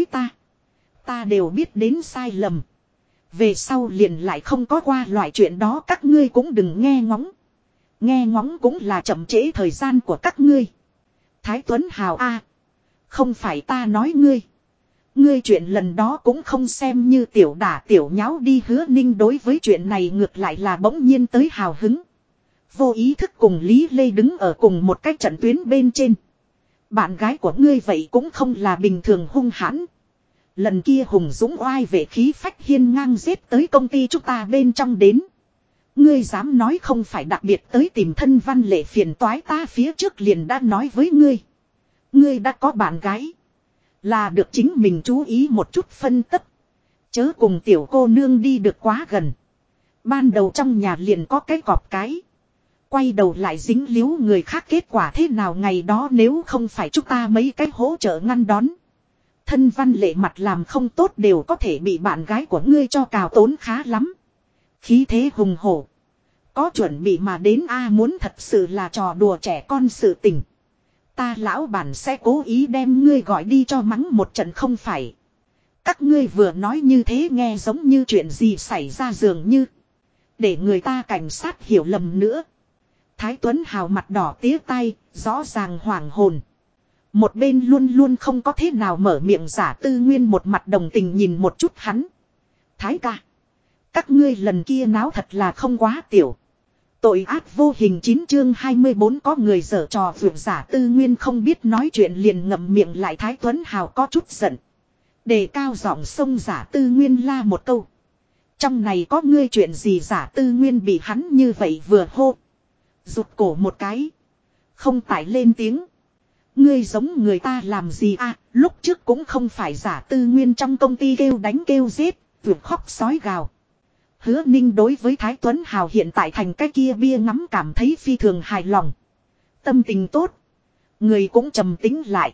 ta đều biết đến sai lầm. Về sau liền lại không có qua loại chuyện đó, các ngươi cũng đừng nghe ngóng. Nghe ngóng cũng là chậm trễ thời gian của các ngươi. Thái Tuấn Hào a, không phải ta nói ngươi. Ngươi chuyện lần đó cũng không xem như tiểu đả tiểu nháo đi. Hứa Ninh đối với chuyện này ngược lại là bỗng nhiên tới hào hứng. Vô ý thức cùng Lý Lê đứng ở cùng một cái trận tuyến bên trên. Bạn gái của ngươi vậy cũng không là bình thường hung hãn. Lần kia hùng dũng oai vệ khí phách hiên ngang giết tới công ty chúng ta bên trong đến. Ngươi dám nói không phải đặc biệt tới tìm thân văn lệ phiền toái, ta phía trước liền đã nói với ngươi. Ngươi đã có bạn gái. Là được chính mình chú ý một chút phân tích. Chớ cùng tiểu cô nương đi được quá gần. Ban đầu trong nhà liền có cái cọp cái. Quay đầu lại dính líu người khác, kết quả thế nào ngày đó nếu không phải chúng ta mấy cái hỗ trợ ngăn đón. Thân văn lệ mặt làm không tốt đều có thể bị bạn gái của ngươi cho cào tốn khá lắm. Khí thế hùng hổ. Có chuẩn bị mà đến a, muốn thật sự là trò đùa trẻ con sự tình. Ta lão bản sẽ cố ý đem ngươi gọi đi cho mắng một trận không phải. Các ngươi vừa nói như thế nghe giống như chuyện gì xảy ra dường như. Để người ta cảnh sát hiểu lầm nữa. Thái Tuấn Hào mặt đỏ tía tay, rõ ràng hoảng hồn. Một bên luôn luôn không có thế nào mở miệng Giả Tư Nguyên một mặt đồng tình nhìn một chút hắn. Thái ca, các ngươi lần kia náo thật là không quá tiểu. Tội ác vô hình 9 chương 24 có người giở trò vượt. Giả Tư Nguyên không biết nói chuyện liền ngậm miệng lại. Thái Tuấn Hào có chút giận. Đề cao giọng xông Giả Tư Nguyên la một câu. Trong này có ngươi chuyện gì? Giả Tư Nguyên bị hắn như vậy vừa hô. Rụt cổ một cái. Không tải lên tiếng. Ngươi giống người ta làm gì à? Lúc trước cũng không phải Giả Tư Nguyên trong công ty kêu đánh kêu giết, vượt khóc sói gào. Hứa Ninh đối với Thái Tuấn Hào hiện tại thành cái kia bia ngắm cảm thấy phi thường hài lòng. Tâm tình tốt. Người cũng trầm tính lại.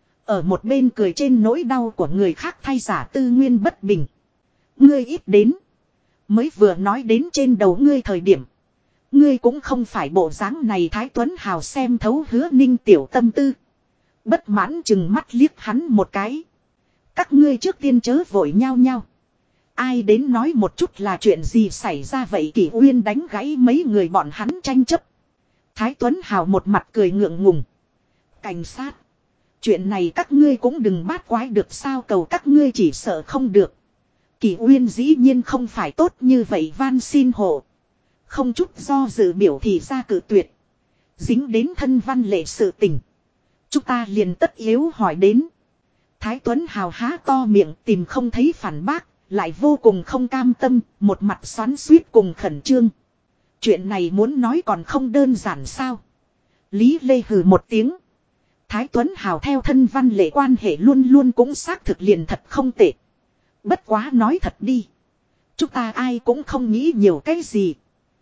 Ở một bên cười trên nỗi đau của người khác thay Giả Tư Nguyên bất bình. Ngươi ít đến. Mới vừa nói đến trên đầu ngươi thời điểm. Ngươi cũng không phải bộ dáng này. Thái Tuấn Hào xem thấu Hứa Ninh tiểu tâm tư. Bất mãn chừng mắt liếc hắn một cái. Các ngươi trước tiên chớ vội nhau nhau. Ai đến nói một chút là chuyện gì xảy ra vậy? Kỷ Uyên đánh gãy mấy người bọn hắn tranh chấp. Thái Tuấn Hào một mặt cười ngượng ngùng. Cảnh sát. Chuyện này các ngươi cũng đừng bát quái được sao, cầu các ngươi chỉ sợ không được. Kỷ Uyên dĩ nhiên không phải tốt như vậy, van xin hộ. Không chút do dự biểu thì ra cự tuyệt. Dính đến thân văn lệ sự tình. Chúng ta liền tất yếu hỏi đến. Thái Tuấn Hào há to miệng tìm không thấy phản bác. Lại vô cùng không cam tâm, một mặt xoắn xuýt cùng khẩn trương. Chuyện này muốn nói còn không đơn giản sao? Lý Lê hừ một tiếng. Thái Tuấn Hào theo thân văn lệ quan hệ luôn luôn cũng xác thực liền thật không tệ. Bất quá nói thật đi. Chúng ta ai cũng không nghĩ nhiều cái gì.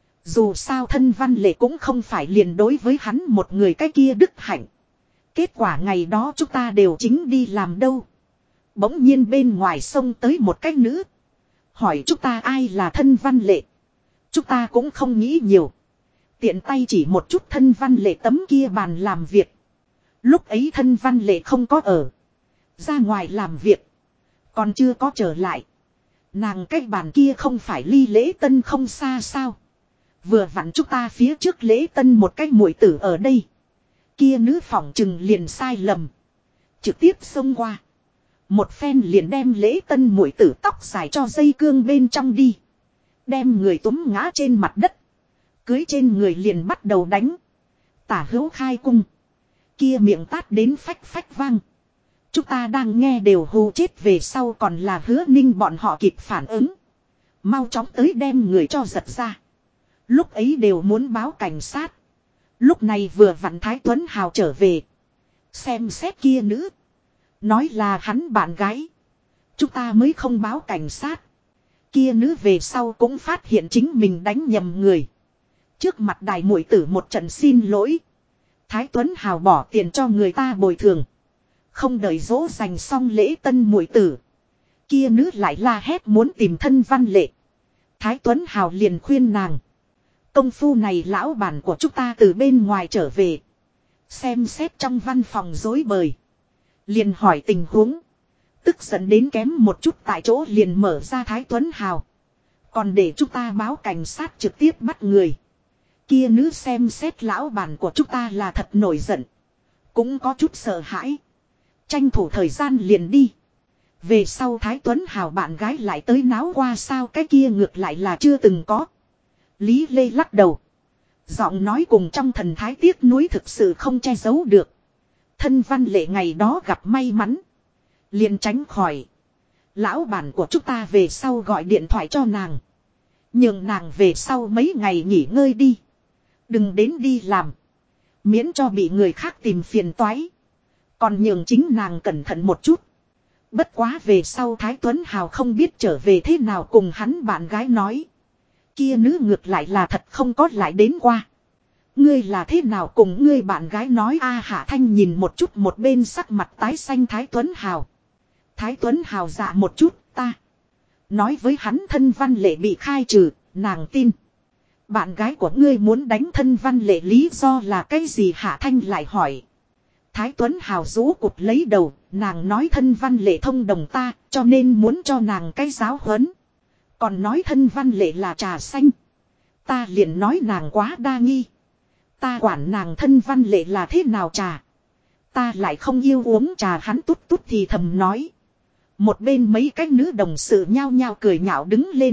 Dù sao thân văn lệ cũng không phải liền đối với hắn một người cái kia đức hạnh. Kết quả ngày đó chúng ta đều chính đi làm đâu. Bỗng nhiên bên ngoài sông tới một cái nữ. Hỏi chúng ta ai là thân văn lệ. Chúng ta cũng không nghĩ nhiều. Tiện tay chỉ một chút thân văn lệ tấm kia bàn làm việc. Lúc ấy thân văn lệ không có ở. Ra ngoài làm việc. Còn chưa có trở lại. Nàng cái bàn kia không phải ly lễ tân không xa sao. Vừa vặn chúng ta phía trước lễ tân một cái muội tử ở đây. Kia nữ phỏng chừng liền sai lầm. Trực tiếp xông qua. Một phen liền đem lễ tân muội tử tóc dài cho dây cương bên trong đi. Đem người túm ngã trên mặt đất. Cưới trên người liền bắt đầu đánh. Tả hữu khai cung. Kia miệng tát đến phách phách vang. Chúng ta đang nghe đều hù chết về sau còn là Hứa Ninh bọn họ kịp phản ứng. Mau chóng tới đem người cho giật ra. Lúc ấy đều muốn báo cảnh sát. Lúc này vừa vặn Thái Tuấn Hào trở về. Xem xét kia nữ. Nói là hắn bạn gái. Chúng ta mới không báo cảnh sát. Kia nữ về sau cũng phát hiện chính mình đánh nhầm người. Trước mặt đài muội tử một trận xin lỗi. Thái Tuấn Hào bỏ tiền cho người ta bồi thường. Không đợi dỗ dành xong lễ tân muội tử. Kia nữ lại la hét muốn tìm thân Văn Lệ. Thái Tuấn Hào liền khuyên nàng. Công phu này lão bản của chúng ta từ bên ngoài trở về. Xem xét trong văn phòng rối bời. Liền hỏi tình huống. Tức giận đến kém một chút tại chỗ liền mở ra Thái Tuấn Hào. Còn để chúng ta báo cảnh sát trực tiếp bắt người. Kia nữ xem xét lão bản của chúng ta là thật nổi giận. Cũng có chút sợ hãi. Tranh thủ thời gian liền đi. Về sau Thái Tuấn Hào bạn gái lại tới náo qua sao cái kia ngược lại là chưa từng có. Lý Lê lắc đầu. Giọng nói cùng trong thần thái tiếc nuối thực sự không che giấu được. Thân Văn Lệ ngày đó gặp may mắn. Liền tránh khỏi. Lão bản của chúng ta về sau gọi điện thoại cho nàng. Nhường nàng về sau mấy ngày nghỉ ngơi đi. Đừng đến đi làm. Miễn cho bị người khác tìm phiền toái. Còn nhường chính nàng cẩn thận một chút. Bất quá về sau Thái Tuấn Hào không biết trở về thế nào cùng hắn bạn gái nói. Kia nữ ngược lại là thật không có lại đến qua. Ngươi là thế nào cùng ngươi bạn gái nói a Hạ Thanh nhìn một chút một bên sắc mặt tái xanh Thái Tuấn Hào. Thái Tuấn Hào dạ một chút ta. Nói với hắn thân Văn Lệ bị khai trừ, nàng tin. Bạn gái của ngươi muốn đánh thân Văn Lệ lý do là cái gì Hạ Thanh lại hỏi. Thái Tuấn Hào rũ cụp lấy đầu, nàng nói thân Văn Lệ thông đồng ta, cho nên muốn cho nàng cái giáo huấn. Còn nói thân Văn Lệ là trà xanh. Ta liền nói nàng quá đa nghi. Ta quản nàng thân Văn Lệ là thế nào trà. Ta lại không yêu uống trà hắn tút tút thì thầm nói. Một bên mấy cái nữ đồng sự nhao nhao cười nhạo đứng lên.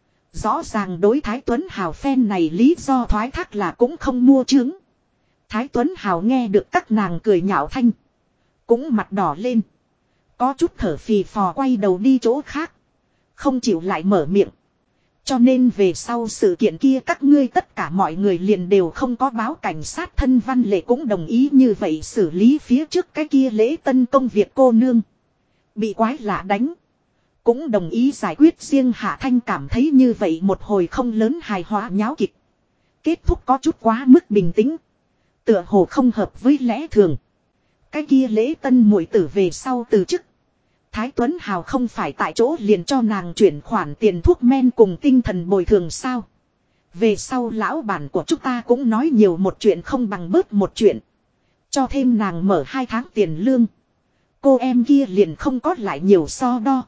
Rõ ràng đối Thái Tuấn Hào phen này lý do thoái thác là cũng không mua chứng. Thái Tuấn Hào nghe được các nàng cười nhạo thanh. Cũng mặt đỏ lên. Có chút thở phì phò quay đầu đi chỗ khác. Không chịu lại mở miệng. Cho nên về sau sự kiện kia các ngươi tất cả mọi người liền đều không có báo cảnh sát thân Văn Lệ cũng đồng ý như vậy xử lý phía trước cái kia lễ tân công việc cô nương. Bị quái lạ đánh. Cũng đồng ý giải quyết riêng Hạ Thanh cảm thấy như vậy một hồi không lớn hài hòa nháo kịch. Kết thúc có chút quá mức bình tĩnh. Tựa hồ không hợp với lẽ thường. Cái kia lễ tân muội tử về sau từ chức. Thái Tuấn Hào không phải tại chỗ liền cho nàng chuyển khoản tiền thuốc men cùng tinh thần bồi thường sao. Về sau lão bản của chúng ta cũng nói nhiều một chuyện không bằng bớt một chuyện. Cho thêm nàng mở 2 tháng tiền lương. Cô em kia liền không có lại nhiều so đo.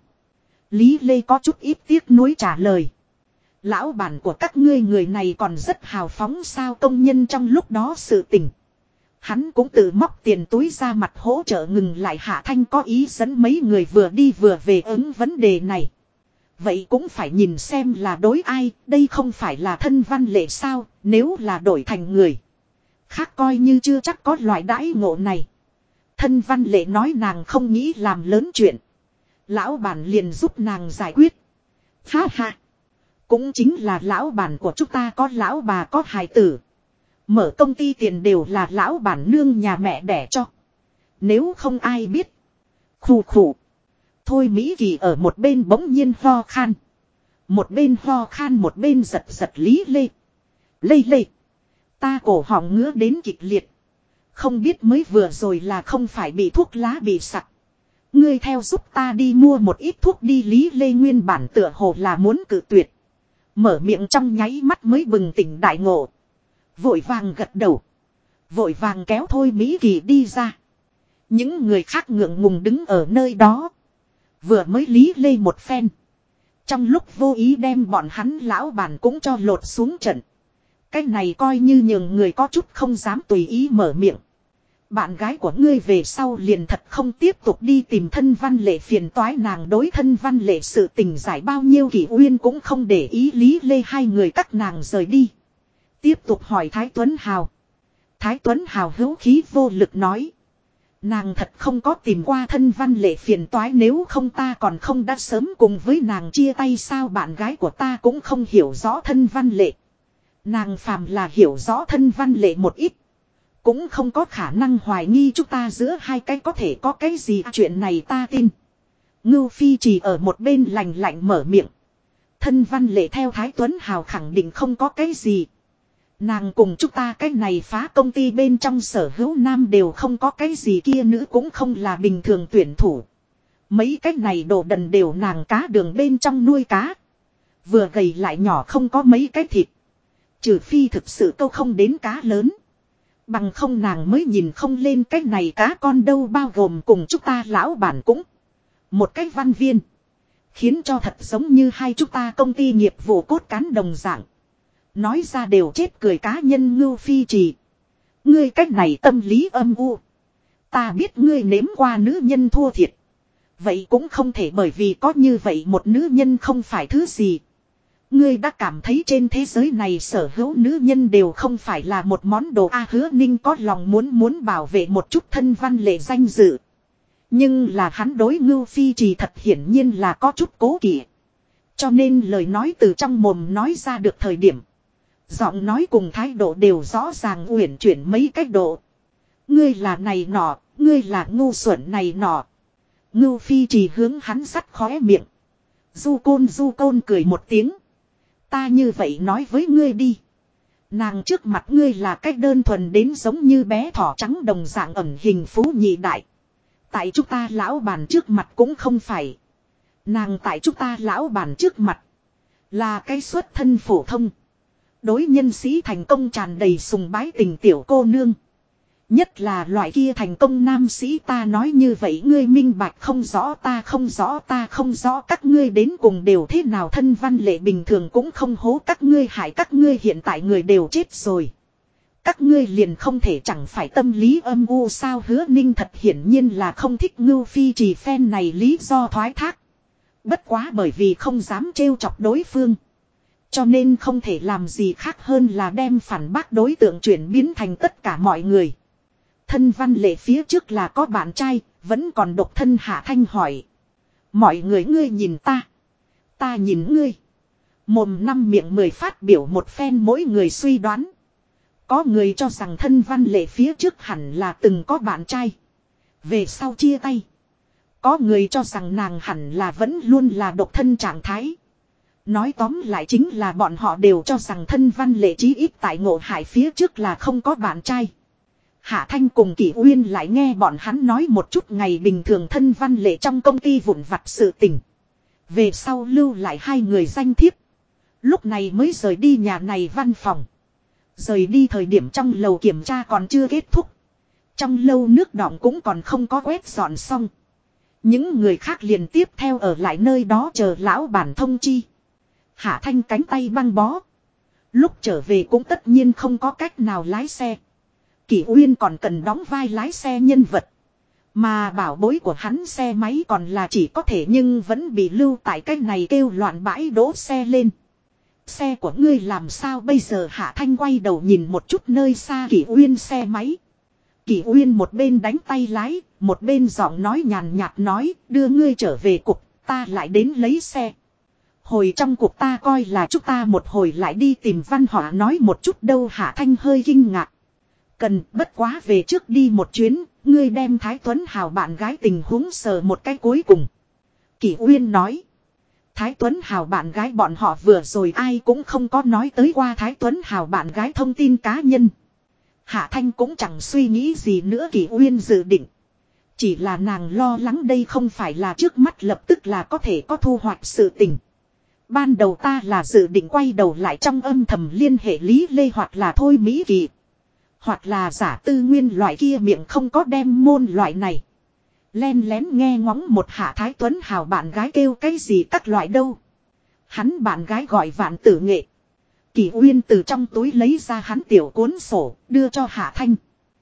Lý Lê có chút ít tiếc nuối trả lời. Lão bản của các ngươi người này còn rất hào phóng sao công nhân trong lúc đó sự tình. Hắn cũng tự móc tiền túi ra mặt hỗ trợ ngừng lại Hạ Thanh có ý dẫn mấy người vừa đi vừa về ứng vấn đề này. Vậy cũng phải nhìn xem là đối ai, đây không phải là thân Văn Lệ sao, nếu là đổi thành người. Khác coi như chưa chắc có loại đãi ngộ này. Thân Văn Lệ nói nàng không nghĩ làm lớn chuyện. Lão bản liền giúp nàng giải quyết. Ha ha. Cũng chính là lão bản của chúng ta có lão bà có hài tử. Mở công ty tiền đều là lão bản nương nhà mẹ đẻ cho. Nếu không ai biết. Khù khù. Thôi Mỹ Kỳ ở một bên bỗng nhiên ho khan. Một bên ho khan một bên giật giật Lý Lê. Lê Lê. Ta cổ họng ngứa đến kịch liệt. Không biết mới vừa rồi là không phải bị thuốc lá bị sặc. Ngươi theo giúp ta đi mua một ít thuốc đi Lý Lê nguyên bản tựa hồ là muốn cự tuyệt. Mở miệng trong nháy mắt mới bừng tỉnh đại ngộ. Vội vàng gật đầu. Vội vàng kéo Thôi Mỹ Kỳ đi ra. Những người khác ngượng ngùng đứng ở nơi đó. Vừa mới Lý Lê một phen. Trong lúc vô ý đem bọn hắn lão bản cũng cho lột xuống trận. Cái này coi như nhường người có chút không dám tùy ý mở miệng. Bạn gái của ngươi về sau liền thật không tiếp tục đi tìm thân Văn Lệ phiền toái, nàng đối thân Văn Lệ sự tình giải bao nhiêu Kỷ Uyên cũng không để ý. Lý Lê hai người các nàng rời đi. Tiếp tục hỏi Thái Tuấn Hào. Thái Tuấn Hào hữu khí vô lực nói. Nàng thật không có tìm qua thân Văn Lệ phiền toái, nếu không ta còn không đã sớm cùng với nàng chia tay sao. Bạn gái của ta cũng không hiểu rõ thân Văn Lệ. Nàng phàm là hiểu rõ thân Văn Lệ một ít. Cũng không có khả năng hoài nghi chúng ta giữa hai cái có thể có cái gì. Chuyện này ta tin. Ngưu Phi chỉ ở một bên lạnh lạnh mở miệng. Thân Văn Lệ theo Thái Tuấn Hào khẳng định không có cái gì. Nàng cùng chúng ta cái này phá công ty bên trong sở hữu nam đều không có cái gì, kia nữ cũng không là bình thường tuyển thủ. Mấy cái này đồ đần đều nàng cá đường bên trong nuôi cá. Vừa gầy lại nhỏ, không có mấy cái thịt. Trừ phi thực sự câu không đến cá lớn. Bằng không nàng mới nhìn không lên cái này cá con đâu, bao gồm cùng chúng ta lão bản cũng. Một cái văn viên. Khiến cho thật giống như hai chúng ta công ty nghiệp vụ cốt cán đồng dạng. Nói ra đều chết cười. Cá nhân Ngưu Phi Trì. Ngươi cách này tâm lý âm u. Ta biết ngươi nếm qua nữ nhân thua thiệt. Vậy cũng không thể bởi vì có như vậy một nữ nhân không phải thứ gì. Ngươi đã cảm thấy trên thế giới này sở hữu nữ nhân đều không phải là một món đồ. Hứa Ninh có lòng muốn bảo vệ một chút thân Văn Lệ danh dự. Nhưng là hắn đối Ngưu Phi Trì thật hiển nhiên là có chút cố kỵ. Cho nên lời nói từ trong mồm nói ra được thời điểm. Giọng nói cùng thái độ đều rõ ràng uyển chuyển mấy cách độ. Ngươi là này nọ, ngươi là ngu xuẩn này nọ. Ngưu Phi Trì hướng hắn sắt khóe miệng. Du côn cười một tiếng. Ta như vậy nói với ngươi đi. Nàng trước mặt ngươi là cách đơn thuần đến giống như bé thỏ trắng đồng dạng ẩn hình phú nhị đại. Tại chúng ta lão bản trước mặt cũng không phải. Nàng tại chúng ta lão bản trước mặt là cái xuất thân phổ thông. Đối nhân sĩ thành công tràn đầy sùng bái tình tiểu cô nương. Nhất là loại kia thành công nam sĩ. Ta nói như vậy ngươi minh bạch không rõ, ta không rõ, ta không rõ các ngươi đến cùng đều thế nào. Thân Văn Lệ bình thường cũng không hố các ngươi, hại các ngươi, hiện tại người đều chết rồi. Các ngươi liền không thể chẳng phải tâm lý âm u sao. Hứa Ninh thật hiển nhiên là không thích Ngưu Phi Trì phen này lý do thoái thác. Bất quá bởi vì không dám trêu chọc đối phương. Cho nên không thể làm gì khác hơn là đem phản bác đối tượng chuyển biến thành tất cả mọi người. Thân Văn Lệ phía trước là có bạn trai, vẫn còn độc thân. Hạ Thanh hỏi. Mọi người ngươi nhìn ta. Ta nhìn ngươi. Mồm năm miệng mười phát biểu một phen mỗi người suy đoán. Có người cho rằng thân Văn Lệ phía trước hẳn là từng có bạn trai. Về sau chia tay. Có người cho rằng nàng hẳn là vẫn luôn là độc thân trạng thái. Nói tóm lại chính là bọn họ đều cho rằng thân Văn Lệ chí ít tại Ngộ Hải phía trước là không có bạn trai. Hạ Thanh cùng Kỷ Uyên lại nghe bọn hắn nói một chút ngày bình thường thân Văn Lệ trong công ty vụn vặt sự tình. Về sau lưu lại hai người danh thiếp. Lúc này mới rời đi nhà này văn phòng. Rời đi thời điểm trong lầu kiểm tra còn chưa kết thúc. Trong lâu nước đọng cũng còn không có quét dọn xong. Những người khác liền tiếp theo ở lại nơi đó chờ lão bản thông chi. Hạ Thanh cánh tay băng bó. Lúc trở về cũng tất nhiên không có cách nào lái xe. Kỷ Uyên còn cần đóng vai lái xe nhân vật. Mà bảo bối của hắn xe máy còn là chỉ có thể nhưng vẫn bị lưu tại cái này kêu loạn bãi đỗ xe lên. Xe của ngươi làm sao bây giờ? Hạ Thanh quay đầu nhìn một chút nơi xa Kỷ Uyên xe máy. Kỷ Uyên một bên đánh tay lái, một bên giọng nói nhàn nhạt nói, đưa ngươi trở về cục, ta lại đến lấy xe. Hồi trong cục ta coi là chúng ta một hồi lại đi tìm Văn Họa nói một chút đâu. Hạ Thanh hơi kinh ngạc. Cần, bất quá về trước đi một chuyến, ngươi đem Thái Tuấn Hào bạn gái tình huống sờ một cái cuối cùng. Kỷ Uyên nói. Thái Tuấn Hào bạn gái bọn họ vừa rồi ai cũng không có nói tới qua Thái Tuấn Hào bạn gái thông tin cá nhân. Hạ Thanh cũng chẳng suy nghĩ gì nữa. Kỷ Uyên dự định. Chỉ là nàng lo lắng đây không phải là trước mắt lập tức là có thể có thu hoạch sự tình. Ban đầu ta là dự định quay đầu lại trong âm thầm liên hệ Lý Lê hoặc là Thôi Mỹ Kỳ. Hoặc là giả tư nguyên loại kia miệng không có đem môn loại này. Len lén nghe ngóng một Hạ Thái Tuấn Hào bạn gái kêu cái gì các loại đâu. Hắn bạn gái gọi Vạn Tử Nghệ. Kỷ Uyên từ trong túi lấy ra hắn tiểu cuốn sổ đưa cho Hạ Thanh.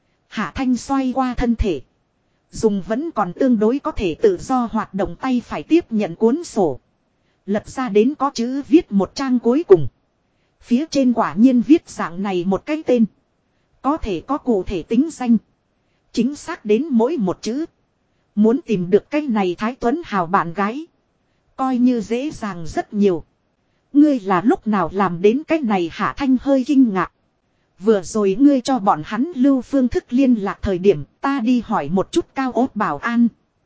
Hạ Thanh xoay qua thân thể. Dùng vẫn còn tương đối có thể tự do hoạt động tay phải tiếp nhận cuốn sổ. Lật ra đến có chữ viết một trang cuối cùng. Phía trên quả nhiên viết dạng này một cái tên. Có thể có cụ thể tính danh. Chính xác đến mỗi một chữ. Muốn tìm được cái này Thái Tuấn Hào bạn gái. Coi như dễ dàng rất nhiều. Ngươi là lúc nào làm đến cái này? Hạ Thanh hơi kinh ngạc. Vừa rồi ngươi cho bọn hắn lưu phương thức liên lạc thời điểm ta đi hỏi một chút cao ốt bảo an.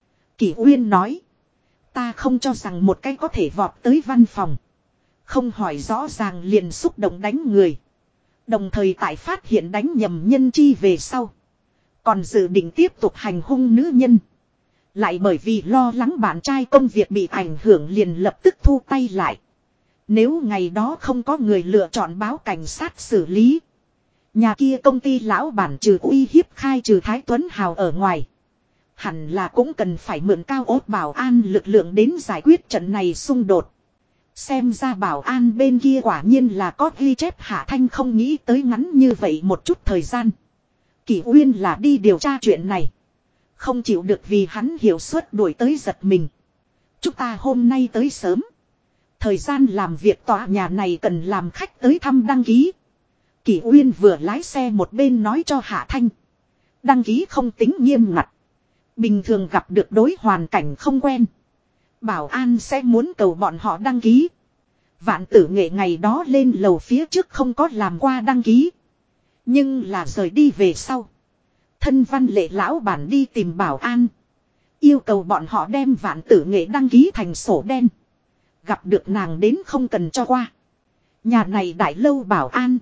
Kỷ Uyên nói. Ta không cho rằng một cái có thể vọt tới văn phòng. Không hỏi rõ ràng liền xúc động đánh người. Đồng thời tại phát hiện đánh nhầm nhân chi về sau. Còn dự định tiếp tục hành hung nữ nhân. Lại bởi vì lo lắng bạn trai công việc bị ảnh hưởng liền lập tức thu tay lại. Nếu ngày đó không có người lựa chọn báo cảnh sát xử lý. Nhà kia công ty lão bản trừ uy hiếp khai trừ Thái Tuấn Hào ở ngoài. Hẳn là cũng cần phải mượn cao ốt bảo an lực lượng đến giải quyết trận này xung đột. Xem ra bảo an bên kia quả nhiên là có ghi chép. Hạ Thanh không nghĩ tới ngắn như vậy một chút thời gian. Kỷ Uyên là đi điều tra chuyện này. Không chịu được vì hắn hiệu suất đuổi tới giật mình. Chúng ta hôm nay tới sớm. Thời gian làm việc tòa nhà này cần làm khách tới thăm đăng ký. Kỷ Uyên vừa lái xe một bên nói cho Hạ Thanh. Đăng ký không tính nghiêm ngặt. Bình thường gặp được đối hoàn cảnh không quen. Bảo an sẽ muốn cầu bọn họ đăng ký. Vạn Tử Nghệ ngày đó lên lầu phía trước không có làm qua đăng ký. Nhưng là rời đi về sau. Thân Văn Lệ lão bản đi tìm bảo an. Yêu cầu bọn họ đem Vạn Tử Nghệ đăng ký thành sổ đen. Gặp được nàng đến không cần cho qua. Nhà này đại lâu bảo an.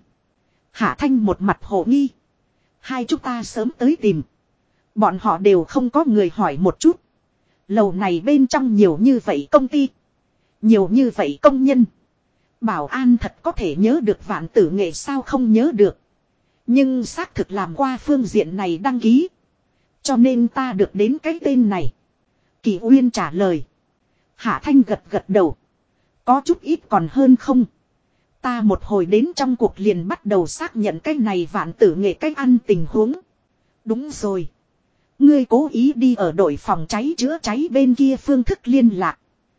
Hạ Thanh một mặt hồ nghi. Hai chúng ta sớm tới tìm. Bọn họ đều không có người hỏi một chút. Lầu này bên trong nhiều như vậy công ty. Nhiều như vậy công nhân. Bảo an thật có thể nhớ được Vạn Tử Nghệ sao không nhớ được. Nhưng xác thực làm qua phương diện này đăng ký. Cho nên ta được đến cái tên này. Kỷ Uyên trả lời. Hạ Thanh gật gật đầu. Có chút ít còn hơn không. Ta một hồi đến trong cuộc liền bắt đầu xác nhận cái này Vạn Tử Nghệ cách ăn tình huống. Đúng rồi. Ngươi cố ý đi ở đội phòng cháy chữa cháy bên kia phương thức liên lạc.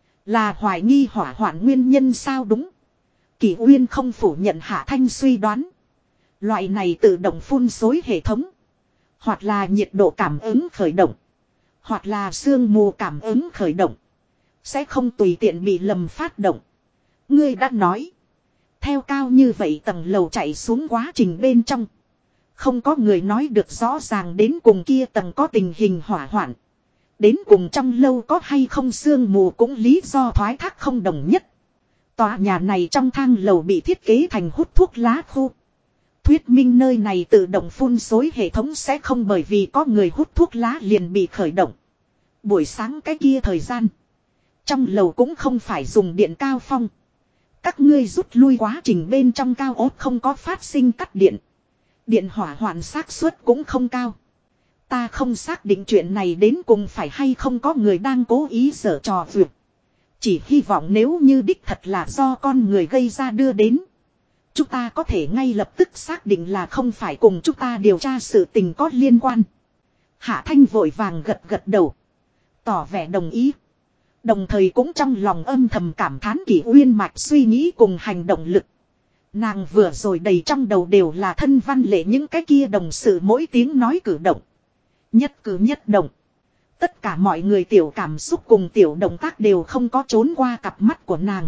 Là hoài nghi hỏa hoạn nguyên nhân sao? Đúng. Kỷ Uyên không phủ nhận Hạ Thanh suy đoán. Loại này tự động phun xối hệ thống. Hoặc là nhiệt độ cảm ứng khởi động. Hoặc là sương mù cảm ứng khởi động. Sẽ không tùy tiện bị lầm phát động. Ngươi đã nói. Theo cao như vậy tầng lầu chạy xuống quá trình bên trong. Không có người nói được rõ ràng đến cùng kia tầng có tình hình hỏa hoạn. Đến cùng trong lâu có hay không sương mù cũng lý do thoái thác không đồng nhất. Tòa nhà này trong thang lầu bị thiết kế thành hút thuốc lá khu. Thuyết minh nơi này tự động phun xối hệ thống sẽ không bởi vì có người hút thuốc lá liền bị khởi động. Buổi sáng cái kia thời gian. Trong lầu cũng không phải dùng điện cao phong. Các ngươi rút lui quá trình bên trong cao ốt không có phát sinh cắt điện. Điện hỏa hoạn xác suất cũng không cao. Ta không xác định chuyện này đến cùng phải hay không có người đang cố ý giở trò vượt. Chỉ hy vọng nếu như đích thật là do con người gây ra đưa đến. Chúng ta có thể ngay lập tức xác định là không phải cùng chúng ta điều tra sự tình có liên quan. Hạ Thanh vội vàng gật gật đầu. Tỏ vẻ đồng ý. Đồng thời cũng trong lòng âm thầm cảm thán Kỷ Uyên mạch suy nghĩ cùng hành động lực. Nàng vừa rồi đầy trong đầu đều là Thân Văn Lệ những cái kia đồng sự mỗi tiếng nói cử động. Nhất cử nhất động. Tất cả mọi người tiểu cảm xúc cùng tiểu động tác đều không có trốn qua cặp mắt của nàng.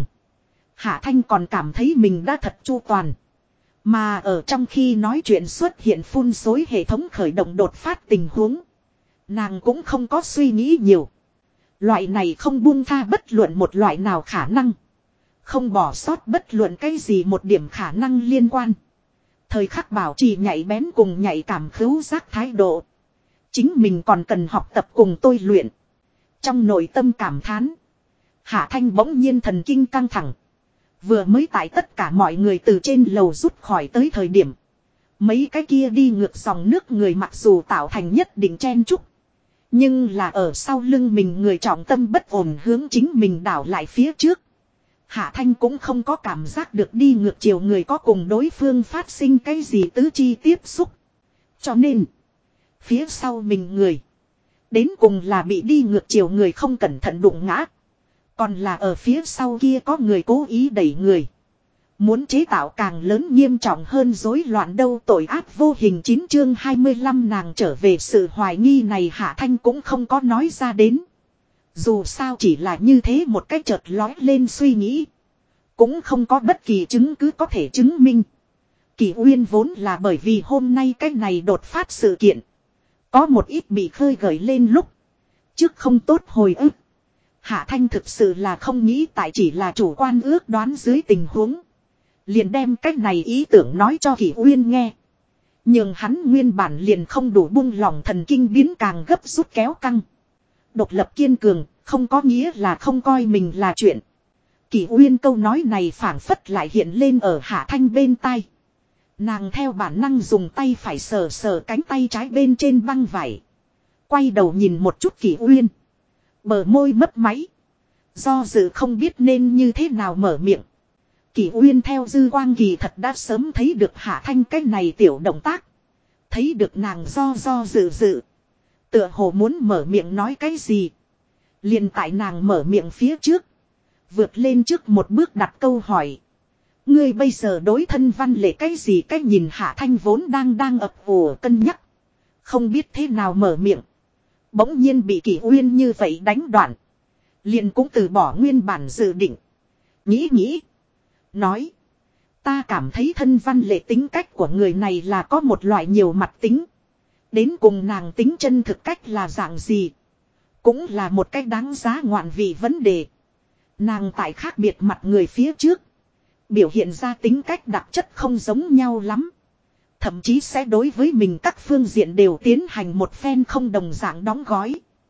Hạ Thanh còn cảm thấy mình đã thật chu toàn. Mà ở trong khi nói chuyện xuất hiện phun xối hệ thống khởi động đột phát tình huống. Nàng cũng không có suy nghĩ nhiều. Loại này không buông tha bất luận một loại nào khả năng. Không bỏ sót bất luận cái gì một điểm khả năng liên quan. Thời khắc bảo trì nhạy bén cùng nhạy cảm khứu giác thái độ. Chính mình còn cần học tập cùng tôi luyện. Trong nội tâm cảm thán. Hạ Thanh bỗng nhiên thần kinh căng thẳng. Vừa mới tại tất cả mọi người từ trên lầu rút khỏi tới thời điểm. Mấy cái kia đi ngược dòng nước người mặc dù tạo thành nhất định chen chúc. Nhưng là ở sau lưng mình người trọng tâm bất ổn hướng chính mình đảo lại phía trước. Hạ Thanh cũng không có cảm giác được đi ngược chiều người có cùng đối phương phát sinh cái gì tứ chi tiếp xúc. Cho nên, phía sau mình người, đến cùng là bị đi ngược chiều người không cẩn thận đụng ngã. Còn là ở phía sau kia có người cố ý đẩy người. Muốn chế tạo càng lớn nghiêm trọng hơn rối loạn đâu tội ác vô hình 9 chương 25 nàng trở về sự hoài nghi này Hạ Thanh cũng không có nói ra đến. Dù sao chỉ là như thế một cái chợt lói lên suy nghĩ. Cũng không có bất kỳ chứng cứ có thể chứng minh. Kỳ Uyên vốn là bởi vì hôm nay cái này đột phát sự kiện. Có một ít bị khơi gợi lên lúc. Trước không tốt hồi ức. Hạ Thanh thực sự là không nghĩ tại chỉ là chủ quan ước đoán dưới tình huống. Liền đem cách này ý tưởng nói cho Kỳ Uyên nghe. Nhưng hắn nguyên bản liền không đủ buông lỏng thần kinh biến càng gấp rút kéo căng. Độc lập kiên cường, không có nghĩa là không coi mình là chuyện. Kỳ Uyên câu nói này phảng phất lại hiện lên ở Hạ Thanh bên tai. Nàng theo bản năng dùng tay phải sờ sờ cánh tay trái bên trên băng vải. Quay đầu nhìn một chút Kỳ Uyên. Bờ môi mấp máy. Do dự không biết nên như thế nào mở miệng. Kỳ Uyên theo dư quang kỳ thật đã sớm thấy được Hạ Thanh cái này tiểu động tác. Thấy được nàng do dự. Tựa hồ muốn mở miệng nói cái gì. Liền tại nàng mở miệng phía trước. Vượt lên trước một bước đặt câu hỏi. Ngươi bây giờ đối thân Văn Lệ cái gì cách nhìn Hạ Thanh vốn đang ập ủ cân nhắc. Không biết thế nào mở miệng. Bỗng nhiên bị Kỳ Uyên như vậy đánh đoạn. Liền cũng từ bỏ nguyên bản dự định. Nghĩ. Nói. Ta cảm thấy thân Văn Lệ tính cách của người này là có một loại nhiều mặt tính. Đến cùng nàng tính chân thực cách là dạng gì. Cũng là một cách đáng giá ngoạn vị vấn đề. Nàng tại khác biệt mặt người phía trước. Biểu hiện ra tính cách đặc chất không giống nhau lắm. Thậm chí sẽ đối với mình các phương diện đều tiến hành một phen không đồng dạng đóng gói.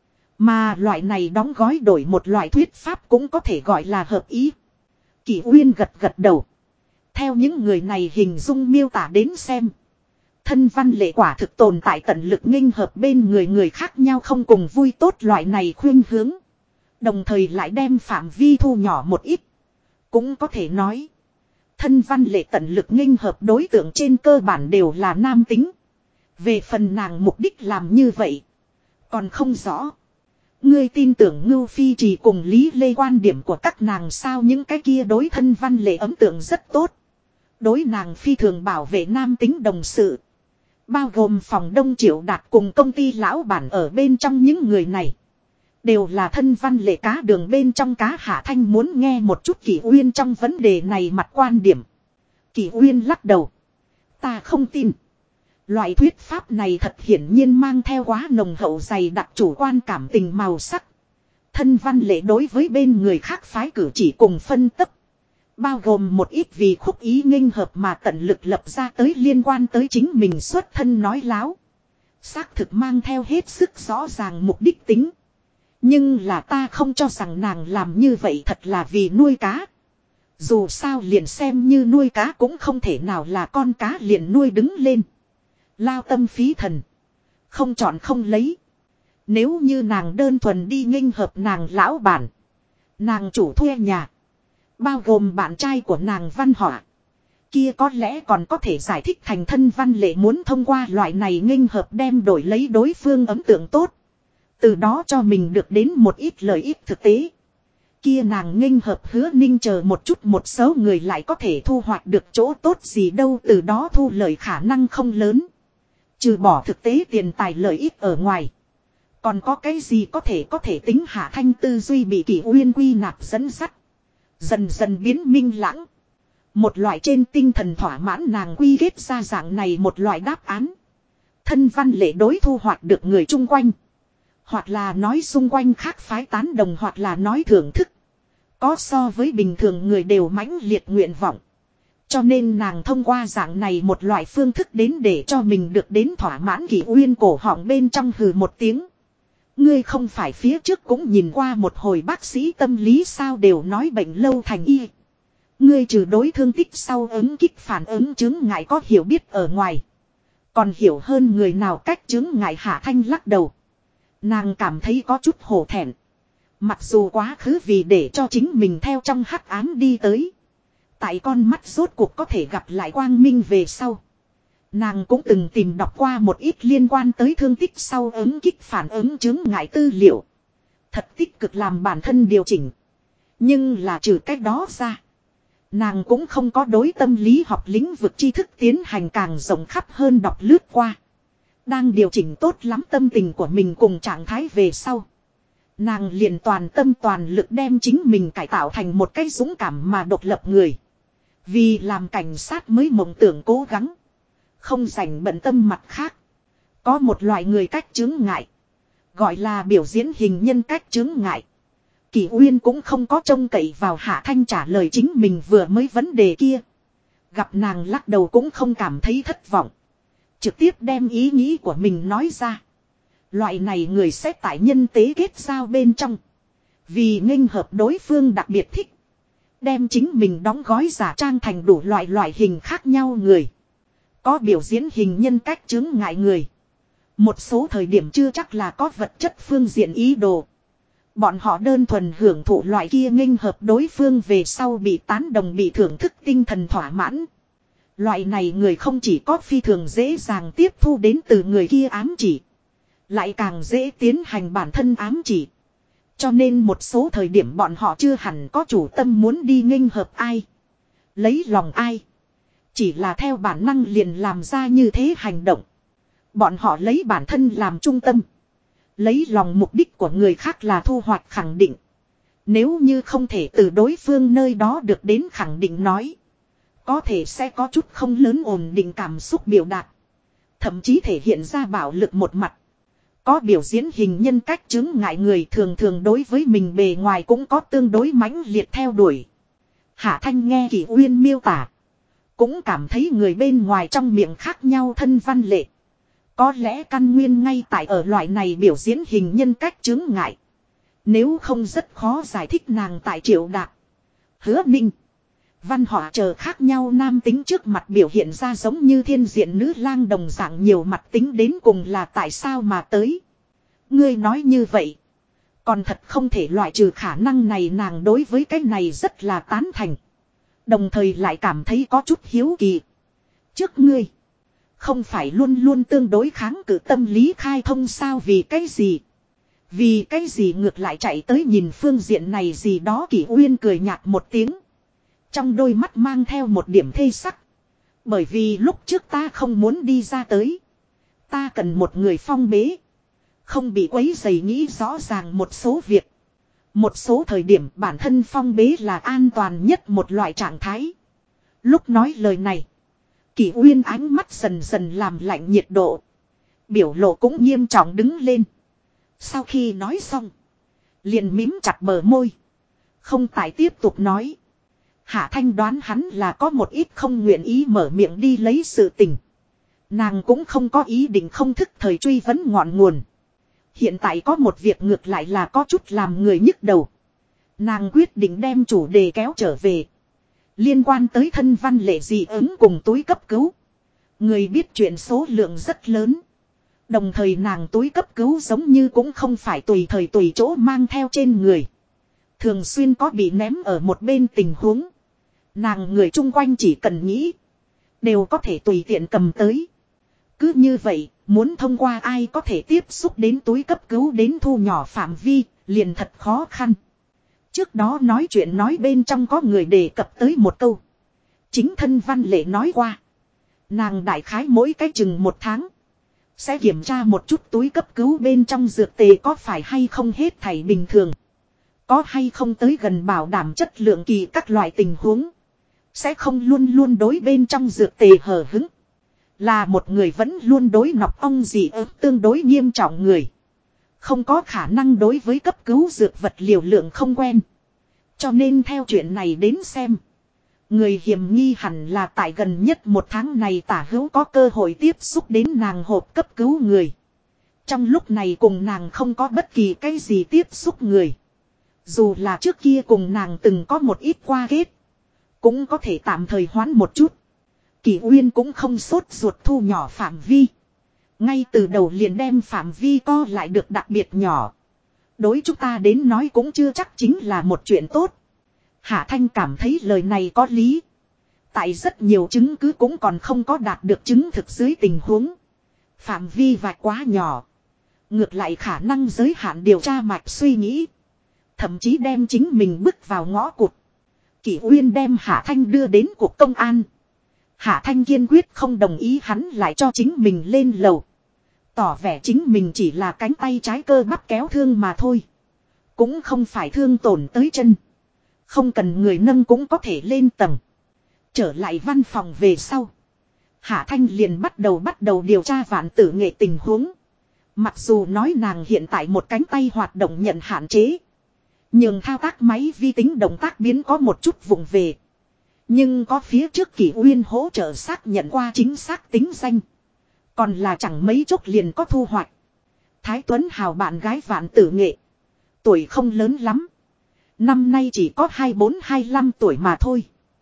Mà loại này đóng gói đổi một loại thuyết pháp cũng có thể gọi là hợp ý. Kỳ Uyên gật đầu. Theo những người này hình dung miêu tả đến xem. Thân Văn Lệ quả thực tồn tại tận lực nghênh hợp bên người khác nhau không cùng vui tốt loại này khuyên hướng. Đồng thời lại đem phạm vi thu nhỏ một ít. Cũng có thể nói. Thân Văn Lệ tận lực nghênh hợp đối tượng trên cơ bản đều là nam tính. Về phần nàng mục đích làm như vậy. Còn không rõ. Ngươi tin tưởng Ngưu Phi Trì cùng Lý Lê quan điểm của các nàng sao những cái kia đối thân Văn Lệ ấn tượng rất tốt. Đối nàng phi thường bảo vệ nam tính đồng sự. Bao gồm phòng Đông Triệu Đạt cùng công ty lão bản ở bên trong những người này. Đều là thân Văn Lệ cá đường bên trong cá. Hạ Thanh muốn nghe một chút Kỳ Uyên trong vấn đề này mặt quan điểm. Kỳ Uyên lắc đầu. Ta không tin. Loại thuyết pháp này thật hiển nhiên mang theo quá nồng hậu dày đặc chủ quan cảm tình màu sắc. Thân Văn Lệ đối với bên người khác phái cử chỉ cùng phân tích. Bao gồm một ít vì khúc ý nghênh hợp mà tận lực lập ra tới liên quan tới chính mình xuất thân nói láo. Xác thực mang theo hết sức rõ ràng mục đích tính. Nhưng là ta không cho rằng nàng làm như vậy thật là vì nuôi cá. Dù sao liền xem như nuôi cá cũng không thể nào là con cá liền nuôi đứng lên. Lao tâm phí thần. Không chọn không lấy. Nếu như nàng đơn thuần đi nghênh hợp nàng lão bản. Nàng chủ thuê nhà. Bao gồm bạn trai của nàng Văn Họa. Kia có lẽ còn có thể giải thích thành thân Văn Lệ muốn thông qua loại này nghênh hợp đem đổi lấy đối phương ấn tượng tốt. Từ đó cho mình được đến một ít lợi ích thực tế. Kia nàng nghênh hợp Hứa Ninh chờ một chút một số người lại có thể thu hoạch được chỗ tốt gì đâu từ đó thu lợi khả năng không lớn. Trừ bỏ thực tế tiền tài lợi ích ở ngoài. Còn có cái gì có thể tính Hạ Thanh tư duy bị Kỳ Uyên quy nạp dẫn dắt. Dần dần biến minh lãng. Một loại trên tinh thần thỏa mãn nàng quy kết ra dạng này một loại đáp án. Thân Văn Lệ đối thu hoạch được người chung quanh. Hoặc là nói xung quanh khác phái tán đồng hoặc là nói thưởng thức. Có so với bình thường người đều mãnh liệt nguyện vọng. Cho nên nàng thông qua dạng này một loại phương thức đến để cho mình được đến thỏa mãn. Kỳ Uyên cổ họng bên trong hừ một tiếng. Ngươi không phải phía trước cũng nhìn qua một hồi bác sĩ tâm lý sao đều nói bệnh lâu thành y. Ngươi trừ đối thương tích sau ứng kích phản ứng chứng ngại có hiểu biết ở ngoài. Còn hiểu hơn người nào cách chứng ngại. Hạ Thanh lắc đầu. Nàng cảm thấy có chút hổ thẹn. Mặc dù quá khứ vì để cho chính mình theo trong hắc ám đi tới. Tại con mắt rốt cuộc có thể gặp lại quang minh về sau. Nàng cũng từng tìm đọc qua một ít liên quan tới thương tích sau ứng kích phản ứng chứng ngại tư liệu. Thật tích cực làm bản thân điều chỉnh. Nhưng là trừ cách đó ra. Nàng cũng không có đối tâm lý học lĩnh vực tri thức tiến hành càng rộng khắp hơn đọc lướt qua. Đang điều chỉnh tốt lắm tâm tình của mình cùng trạng thái về sau. Nàng liền toàn tâm toàn lực đem chính mình cải tạo thành một cái dũng cảm mà độc lập người. Vì làm cảnh sát mới mộng tưởng cố gắng. Không dành bận tâm mặt khác. Có một loại người cách chướng ngại. Gọi là biểu diễn hình nhân cách chướng ngại. Kỷ Uyên cũng không có trông cậy vào Hạ Thanh trả lời chính mình vừa mới vấn đề kia. Gặp nàng lắc đầu cũng không cảm thấy thất vọng. Trực tiếp đem ý nghĩ của mình nói ra. Loại này người sẽ tại nhân tế kết giao bên trong. Vì nghênh hợp đối phương đặc biệt thích. Đem chính mình đóng gói giả trang thành đủ loại hình khác nhau người. Có biểu diễn hình nhân cách chướng ngại người. Một số thời điểm chưa chắc là có vật chất phương diện ý đồ. Bọn họ đơn thuần hưởng thụ loại kia nghênh hợp đối phương về sau bị tán đồng bị thưởng thức tinh thần thỏa mãn. Loại này người không chỉ có phi thường dễ dàng tiếp thu đến từ người kia ám chỉ. Lại càng dễ tiến hành bản thân ám chỉ. Cho nên một số thời điểm bọn họ chưa hẳn có chủ tâm muốn đi nghênh hợp ai. Lấy lòng ai. Chỉ là theo bản năng liền làm ra như thế hành động. Bọn họ lấy bản thân làm trung tâm. Lấy lòng mục đích của người khác là thu hoạch khẳng định. Nếu như không thể từ đối phương nơi đó được đến khẳng định nói. Có thể sẽ có chút không lớn ổn định cảm xúc biểu đạt. Thậm chí thể hiện ra bạo lực một mặt. Có biểu diễn hình nhân cách chứng ngại người thường thường đối với mình bề ngoài cũng có tương đối mãnh liệt theo đuổi. Hạ Thanh nghe Kỷ Uyên miêu tả. Cũng cảm thấy người bên ngoài trong miệng khác nhau thân văn lệ. Có lẽ căn nguyên ngay tại ở loại này biểu diễn hình nhân cách chứng ngại. Nếu không rất khó giải thích nàng tại Triệu Đạt, Hứa Ninh, Văn Họa chờ khác nhau nam tính trước mặt biểu hiện ra giống như thiên diện nữ lang đồng dạng nhiều mặt tính đến cùng là tại sao mà tới. Ngươi nói như vậy. Còn thật không thể loại trừ khả năng này nàng đối với cái này rất là tán thành. Đồng thời lại cảm thấy có chút hiếu kỳ. Trước ngươi. Không phải luôn luôn tương đối kháng cự tâm lý khai thông sao vì cái gì. Vì cái gì ngược lại chạy tới nhìn phương diện này gì đó Kỷ Uyên cười nhạt một tiếng. Trong đôi mắt mang theo một điểm thê sắc. Bởi vì lúc trước ta không muốn đi ra tới. Ta cần một người phong bế. Không bị quấy rầy nghĩ rõ ràng một số việc. Một số thời điểm bản thân phong bế là an toàn nhất một loại trạng thái. Lúc nói lời này. Kỷ Uyên ánh mắt dần dần làm lạnh nhiệt độ. Biểu lộ cũng nghiêm trọng đứng lên. Sau khi nói xong. Liền mím chặt bờ môi. Không tại tiếp tục nói. Hạ Thanh đoán hắn là có một ít không nguyện ý mở miệng đi lấy sự tình. Nàng cũng không có ý định không thức thời truy vấn ngọn nguồn. Hiện tại có một việc ngược lại là có chút làm người nhức đầu. Nàng quyết định đem chủ đề kéo trở về. Liên quan tới thân văn lệ dị ứng cùng túi cấp cứu. Người biết chuyện số lượng rất lớn. Đồng thời nàng túi cấp cứu giống như cũng không phải tùy thời tùy chỗ mang theo trên người. Thường xuyên có bị ném ở một bên tình huống. Nàng người chung quanh chỉ cần nghĩ. Đều có thể tùy tiện cầm tới. Cứ như vậy, muốn thông qua ai có thể tiếp xúc đến túi cấp cứu đến thu nhỏ phạm vi, liền thật khó khăn. Trước đó nói chuyện nói bên trong có người đề cập tới một câu. Chính thân văn lệ nói qua. Nàng đại khái mỗi cái chừng một tháng. Sẽ kiểm tra một chút túi cấp cứu bên trong dược tề có phải hay không hết thảy bình thường. Có hay không tới gần bảo đảm chất lượng kỳ các loại tình huống. Sẽ không luôn luôn đối bên trong dược tề hờ hứng. Là một người vẫn luôn đối nọc ong dị ứng tương đối nghiêm trọng người. Không có khả năng đối với cấp cứu dược vật liều lượng không quen. Cho nên theo chuyện này đến xem. Người hiểm nghi hẳn là tại gần nhất một tháng này tả hữu có cơ hội tiếp xúc đến nàng hộp cấp cứu người. Trong lúc này cùng nàng không có bất kỳ cái gì tiếp xúc người. Dù là trước kia cùng nàng từng có một ít qua kết. Cũng có thể tạm thời hoãn một chút. Kỷ Uyên cũng không sốt ruột thu nhỏ phạm vi. Ngay từ đầu liền đem phạm vi co lại được đặc biệt nhỏ. Đối chúng ta đến nói cũng chưa chắc chính là một chuyện tốt. Hạ Thanh cảm thấy lời này có lý. Tại rất nhiều chứng cứ cũng còn không có đạt được chứng thực dưới tình huống. Phạm vi vạch quá nhỏ. Ngược lại khả năng giới hạn điều tra mạch suy nghĩ. Thậm chí đem chính mình bước vào ngõ cụt. Kỷ Uyên đem Hạ Thanh đưa đến cục công an. Hạ Thanh kiên quyết không đồng ý hắn lại cho chính mình lên lầu. Tỏ vẻ chính mình chỉ là cánh tay trái cơ bắp kéo thương mà thôi. Cũng không phải thương tổn tới chân. Không cần người nâng cũng có thể lên tầng. Trở lại văn phòng về sau. Hạ Thanh liền bắt đầu điều tra Vạn Tử Nghệ tình huống. Mặc dù nói nàng hiện tại một cánh tay hoạt động nhận hạn chế. Nhưng thao tác máy vi tính động tác biến có một chút vụng về. Nhưng có phía trước Kỷ Uyên hỗ trợ xác nhận qua chính xác tính danh. Còn là chẳng mấy chốc liền có thu hoạch. Thái Tuấn Hào bạn gái Vạn Tử Nghệ. Tuổi không lớn lắm. Năm nay chỉ có 24-25 tuổi mà thôi.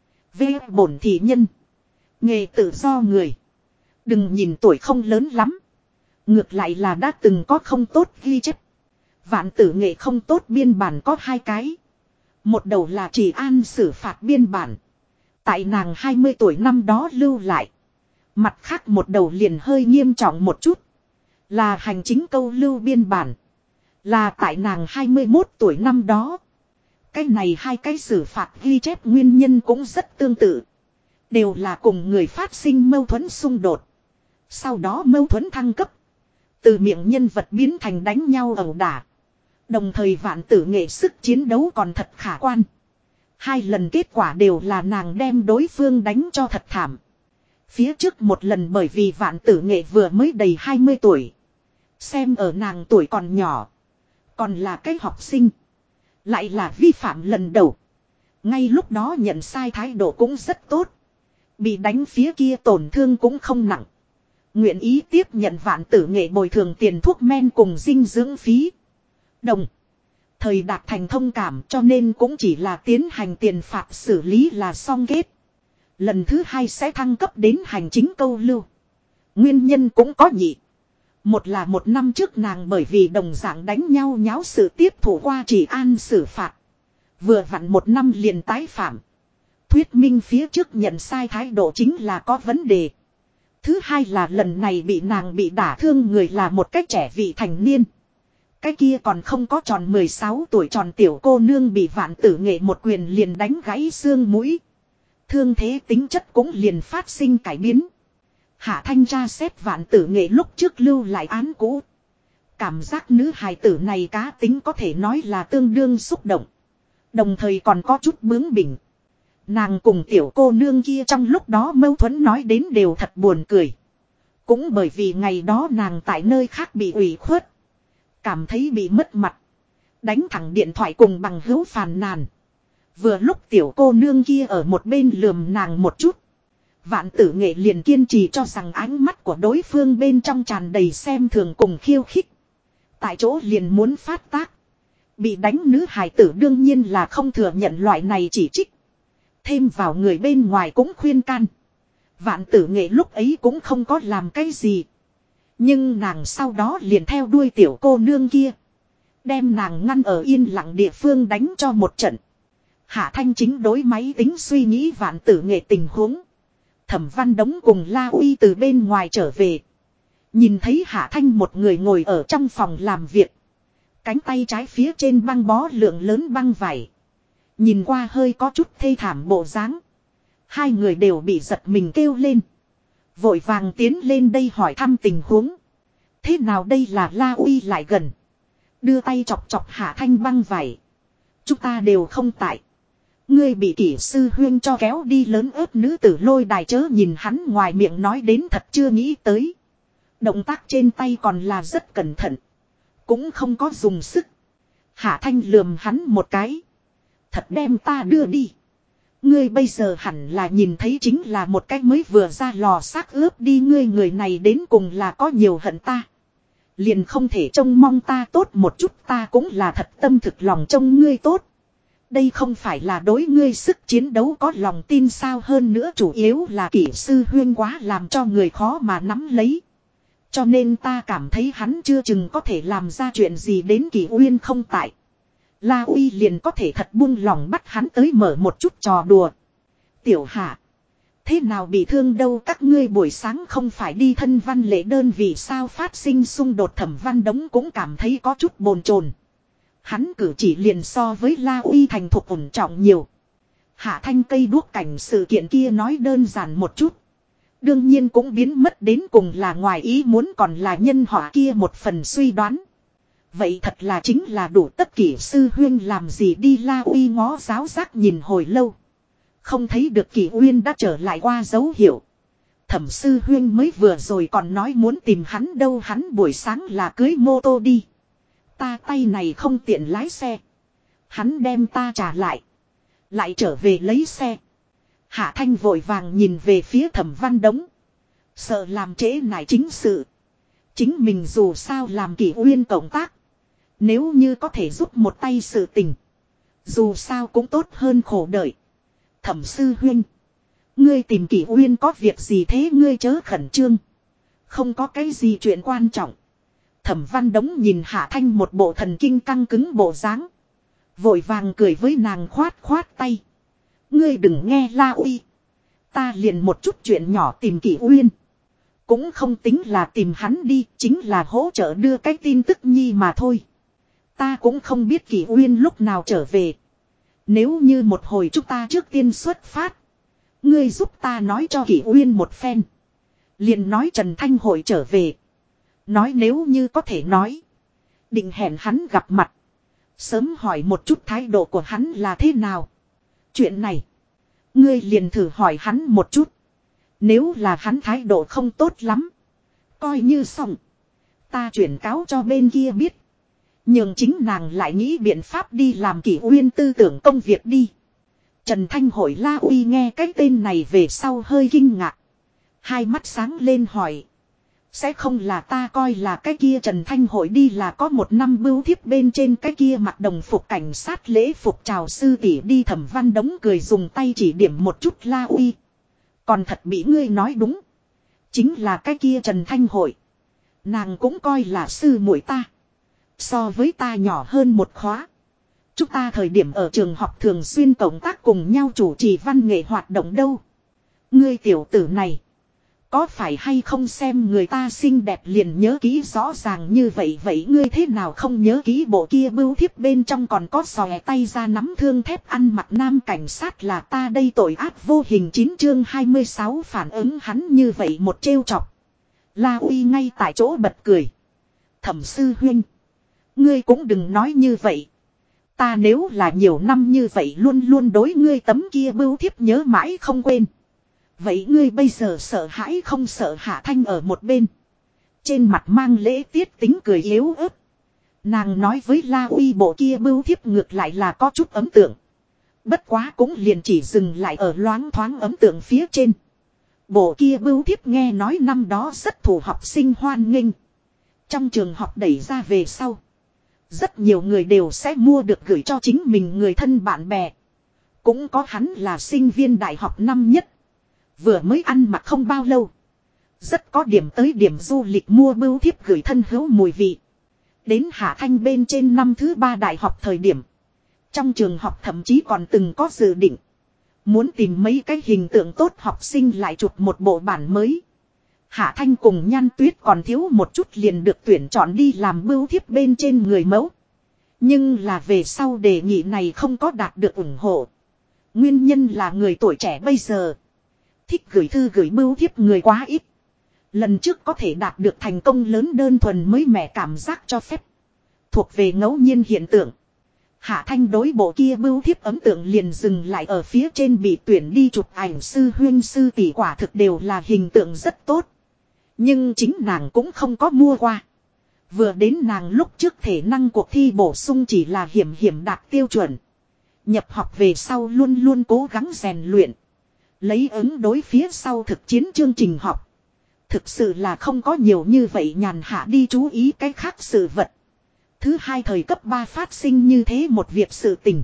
Về bổn thị nhân. Nghề tự do người. Đừng nhìn tuổi không lớn lắm. Ngược lại là đã từng có không tốt ghi chép. Vạn Tử Nghệ không tốt biên bản có 2 cái. Một đầu là chỉ an xử phạt biên bản. Tại nàng 20 tuổi năm đó lưu lại. Mặt khác một đầu liền hơi nghiêm trọng một chút. Là hành chính câu lưu biên bản. Là tại nàng 21 tuổi năm đó. Cái này 2 cái xử phạt ghi chép nguyên nhân cũng rất tương tự. Đều là cùng người phát sinh mâu thuẫn xung đột. Sau đó mâu thuẫn thăng cấp. Từ miệng nhân vật biến thành đánh nhau ẩu đả. Đồng thời Vạn Tử Nghệ sức chiến đấu còn thật khả quan. 2 lần kết quả đều là nàng đem đối phương đánh cho thật thảm. Phía trước một lần bởi vì Vạn Tử Nghệ vừa mới đầy 20 tuổi. Xem ở nàng tuổi còn nhỏ. Còn là cái học sinh. Lại là vi phạm lần đầu. Ngay lúc đó nhận sai thái độ cũng rất tốt. Bị đánh phía kia tổn thương cũng không nặng. Nguyện ý tiếp nhận Vạn Tử Nghệ bồi thường tiền thuốc men cùng dinh dưỡng phí. Đồng thời đạt thành thông cảm cho nên cũng chỉ là tiến hành tiền phạt xử lý là xong kết. Lần thứ 2 sẽ thăng cấp đến hành chính câu lưu. Nguyên nhân cũng có nhị. Một là 1 năm trước nàng bởi vì đồng dạng đánh nhau nháo sự tiếp thủ qua chỉ an xử phạt. Vừa vặn 1 năm liền tái phạm. Thuyết minh phía trước nhận sai thái độ chính là có vấn đề. Thứ 2 là lần này bị nàng bị đả thương người là một cách trẻ vị thành niên. Cái kia còn không có tròn 16 tuổi tròn tiểu cô nương bị Vạn Tử Nghệ một quyền liền đánh gãy xương mũi. Thương thế tính chất cũng liền phát sinh cải biến. Hạ Thanh tra xét Vạn Tử Nghệ lúc trước lưu lại án cũ. Cảm giác nữ hài tử này cá tính có thể nói là tương đương xúc động. Đồng thời còn có chút bướng bỉnh. Nàng cùng tiểu cô nương kia trong lúc đó mâu thuẫn nói đến đều thật buồn cười. Cũng bởi vì ngày đó nàng tại nơi khác bị ủy khuất. Cảm thấy bị mất mặt. Đánh thẳng điện thoại cùng bằng hữu phàn nàn. Vừa lúc tiểu cô nương kia ở một bên lườm nàng một chút. Vạn Tử Nghệ liền kiên trì cho rằng ánh mắt của đối phương bên trong tràn đầy xem thường cùng khiêu khích. Tại chỗ liền muốn phát tác. Bị đánh nữ hài tử đương nhiên là không thừa nhận loại này chỉ trích. Thêm vào người bên ngoài cũng khuyên can. Vạn Tử Nghệ lúc ấy cũng không có làm cái gì. Nhưng nàng sau đó liền theo đuôi tiểu cô nương kia. Đem nàng ngăn ở yên lặng địa phương đánh cho một trận. Hạ Thanh chính đối máy tính suy nghĩ Vạn Tử Nghệ tình huống. Thẩm Văn Đống cùng La Uy từ bên ngoài trở về. Nhìn thấy Hạ Thanh một người ngồi ở trong phòng làm việc. Cánh tay trái phía trên băng bó lượng lớn băng vải. Nhìn qua hơi có chút thê thảm bộ dáng. 2 người đều bị giật mình kêu lên. Vội vàng tiến lên đây hỏi thăm tình huống. Thế nào đây là La Uy lại gần. Đưa tay chọc chọc Hạ Thanh băng vải. Chúng ta đều không tại. Ngươi bị Kỷ sư huyên cho kéo đi lớn ớt nữ tử Lôi Đài chớ nhìn hắn ngoài miệng nói đến thật chưa nghĩ tới. Động tác trên tay còn là rất cẩn thận. Cũng không có dùng sức. Hạ Thanh lườm hắn một cái. Thật đem ta đưa đi. Ngươi bây giờ hẳn là nhìn thấy chính là một cái mới vừa ra lò xác ướp đi ngươi người này đến cùng là có nhiều hận ta. Liền không thể trông mong ta tốt một chút ta cũng là thật tâm thực lòng trông ngươi tốt. Đây không phải là đối ngươi sức chiến đấu có lòng tin sao hơn nữa chủ yếu là Kỷ sư huyên quá làm cho người khó mà nắm lấy. Cho nên ta cảm thấy hắn chưa chừng có thể làm ra chuyện gì đến Kỷ Uyên không tại. La Uy liền có thể thật buông lòng bắt hắn tới mở một chút trò đùa. Tiểu Hạ. Thế nào bị thương đâu, các ngươi buổi sáng không phải đi thân văn lễ đơn vì sao phát sinh xung đột. Thẩm Văn Đống cũng cảm thấy có chút bồn chồn. Hắn cử chỉ liền so với La Uy thành thục ổn trọng nhiều. Hạ Thanh cây đuốc cảnh sự kiện kia nói đơn giản một chút. Đương nhiên cũng biến mất đến cùng là ngoài ý muốn, còn là nhân họa kia một phần suy đoán. Vậy thật là chính là đủ tất Kỷ sư huyên làm gì đi. La Uy ngó giáo giác nhìn hồi lâu. Không thấy được Kỷ Uyên đã trở lại qua dấu hiệu. Thẩm sư huyên mới vừa rồi còn nói muốn tìm hắn đâu, hắn buổi sáng là cưới mô tô đi. Ta tay này không tiện lái xe. Hắn đem ta trả lại. Lại trở về lấy xe. Hạ Thanh vội vàng nhìn về phía Thẩm Văn Đống. Sợ làm trễ nải chính sự. Chính mình dù sao làm Kỷ Uyên cộng tác. Nếu như có thể giúp một tay sự tình. Dù sao cũng tốt hơn khổ đợi. Thẩm sư huynh. Ngươi tìm Kỷ Uyên có việc gì thế, ngươi chớ khẩn trương. Không có cái gì chuyện quan trọng. Thẩm Văn Đống nhìn Hạ Thanh một bộ thần kinh căng cứng bộ dáng. Vội vàng cười với nàng khoát khoát tay. Ngươi đừng nghe La Uy. Ta liền một chút chuyện nhỏ tìm Kỷ Uyên. Cũng không tính là tìm hắn đi, chính là hỗ trợ đưa cái tin tức nhi mà thôi. Ta cũng không biết Kỷ Uyên lúc nào trở về. Nếu như một hồi chúng ta trước tiên xuất phát. Ngươi giúp ta nói cho Kỷ Uyên một phen. Liền nói Trần Thanh Hội trở về. Nói nếu như có thể nói. Định hẹn hắn gặp mặt. Sớm hỏi một chút thái độ của hắn là thế nào. Chuyện này. Ngươi liền thử hỏi hắn một chút. Nếu là hắn thái độ không tốt lắm. Coi như xong. Ta chuyển cáo cho bên kia biết. Nhưng chính nàng lại nghĩ biện pháp đi làm Kỷ Uyên tư tưởng công việc đi. Trần Thanh Hội La Uy nghe cái tên này về sau hơi kinh ngạc. Hai mắt sáng lên hỏi. Sẽ không là ta coi là cái kia Trần Thanh Hội đi là có một năm bưu thiếp bên trên cái kia mặc đồng phục cảnh sát lễ phục chào sư tỷ đi. Thẩm Văn Đống cười dùng tay chỉ điểm một chút La Uy. Còn thật bị ngươi nói đúng. Chính là cái kia Trần Thanh Hội. Nàng cũng coi là sư muội ta. So với ta nhỏ hơn một khóa. Chúng ta thời điểm ở trường học thường xuyên cộng tác cùng nhau chủ trì văn nghệ hoạt động đâu. Ngươi tiểu tử này. Có phải hay không xem người ta xinh đẹp liền nhớ kỹ rõ ràng như vậy. Vậy ngươi thế nào không nhớ kỹ bộ kia bưu thiếp bên trong còn có xòe tay ra nắm thương thép ăn mặc nam cảnh sát là ta đây tội ác vô hình. 9 chương 26 phản ứng hắn như vậy một trêu chọc. La Uy ngay tại chỗ bật cười. Thẩm sư huynh. Ngươi cũng đừng nói như vậy. Ta nếu là nhiều năm như vậy luôn luôn đối ngươi tấm kia bưu thiếp nhớ mãi không quên. Vậy ngươi bây giờ sợ hãi không sợ? Hạ Thanh ở một bên. Trên mặt mang lễ tiết tính cười yếu ớt. Nàng nói với La Uy bộ kia bưu thiếp ngược lại là có chút ấn tượng. Bất quá cũng liền chỉ dừng lại ở loáng thoáng ấn tượng phía trên. Bộ kia bưu thiếp nghe nói năm đó rất thủ học sinh hoan nghênh. Trong trường học đẩy ra về sau. Rất nhiều người đều sẽ mua được gửi cho chính mình người thân bạn bè. Cũng có hắn là sinh viên đại học năm nhất. Vừa mới ăn mặc không bao lâu. Rất có điểm tới điểm du lịch mua bưu thiếp gửi thân hữu mùi vị. Đến Hạ Thanh bên trên năm thứ 3 đại học thời điểm. Trong trường học thậm chí còn từng có dự định. Muốn tìm mấy cái hình tượng tốt học sinh lại chụp một bộ bản mới. Hạ Thanh cùng Nhan Tuyết còn thiếu một chút liền được tuyển chọn đi làm bưu thiếp bên trên người mẫu. Nhưng là về sau đề nghị này không có đạt được ủng hộ. Nguyên nhân là người tuổi trẻ bây giờ. Thích gửi thư gửi bưu thiếp người quá ít. Lần trước có thể đạt được thành công lớn đơn thuần mới mẻ cảm giác cho phép. Thuộc về ngẫu nhiên hiện tượng. Hạ Thanh đối bộ kia bưu thiếp ấn tượng liền dừng lại ở phía trên bị tuyển đi chụp ảnh sư huynh sư tỷ quả thực đều là hình tượng rất tốt. Nhưng chính nàng cũng không có mua qua. Vừa đến nàng lúc trước thể năng cuộc thi bổ sung chỉ là hiểm đạt tiêu chuẩn. Nhập học về sau luôn luôn cố gắng rèn luyện. Lấy ứng đối phía sau thực chiến chương trình học. Thực sự là không có nhiều như vậy nhàn hạ đi chú ý cái khác sự vật. Thứ hai thời cấp 3 phát sinh như thế một việc sự tình.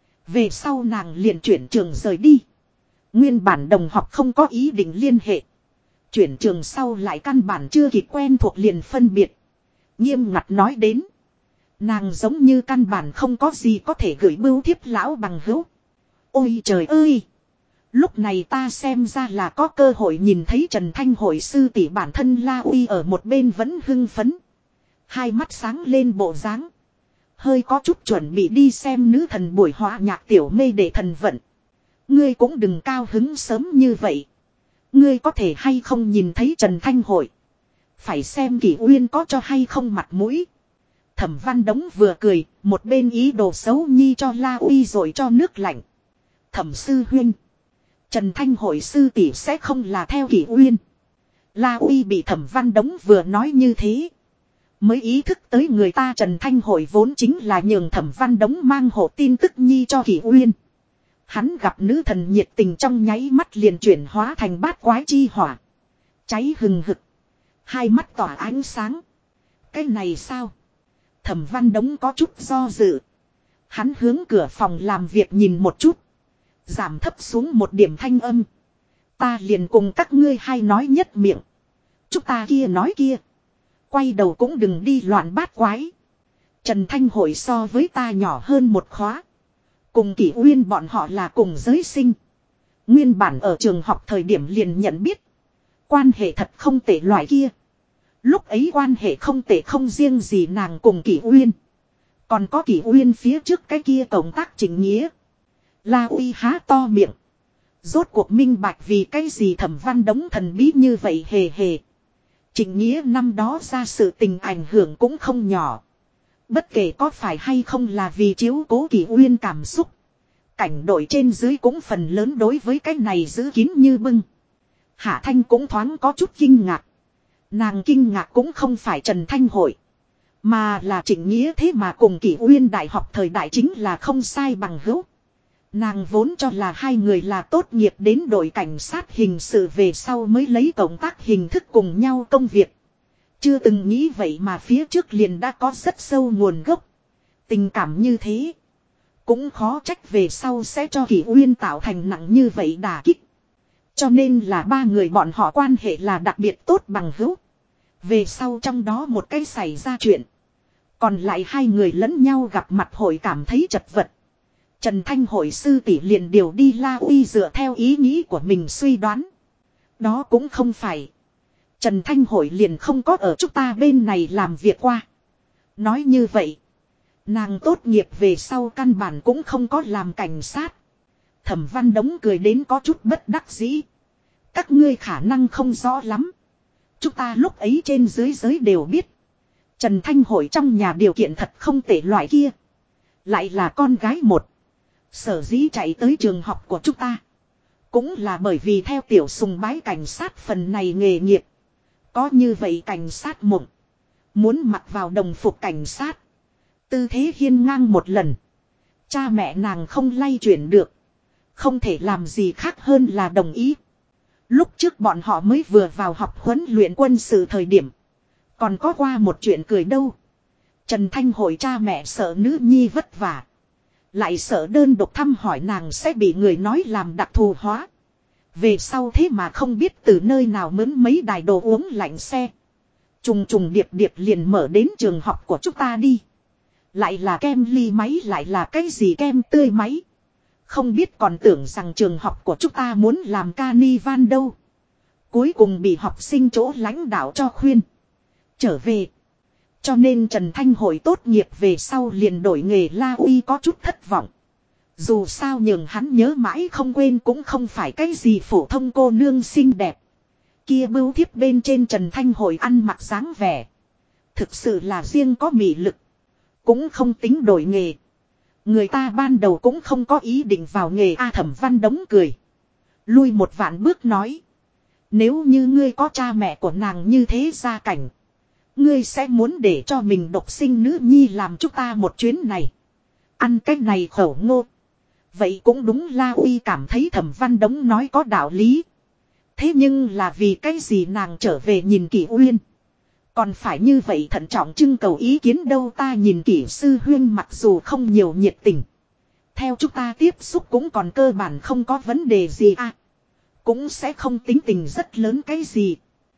Về sau nàng liền chuyển trường rời đi. Nguyên bản đồng học không có ý định liên hệ. Chuyển trường sau lại căn bản chưa kịp quen thuộc liền phân biệt. Nghiêm ngặt nói đến. Nàng giống như căn bản không có gì có thể gửi bưu thiếp lão bằng hữu. Ôi trời ơi! Lúc này ta xem ra là có cơ hội nhìn thấy Trần Thanh hội sư tỷ bản thân La Uy ở một bên vẫn hưng phấn. Hai mắt sáng lên bộ dáng. Hơi có chút chuẩn bị đi xem nữ thần buổi hòa nhạc tiểu mê để thần vận. Ngươi cũng đừng cao hứng sớm như vậy. Ngươi có thể hay không nhìn thấy Trần Thanh hội. Phải xem Kỷ Uyên có cho hay không mặt mũi. Thẩm Văn Đống vừa cười, một bên ý đồ xấu nhi cho La Uy rồi cho nước lạnh. Thẩm sư huynh. Trần Thanh hội sư tỷ sẽ không là theo Kỷ Uyên. La Uy bị Thẩm Văn Đống vừa nói như thế. Mới ý thức tới người ta Trần Thanh hội vốn chính là nhường Thẩm Văn Đống mang hộ tin tức nhi cho Kỷ Uyên. Hắn gặp nữ thần nhiệt tình trong nháy mắt liền chuyển hóa thành bát quái chi hỏa. Cháy hừng hực. Hai mắt tỏa ánh sáng. Cái này sao? Thẩm Văn Đống có chút do dự. Hắn hướng cửa phòng làm việc nhìn một chút. Giảm thấp xuống một điểm thanh âm. Ta liền cùng các ngươi hay nói nhất miệng. Chúng ta kia nói kia. Quay đầu cũng đừng đi loạn bát quái. Trần Thanh hội so với ta nhỏ hơn một khóa. Cùng Kỷ Uyên bọn họ là cùng giới sinh. Nguyên bản ở trường học thời điểm liền nhận biết. Quan hệ thật không tệ loại kia. Lúc ấy quan hệ không tệ không riêng gì nàng cùng Kỷ Uyên. Còn có Kỷ Uyên phía trước cái kia cộng tác Trịnh Nghĩa. La Uy há to miệng. Rốt cuộc minh bạch vì cái gì Thẩm Văn Đống thần bí như vậy hề hề. Trịnh Nghĩa năm đó ra sự tình ảnh hưởng cũng không nhỏ. Bất kể có phải hay không là vì chiếu cố Kỷ Uyên cảm xúc. Cảnh đội trên dưới cũng phần lớn đối với cái này giữ kín như bưng. Hạ Thanh cũng thoáng có chút kinh ngạc. Nàng kinh ngạc cũng không phải Trần Thanh hội. Mà là Trịnh Nghĩa thế mà cùng Kỷ Uyên đại học thời đại chính là không sai bằng hữu. Nàng vốn cho là hai người là tốt nghiệp đến đội cảnh sát hình sự về sau mới lấy cộng tác hình thức cùng nhau công việc. Chưa từng nghĩ vậy mà phía trước liền đã có rất sâu nguồn gốc. Tình cảm như thế. Cũng khó trách về sau sẽ cho Kỷ Uyên tạo thành nặng như vậy đả kích. Cho nên là ba người bọn họ quan hệ là đặc biệt tốt bằng hữu. Về sau trong đó một cái xảy ra chuyện. Còn lại hai người lẫn nhau gặp mặt hội cảm thấy chật vật. Trần Thanh hội sư tỷ liền điều đi La Uy dựa theo ý nghĩ của mình suy đoán. Đó cũng không phải. Trần Thanh hội liền không có ở chúng ta bên này làm việc qua. Nói như vậy. Nàng tốt nghiệp về sau căn bản cũng không có làm cảnh sát. Thẩm Văn Đống cười đến có chút bất đắc dĩ. Các ngươi khả năng không rõ lắm. Chúng ta lúc ấy trên dưới giới đều biết. Trần Thanh hội trong nhà điều kiện thật không tệ loại kia. Lại là con gái một. Sở dĩ chạy tới trường học của chúng ta. Cũng là bởi vì theo tiểu sùng bái cảnh sát phần này nghề nghiệp. Có như vậy cảnh sát mộng. Muốn mặc vào đồng phục cảnh sát. Tư thế hiên ngang một lần. Cha mẹ nàng không lay chuyển được. Không thể làm gì khác hơn là đồng ý. Lúc trước bọn họ mới vừa vào học huấn luyện quân sự thời điểm. Còn có qua một chuyện cười đâu. Trần Thanh hội cha mẹ sợ nữ nhi vất vả. Lại sợ đơn độc thăm hỏi nàng sẽ bị người nói làm đặc thù hóa. Về sau thế mà không biết từ nơi nào mướn mấy đài đồ uống lạnh xe. Trùng trùng điệp điệp liền mở đến trường học của chúng ta đi. Lại là kem ly máy lại là cái gì kem tươi máy. Không biết còn tưởng rằng trường học của chúng ta muốn làm carnival đâu. Cuối cùng bị học sinh chỗ lãnh đạo cho khuyên. Trở về. Cho nên Trần Thanh hội tốt nghiệp về sau liền đổi nghề La Uy có chút thất vọng. Dù sao nhường hắn nhớ mãi không quên cũng không phải cái gì phổ thông cô nương xinh đẹp. Kia bưu thiếp bên trên Trần Thanh hội ăn mặc dáng vẻ. Thực sự là riêng có mị lực. Cũng không tính đổi nghề. Người ta ban đầu cũng không có ý định vào nghề A. Thẩm Văn Đống cười. Lui một vạn bước nói. Nếu như ngươi có cha mẹ của nàng như thế gia cảnh. Ngươi sẽ muốn để cho mình độc sinh nữ nhi làm chúng ta một chuyến này. Ăn cái này khẩu ngô. Vậy cũng đúng La Uy cảm thấy Thẩm Văn Đống nói có đạo lý. Thế nhưng là vì cái gì nàng trở về nhìn Kỷ Uyên. Còn phải như vậy thận trọng trưng cầu ý kiến đâu ta nhìn Kỷ sư huyên mặc dù không nhiều nhiệt tình. Theo chúng ta tiếp xúc cũng còn cơ bản không có vấn đề gì à. cũng sẽ không tính tình rất lớn cái gì.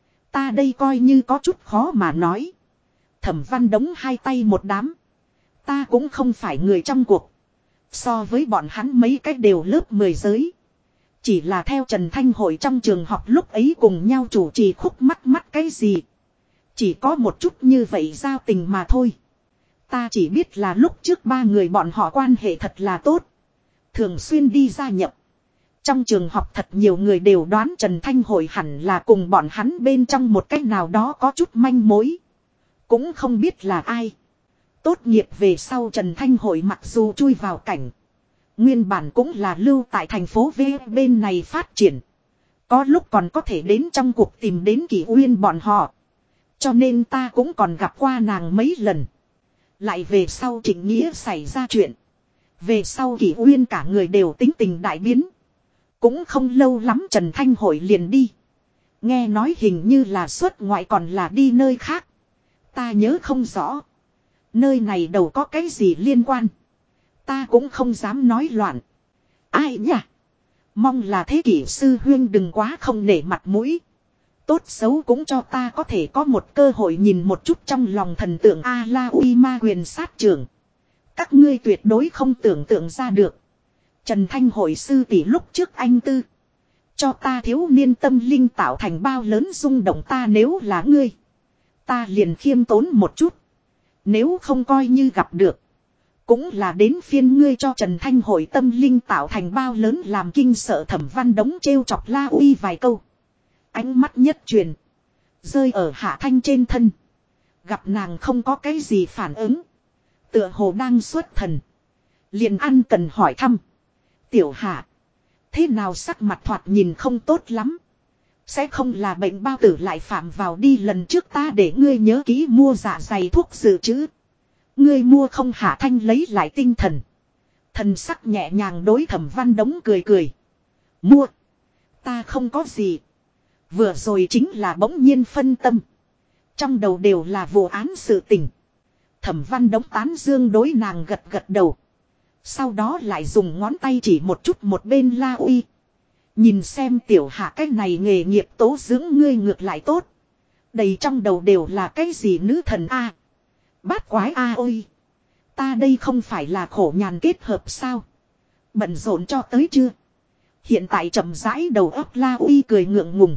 Ta đây coi như có chút khó mà nói. Thẩm Văn Đống hai tay một đám. Ta cũng không phải người trong cuộc. So với bọn hắn mấy cách đều lớp 10 giới. Chỉ là theo Trần Thanh Hội trong trường học lúc ấy cùng nhau chủ trì khúc mắt cái gì. Chỉ có một chút như vậy giao tình mà thôi. Ta chỉ biết là lúc trước ba người bọn họ quan hệ thật là tốt. Thường xuyên đi gia nhập. Trong trường học thật nhiều người đều đoán Trần Thanh Hội hẳn là cùng bọn hắn bên trong một cách nào đó có chút manh mối. Cũng không biết là ai. Tốt nghiệp về sau Trần Thanh Hội mặc dù chui vào cảnh. Nguyên bản cũng là lưu tại thành phố V bên này phát triển. Có lúc còn có thể đến trong cuộc tìm đến Kỷ Uyên bọn họ. Cho nên ta cũng còn gặp qua nàng mấy lần. Lại về sau Trịnh Nghĩa xảy ra chuyện. Về sau Kỷ Uyên cả người đều tính tình đại biến. Cũng không lâu lắm Trần Thanh Hội liền đi. Nghe nói hình như là xuất ngoại còn là đi nơi khác. Ta nhớ không rõ. Nơi này đâu có cái gì liên quan. Ta cũng không dám nói loạn. Ai nhỉ? Mong là thế kỷ sư huyên đừng quá không nể mặt mũi. Tốt xấu cũng cho ta có thể có một cơ hội nhìn một chút trong lòng thần tượng A-la-uy ma quyền sát trưởng. Các ngươi tuyệt đối không tưởng tượng ra được. Trần Thanh Hội sư tỷ lúc trước anh tư. Cho ta thiếu niên tâm linh tạo thành bao lớn rung động ta nếu là ngươi. Ta liền khiêm tốn một chút. Nếu không coi như gặp được. Cũng là đến phiên ngươi cho Trần Thanh Hội tâm linh tạo thành bao lớn làm kinh sợ Thẩm Văn Đống trêu chọc La Uy vài câu. Ánh mắt nhất truyền. Rơi ở Hạ Thanh trên thân. Gặp nàng không có cái gì phản ứng. Tựa hồ đang xuất thần. Liền ăn cần hỏi thăm. Tiểu Hạ. Thế nào sắc mặt thoạt nhìn không tốt lắm. Sẽ không là bệnh bao tử lại phạm vào đi lần trước ta để ngươi nhớ kỹ mua dạ dày thuốc dự trữ. Ngươi mua không Hạ Thanh lấy lại tinh thần. Thần sắc nhẹ nhàng đối Thẩm Văn Đống cười cười. Mua. Ta không có gì. Vừa rồi chính là bỗng nhiên phân tâm. Trong đầu đều là vụ án sự tình. Thẩm Văn Đống tán dương đối nàng gật gật đầu. Sau đó lại dùng ngón tay chỉ một chút một bên La Uy. Nhìn xem tiểu Hạ cái này nghề nghiệp tố dưỡng ngươi ngược lại tốt. Đầy trong đầu đều là cái gì nữ thần a, bát quái a ôi. Ta đây không phải là khổ nhàn kết hợp sao. Bận rộn cho tới chưa. Hiện tại chậm rãi đầu óc La Uy cười ngượng ngùng.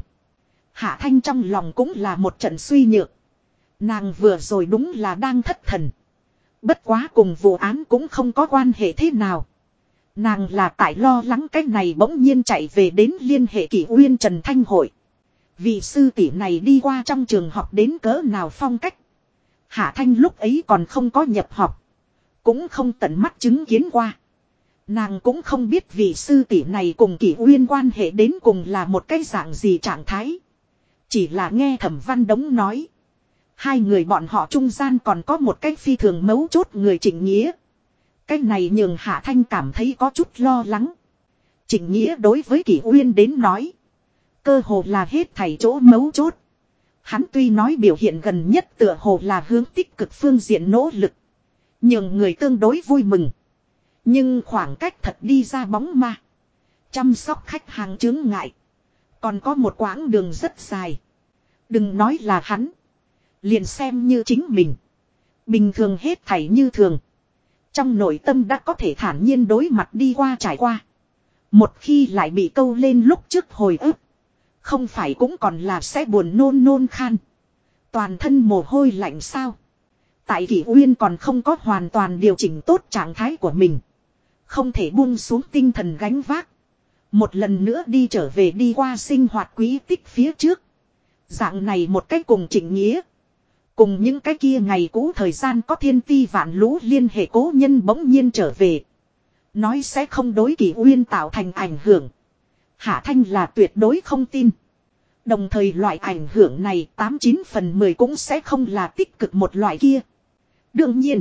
Hạ Thanh trong lòng cũng là một trận suy nhược. Nàng vừa rồi đúng là đang thất thần. Bất quá cùng vụ án cũng không có quan hệ thế nào. Nàng là tại lo lắng cái này bỗng nhiên chạy về đến liên hệ Kỷ Uyên Trần Thanh Hội. Vị sư tỷ này đi qua trong trường học đến cỡ nào phong cách. Hạ Thanh lúc ấy còn không có nhập học. Cũng không tận mắt chứng kiến qua. Nàng cũng không biết vị sư tỷ này cùng Kỷ Uyên quan hệ đến cùng là một cái dạng gì trạng thái. Chỉ là nghe Thẩm Văn Đống nói. Hai người bọn họ trung gian còn có một cái phi thường mấu chốt người Trịnh Nghĩa. Cái này nhường Hạ Thanh cảm thấy có chút lo lắng. Trịnh Nghĩa đối với Kỷ Uyên đến nói. Cơ hồ là hết thảy chỗ mấu chốt. Hắn tuy nói biểu hiện gần nhất tựa hồ là hướng tích cực phương diện nỗ lực. Nhường người tương đối vui mừng. Nhưng khoảng cách thật đi ra bóng ma. Chăm sóc khách hàng chướng ngại. Còn có một quãng đường rất dài. Đừng nói là hắn. Liền xem như chính mình. Bình thường hết thảy như thường. Trong nội tâm đã có thể thản nhiên đối mặt đi qua trải qua. Một khi lại bị câu lên lúc trước hồi ức. Không phải cũng còn là sẽ buồn nôn nôn khan. Toàn thân mồ hôi lạnh sao. Tại Kỷ Uyên còn không có hoàn toàn điều chỉnh tốt trạng thái của mình. Không thể buông xuống tinh thần gánh vác. Một lần nữa đi trở về đi qua sinh hoạt quý tích phía trước. Dạng này một cách cùng Trịnh Nghĩa. Cùng những cái kia ngày cũ thời gian có thiên ti vạn lũ liên hệ cố nhân bỗng nhiên trở về. Nói sẽ không đối Kỷ Uyên tạo thành ảnh hưởng. Hạ Thanh là tuyệt đối không tin. Đồng thời loại ảnh hưởng này 89/10 cũng sẽ không là tích cực một loại kia. Đương nhiên.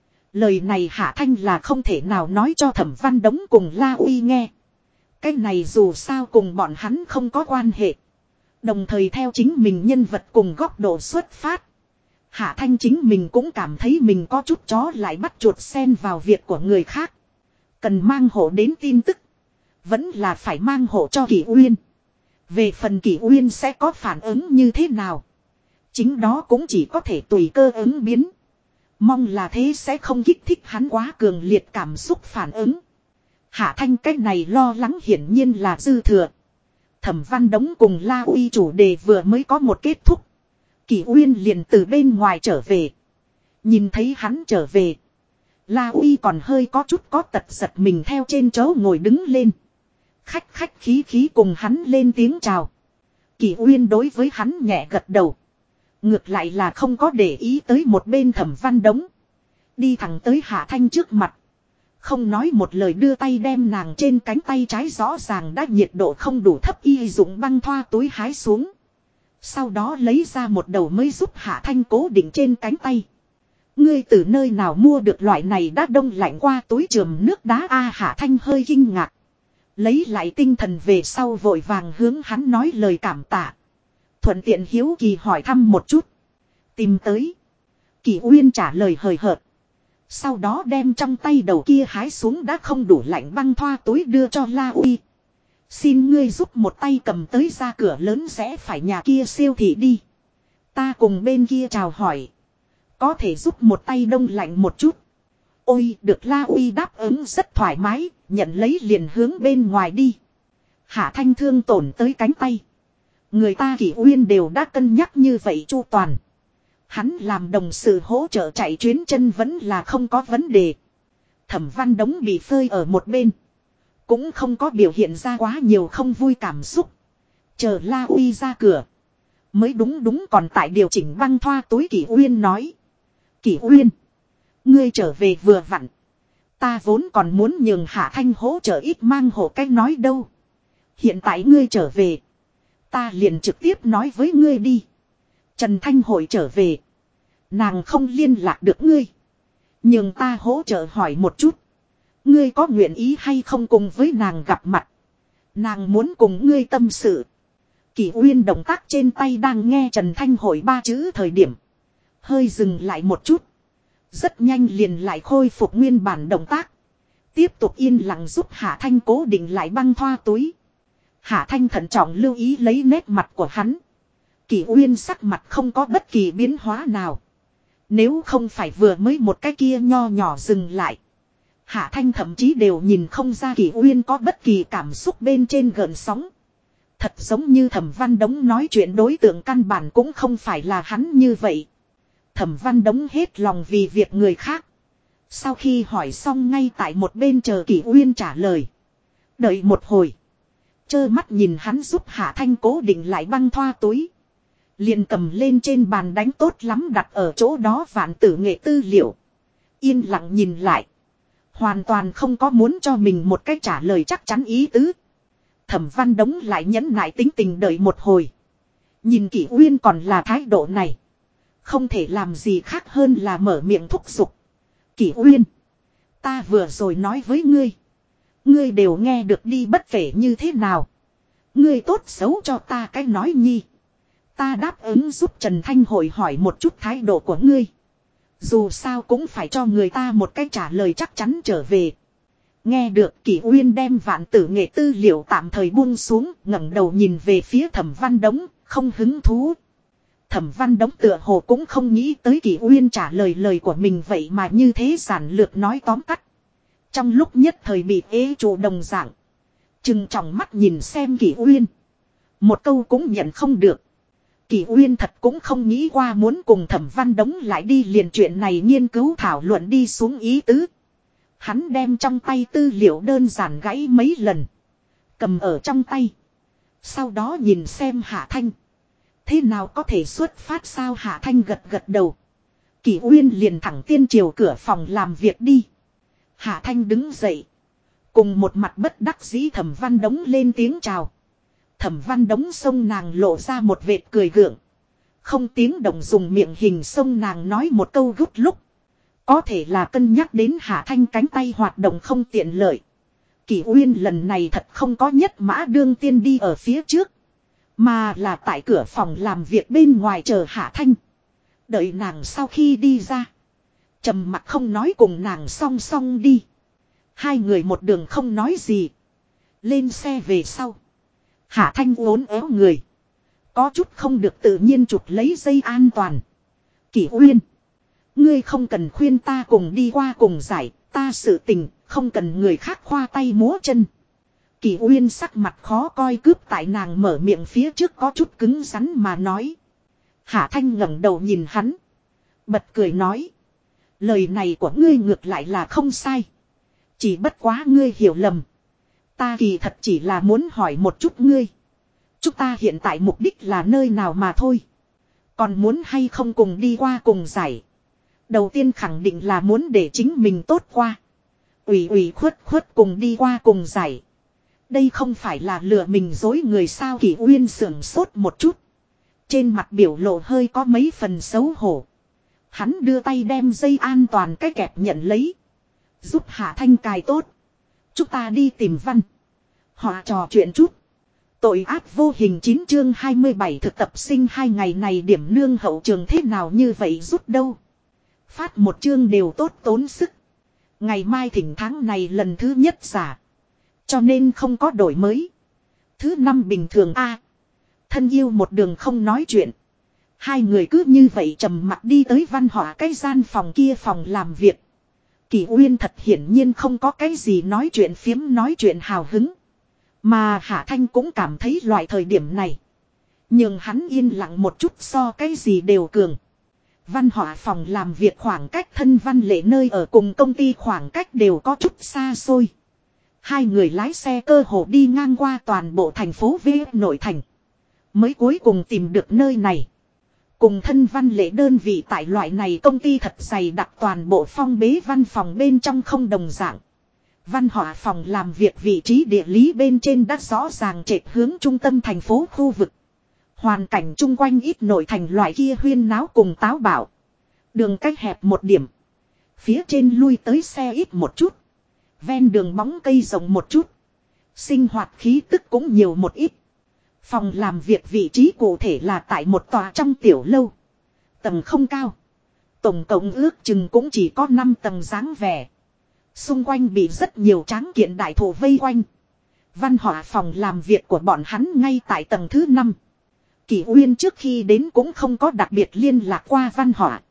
Lời này Hạ Thanh là không thể nào nói cho Thẩm Văn Đống cùng La Uy nghe. Cái này dù sao cùng bọn hắn không có quan hệ. Đồng thời theo chính mình nhân vật cùng góc độ xuất phát. Hạ Thanh chính mình cũng cảm thấy mình có chút chó lại bắt chuột xen vào việc của người khác. Cần mang hộ đến tin tức. Vẫn là phải mang hộ cho Kỷ Uyên. Về phần Kỷ Uyên sẽ có phản ứng như thế nào. Chính đó cũng chỉ có thể tùy cơ ứng biến. Mong là thế sẽ không kích thích hắn quá cường liệt cảm xúc phản ứng. Hạ Thanh cái này lo lắng hiển nhiên là dư thừa. Thẩm Văn Đống cùng La Uy chủ đề vừa mới có một kết thúc. Kỷ Uyên liền từ bên ngoài trở về. Nhìn thấy hắn trở về. La Uy còn hơi có chút có tật giật mình theo trên chỗ ngồi đứng lên. Khách khách khí khí cùng hắn lên tiếng chào. Kỷ Uyên đối với hắn nhẹ gật đầu. Ngược lại là không có để ý tới một bên Thẩm Văn Đống. Đi thẳng tới Hạ Thanh trước mặt. Không nói một lời đưa tay đem nàng trên cánh tay trái rõ ràng đã nhiệt độ không đủ thấp y dụng băng thoa túi hái xuống. Sau đó lấy ra một đầu mới giúp Hạ Thanh cố định trên cánh tay. Ngươi từ nơi nào mua được loại này đã đông lạnh qua túi trường nước đá Hạ Thanh hơi kinh ngạc. Lấy lại tinh thần về sau vội vàng hướng hắn nói lời cảm tạ. Thuận tiện hiếu kỳ hỏi thăm một chút. Tìm tới. Kỷ Uyên trả lời hời hợt. Sau đó đem trong tay đầu kia hái xuống đã không đủ lạnh băng thoa túi đưa cho La Uy. Xin ngươi giúp một tay cầm tới ra cửa lớn sẽ phải nhà kia siêu thị đi. Ta cùng bên kia chào hỏi. Có thể giúp một tay đông lạnh một chút. Ôi được La Uy đáp ứng rất thoải mái. Nhận lấy liền hướng bên ngoài đi. Hạ Thanh thương tổn tới cánh tay. Người ta Kỷ Uyên đều đã cân nhắc như vậy chu toàn. Hắn làm đồng sự hỗ trợ chạy chuyến chân vẫn là không có vấn đề. Thẩm Văn Đống bị phơi ở một bên. Cũng không có biểu hiện ra quá nhiều không vui cảm xúc. Chờ La Uy ra cửa. Mới đúng còn tại điều chỉnh băng thoa túi Kỷ Uyên nói. Kỷ Uyên. Ngươi trở về vừa vặn. Ta vốn còn muốn nhường Hạ Thanh hỗ trợ ít mang hộ cách nói đâu. Hiện tại ngươi trở về. Ta liền trực tiếp nói với ngươi đi. Trần Thanh Hội trở về. Nàng không liên lạc được ngươi. Nhưng ta hỗ trợ hỏi một chút. Ngươi có nguyện ý hay không cùng với nàng gặp mặt. Nàng muốn cùng ngươi tâm sự. Kỷ Uyên động tác trên tay đang nghe Trần Thanh Hội ba chữ thời điểm. Hơi dừng lại một chút. Rất nhanh liền lại khôi phục nguyên bản động tác. Tiếp tục yên lặng giúp Hạ Thanh cố định lại băng thoa túi. Hạ Thanh thận trọng lưu ý lấy nét mặt của hắn. Kỷ Uyên sắc mặt không có bất kỳ biến hóa nào. Nếu không phải vừa mới một cái kia nho nhỏ dừng lại. Hạ Thanh thậm chí đều nhìn không ra Kỷ Uyên có bất kỳ cảm xúc bên trên gợn sóng. Thật giống như Thẩm Văn Đống nói chuyện đối tượng căn bản cũng không phải là hắn như vậy. Thẩm Văn Đống hết lòng vì việc người khác. Sau khi hỏi xong ngay tại một bên chờ Kỷ Uyên trả lời. Đợi một hồi. Chơ mắt nhìn hắn giúp Hạ Thanh cố định lại băng thoa túi. Liền cầm lên trên bàn đánh tốt lắm đặt ở chỗ đó vạn tử nghệ tư liệu. Yên lặng nhìn lại. Hoàn toàn không có muốn cho mình một cái trả lời chắc chắn ý tứ. Thẩm Văn Đống lại nhẫn nại tính tình đợi một hồi. Nhìn Kỷ Uyên còn là thái độ này. Không thể làm gì khác hơn là mở miệng thúc giục. Kỷ Uyên. Ta vừa rồi nói với ngươi. Ngươi đều nghe được đi bất kể như thế nào. Ngươi tốt xấu cho ta cái nói nhi. Ta đáp ứng giúp Trần Thanh Hội hỏi một chút thái độ của ngươi. Dù sao cũng phải cho người ta một cái trả lời chắc chắn trở về. Nghe được Kỷ Uyên đem vạn tử nghệ tư liệu tạm thời buông xuống, ngẩng đầu nhìn về phía Thẩm Văn Đống, không hứng thú. Thẩm Văn Đống tựa hồ cũng không nghĩ tới Kỷ Uyên trả lời của mình vậy mà như thế giản lược nói tóm tắt. Trong lúc nhất thời bị ế chủ đồng dạng. Chừng trọng mắt nhìn xem Kỷ Uyên. Một câu cũng nhận không được. Kỷ Uyên thật cũng không nghĩ qua muốn cùng Thẩm Văn Đống lại đi liền chuyện này nghiên cứu thảo luận đi xuống ý tứ. Hắn đem trong tay tư liệu đơn giản gãy mấy lần. Cầm ở trong tay. Sau đó nhìn xem Hạ Thanh. Thế nào có thể xuất phát sao Hạ Thanh gật đầu. Kỷ Uyên liền thẳng tiên triều cửa phòng làm việc đi. Hạ Thanh đứng dậy. Cùng một mặt bất đắc dĩ Thẩm Văn Đống lên tiếng chào. Thẩm Văn Đống xông nàng lộ ra một vệt cười gượng. Không tiếng động dùng miệng hình xông nàng nói một câu gút lúc. Có thể là cân nhắc đến Hạ Thanh cánh tay hoạt động không tiện lợi. Kỷ Uyên lần này thật không có nhất mã đương tiên đi ở phía trước. Mà là tại cửa phòng làm việc bên ngoài chờ Hạ Thanh. Đợi nàng sau khi đi ra. Trầm mặt không nói cùng nàng song song đi. Hai người một đường không nói gì. Lên xe về sau. Hạ Thanh uốn éo người. Có chút không được tự nhiên chụp lấy dây an toàn. Kỷ Uyên. Ngươi không cần khuyên ta cùng đi qua cùng giải. Ta sự tình không cần người khác khoa tay múa chân. Kỷ Uyên sắc mặt khó coi cướp tại nàng mở miệng phía trước có chút cứng rắn mà nói. Hạ Thanh ngẩng đầu nhìn hắn. Bật cười nói. Lời này của ngươi ngược lại là không sai. Chỉ bất quá ngươi hiểu lầm. Ta kỳ thật chỉ là muốn hỏi một chút ngươi. Chúng ta hiện tại mục đích là nơi nào mà thôi. Còn muốn hay không cùng đi qua cùng giải. Đầu tiên khẳng định là muốn để chính mình tốt qua. Ủy khuất cùng đi qua cùng giải. Đây không phải là lừa mình dối người sao. Kỷ Uyên sưởng sốt một chút. Trên mặt biểu lộ hơi có mấy phần xấu hổ. Hắn đưa tay đem dây an toàn cái kẹp nhận lấy. Giúp Hạ Thanh cài tốt. Chúng ta đi tìm Văn. Họ trò chuyện chút. Tội ác vô hình 9 chương 27 thực tập sinh 2 ngày này điểm nương hậu trường thế nào như vậy rút đâu. Phát một chương đều tốt tốn sức. Ngày mai thỉnh tháng này lần thứ nhất giả. Cho nên không có đổi mới. Thứ năm bình thường a. Thân yêu một đường không nói chuyện. Hai người cứ như vậy trầm mặc đi tới Văn Họa cái gian phòng kia phòng làm việc. Kỷ Uyên thật hiển nhiên không có cái gì nói chuyện phiếm nói chuyện hào hứng. Mà Hạ Thanh cũng cảm thấy loại thời điểm này. Nhưng hắn yên lặng một chút so cái gì đều cường. Văn Họa phòng làm việc khoảng cách thân Văn Lệ nơi ở cùng công ty khoảng cách đều có chút xa xôi. Hai người lái xe cơ hồ đi ngang qua toàn bộ thành phố V nội thành. Mới cuối cùng tìm được nơi này. Cùng thân Văn Lệ đơn vị tại loại này công ty thật dày đặt toàn bộ phong bế văn phòng bên trong không đồng dạng. Văn Họa phòng làm việc vị trí địa lý bên trên đã rõ ràng trệt hướng trung tâm thành phố khu vực. Hoàn cảnh chung quanh ít nội thành loại kia huyên náo cùng táo bạo. Đường cách hẹp một điểm. Phía trên lui tới xe ít một chút. Ven đường bóng cây rộng một chút. Sinh hoạt khí tức cũng nhiều một ít. Phòng làm việc vị trí cụ thể là tại một tòa trong tiểu lâu. Tầng không cao. Tổng cộng ước chừng cũng chỉ có 5 tầng dáng vẻ. Xung quanh bị rất nhiều tráng kiện đại thổ vây quanh. Văn Họa phòng làm việc của bọn hắn ngay tại tầng thứ 5. Kỷ Uyên trước khi đến cũng không có đặc biệt liên lạc qua Văn Họa.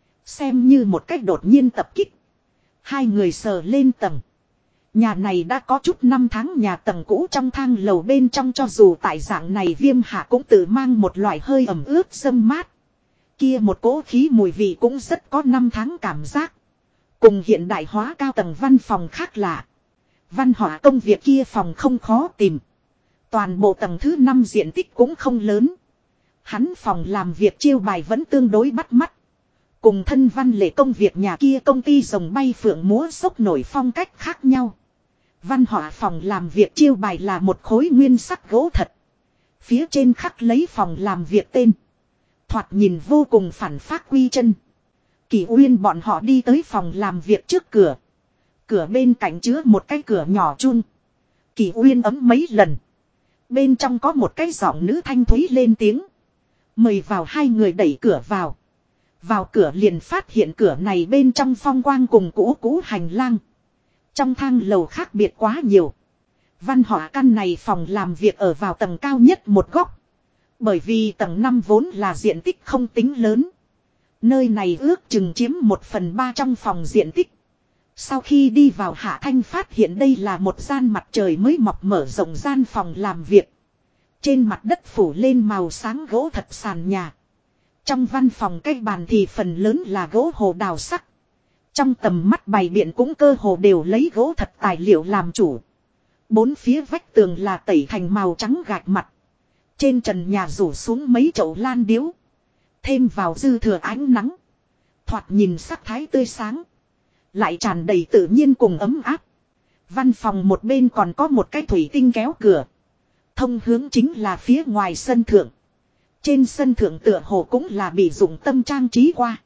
Xem như một cách đột nhiên tập kích. Hai người sờ lên tầng. Nhà này đã có chút năm tháng nhà tầng cũ trong thang lầu bên trong cho dù tại dạng này Viêm Hạ cũng tự mang một loại hơi ẩm ướt râm mát. Kia một cỗ khí mùi vị cũng rất có năm tháng cảm giác. Cùng hiện đại hóa cao tầng văn phòng khác lạ. Văn Họa công việc kia phòng không khó tìm. Toàn bộ tầng thứ 5 diện tích cũng không lớn. Hắn phòng làm việc chiêu bài vẫn tương đối bắt mắt. Cùng thân Văn Lệ công việc nhà kia công ty rồng bay phượng múa sốc nổi phong cách khác nhau. Văn Họa phòng làm việc chiêu bài là một khối nguyên sắc gỗ thật. Phía trên khắc lấy phòng làm việc tên. Thoạt nhìn vô cùng phản phác quy chân. Kỷ Uyên bọn họ đi tới phòng làm việc trước cửa. Cửa bên cạnh chứa một cái cửa nhỏ chun. Kỷ Uyên ấm mấy lần. Bên trong có một cái giọng nữ thanh thúy lên tiếng. Mời vào. Hai người đẩy cửa vào. Vào cửa liền phát hiện cửa này bên trong phong quang cùng cũ hành lang. Trong thang lầu khác biệt quá nhiều. Văn Họa căn này phòng làm việc ở vào tầng cao nhất một góc. Bởi vì tầng 5 vốn là diện tích không tính lớn. Nơi này ước chừng chiếm 1/3 trong phòng diện tích. Sau khi đi vào Hạ Thanh phát hiện đây là một gian mặt trời mới mọc mở rộng gian phòng làm việc. Trên mặt đất phủ lên màu sáng gỗ thật sàn nhà. Trong văn phòng cái bàn thì phần lớn là gỗ hồ đào sắc. Trong tầm mắt bày biện cũng cơ hồ đều lấy gỗ thật tài liệu làm chủ. Bốn phía vách tường là tẩy thành màu trắng gạch mặt. Trên trần nhà rủ xuống mấy chậu lan điếu. Thêm vào dư thừa ánh nắng. Thoạt nhìn sắc thái tươi sáng. Lại tràn đầy tự nhiên cùng ấm áp. Văn phòng một bên còn có một cái thủy tinh kéo cửa. Thông hướng chính là phía ngoài sân thượng. Trên sân thượng tựa hồ cũng là bị dụng tâm trang trí qua.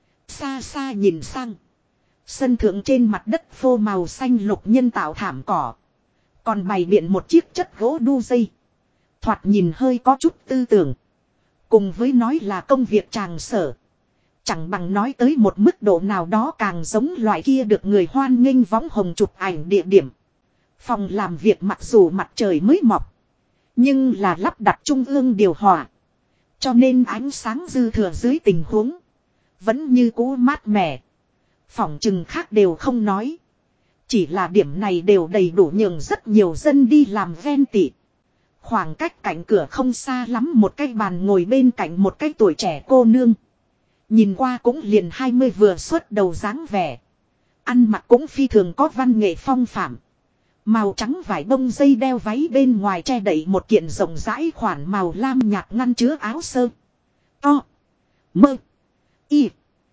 Xa xa nhìn sang. Sân thượng trên mặt đất phô màu xanh lục nhân tạo thảm cỏ. Còn bày biện một chiếc chất gỗ đu dây. Thoạt nhìn hơi có chút tư tưởng. Cùng với nói là công việc tràng sở. Chẳng bằng nói tới một mức độ nào đó càng giống loại kia được người hoan nghênh võng hồng chụp ảnh địa điểm. Phòng làm việc mặc dù mặt trời mới mọc. Nhưng là lắp đặt trung ương điều hòa. Cho nên ánh sáng dư thừa dưới tình huống. Vẫn như cũ mát mẻ. Phỏng chừng khác đều không nói. Chỉ là điểm này đều đầy đủ nhường rất nhiều dân đi làm ven tị. Khoảng cách cạnh cửa không xa lắm một cái bàn ngồi bên cạnh một cái tuổi trẻ cô nương. Nhìn qua cũng liền 20 vừa xuất đầu dáng vẻ. Ăn mặc cũng phi thường có văn nghệ phong phạm. Màu trắng vải bông dây đeo váy bên ngoài che đậy một kiện rộng rãi khoản màu lam nhạt ngăn chứa áo sơ. To. Mơ. Y.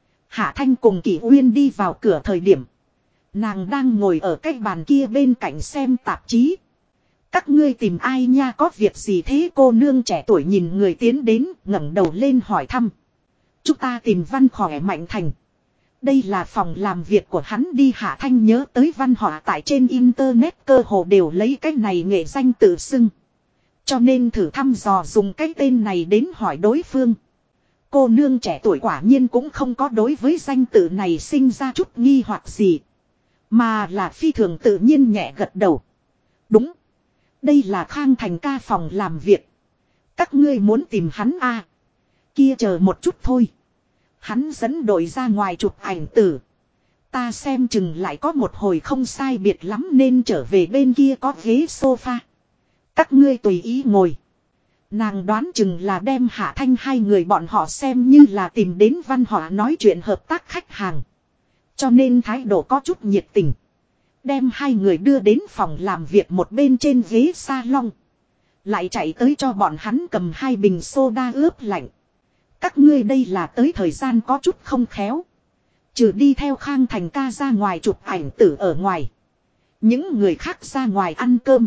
Hạ Thanh cùng Kỷ Uyên đi vào cửa thời điểm. Nàng đang ngồi ở cái bàn kia bên cạnh xem tạp chí. Các ngươi tìm ai nha, có việc gì thế? Cô nương trẻ tuổi nhìn người tiến đến ngẩng đầu lên hỏi thăm. Chúng ta tìm Văn Khỏe Mạnh Thành. Đây là phòng làm việc của hắn đi. Hạ Thanh nhớ tới văn họa tại trên internet cơ hồ đều lấy cái này nghệ danh tự xưng. Cho nên thử thăm dò dùng cái tên này đến hỏi đối phương. Cô nương trẻ tuổi quả nhiên cũng không có đối với danh tự này sinh ra chút nghi hoặc gì. Mà là phi thường tự nhiên nhẹ gật đầu. Đúng. Đây là Khang Thành ca phòng làm việc. Các ngươi muốn tìm hắn à? Kia chờ một chút thôi. Hắn dẫn đội ra ngoài chụp ảnh tử. Ta xem chừng lại có một hồi không sai biệt lắm nên trở về bên kia có ghế sofa. Các ngươi tùy ý ngồi. Nàng đoán chừng là đem Hạ Thanh hai người bọn họ xem như là tìm đến văn họa nói chuyện hợp tác khách hàng. Cho nên thái độ có chút nhiệt tình. Đem hai người đưa đến phòng làm việc một bên trên ghế salon. Lại chạy tới cho bọn hắn cầm hai bình soda ướp lạnh. Các ngươi đây là tới thời gian có chút không khéo. Trừ đi theo Khang Thành ca ra ngoài chụp ảnh tử ở ngoài. Những người khác ra ngoài ăn cơm.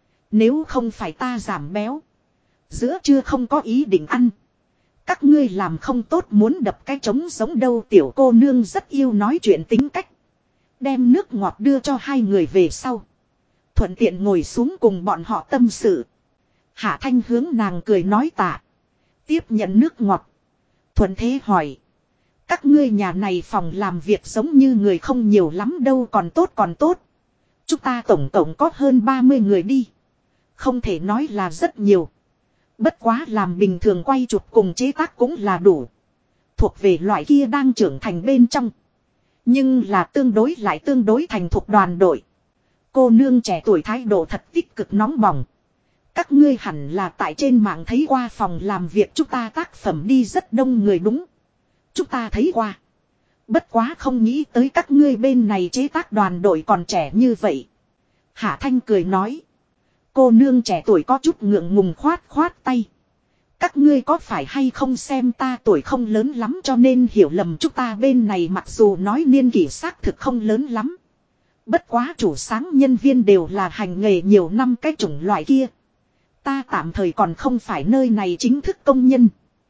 Nếu không phải ta giảm béo. Giữa trưa không có ý định ăn. Các ngươi làm không tốt muốn đập cái trống giống đâu. Tiểu cô nương rất yêu nói chuyện tính cách. Đem nước ngọt đưa cho hai người về sau. Thuận tiện ngồi xuống cùng bọn họ tâm sự. Hạ Thanh hướng nàng cười nói tạ. Tiếp nhận nước ngọt. Thuận thế hỏi. Các ngươi nhà này phòng làm việc giống như người không nhiều lắm đâu. Còn tốt còn tốt. Chúng ta tổng cộng có hơn 30 người đi. Không thể nói là rất nhiều. Bất quá làm bình thường quay chụp cùng chế tác cũng là đủ. Thuộc về loại kia đang trưởng thành bên trong. Nhưng là tương đối thành thục đoàn đội. Cô nương trẻ tuổi thái độ thật tích cực nóng bỏng. Các ngươi hẳn là tại trên mạng thấy qua phòng làm việc chúng ta tác phẩm đi rất đông người đúng. Chúng ta thấy qua. Bất quá không nghĩ tới các ngươi bên này chế tác đoàn đội còn trẻ như vậy. Hạ Thanh cười nói. Cô nương trẻ tuổi có chút ngượng ngùng khoát tay. Các ngươi có phải hay không xem ta tuổi không lớn lắm cho nên hiểu lầm chúng ta bên này mặc dù nói niên kỷ xác thực không lớn lắm. Bất quá chủ sáng nhân viên đều là hành nghề nhiều năm cái chủng loại kia. Ta tạm thời còn không phải nơi này chính thức công nhân.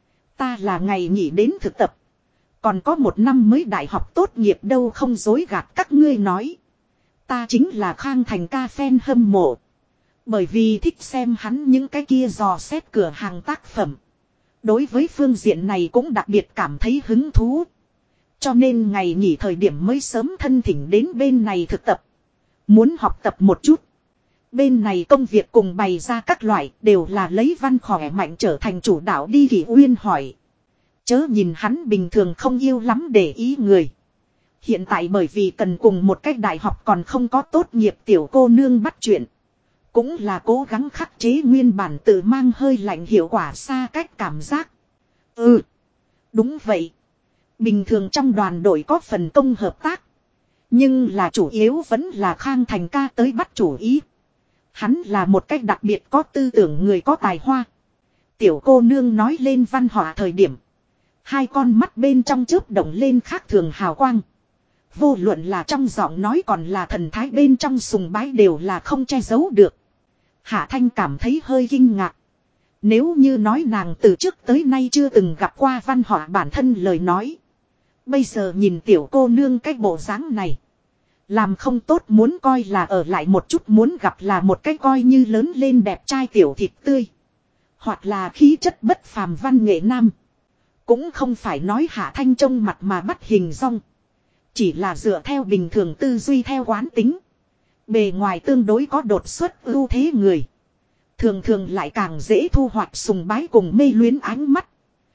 Ta là ngày nghỉ đến thực tập. Còn có một năm mới đại học tốt nghiệp đâu không dối gạt các ngươi nói. Ta chính là Khang Thành ca fan hâm mộ. Bởi vì thích xem hắn những cái kia dò xét cửa hàng tác phẩm. Đối với phương diện này cũng đặc biệt cảm thấy hứng thú. Cho nên ngày nghỉ thời điểm mới sớm thân thỉnh đến bên này thực tập. Muốn học tập một chút. Bên này công việc cùng bày ra các loại đều là lấy Văn Khỏe Mạnh trở thành chủ đạo đi. Kỷ Uyên hỏi. Chớ nhìn hắn bình thường không yêu lắm để ý người. Hiện tại bởi vì cần cùng một cách đại học còn không có tốt nghiệp tiểu cô nương bắt chuyện. Cũng là cố gắng khắc chế nguyên bản tự mang hơi lạnh hiệu quả xa cách cảm giác. Ừ. Đúng vậy. Bình thường trong đoàn đội có phần công hợp tác. Nhưng là chủ yếu vẫn là Khang Thành ca tới bắt chủ ý. Hắn là một cách đặc biệt có tư tưởng người có tài hoa. Tiểu cô nương nói lên văn họa thời điểm. Hai con mắt bên trong chớp động lên khác thường hào quang. Vô luận là trong giọng nói còn là thần thái bên trong sùng bái đều là không che giấu được. Hạ Thanh cảm thấy hơi kinh ngạc. Nếu như nói nàng từ trước tới nay chưa từng gặp qua văn họa bản thân lời nói. Bây giờ nhìn tiểu cô nương cái bộ dáng này. Làm không tốt muốn coi là ở lại một chút muốn gặp là một cái coi như lớn lên đẹp trai tiểu thịt tươi. Hoặc là khí chất bất phàm văn nghệ nam. Cũng không phải nói Hạ Thanh trông mặt mà bắt hình dong. Chỉ là dựa theo bình thường tư duy theo quán tính. Bề ngoài tương đối có đột xuất ưu thế người. Thường thường lại càng dễ thu hoạch sùng bái cùng mê luyến ánh mắt.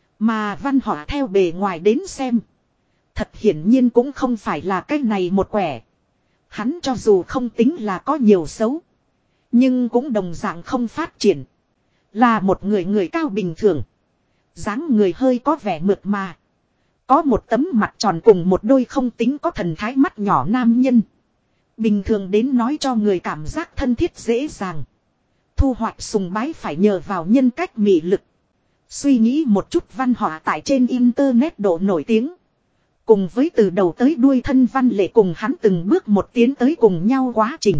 Mà Văn Họa theo bề ngoài đến xem. Thật hiển nhiên cũng không phải là cái này một quẻ. Hắn cho dù không tính là có nhiều xấu. Nhưng cũng đồng dạng không phát triển. Là một người cao bình thường. Dáng người hơi có vẻ mượt mà. Có một tấm mặt tròn cùng một đôi không tính có thần thái mắt nhỏ nam nhân. Bình thường đến nói cho người cảm giác thân thiết dễ dàng. Thu hoạch sùng bái phải nhờ vào nhân cách mị lực. Suy nghĩ một chút Văn Họa tại trên internet độ nổi tiếng. Cùng với từ đầu tới đuôi thân văn lệ cùng hắn từng bước một tiến tới cùng nhau quá trình.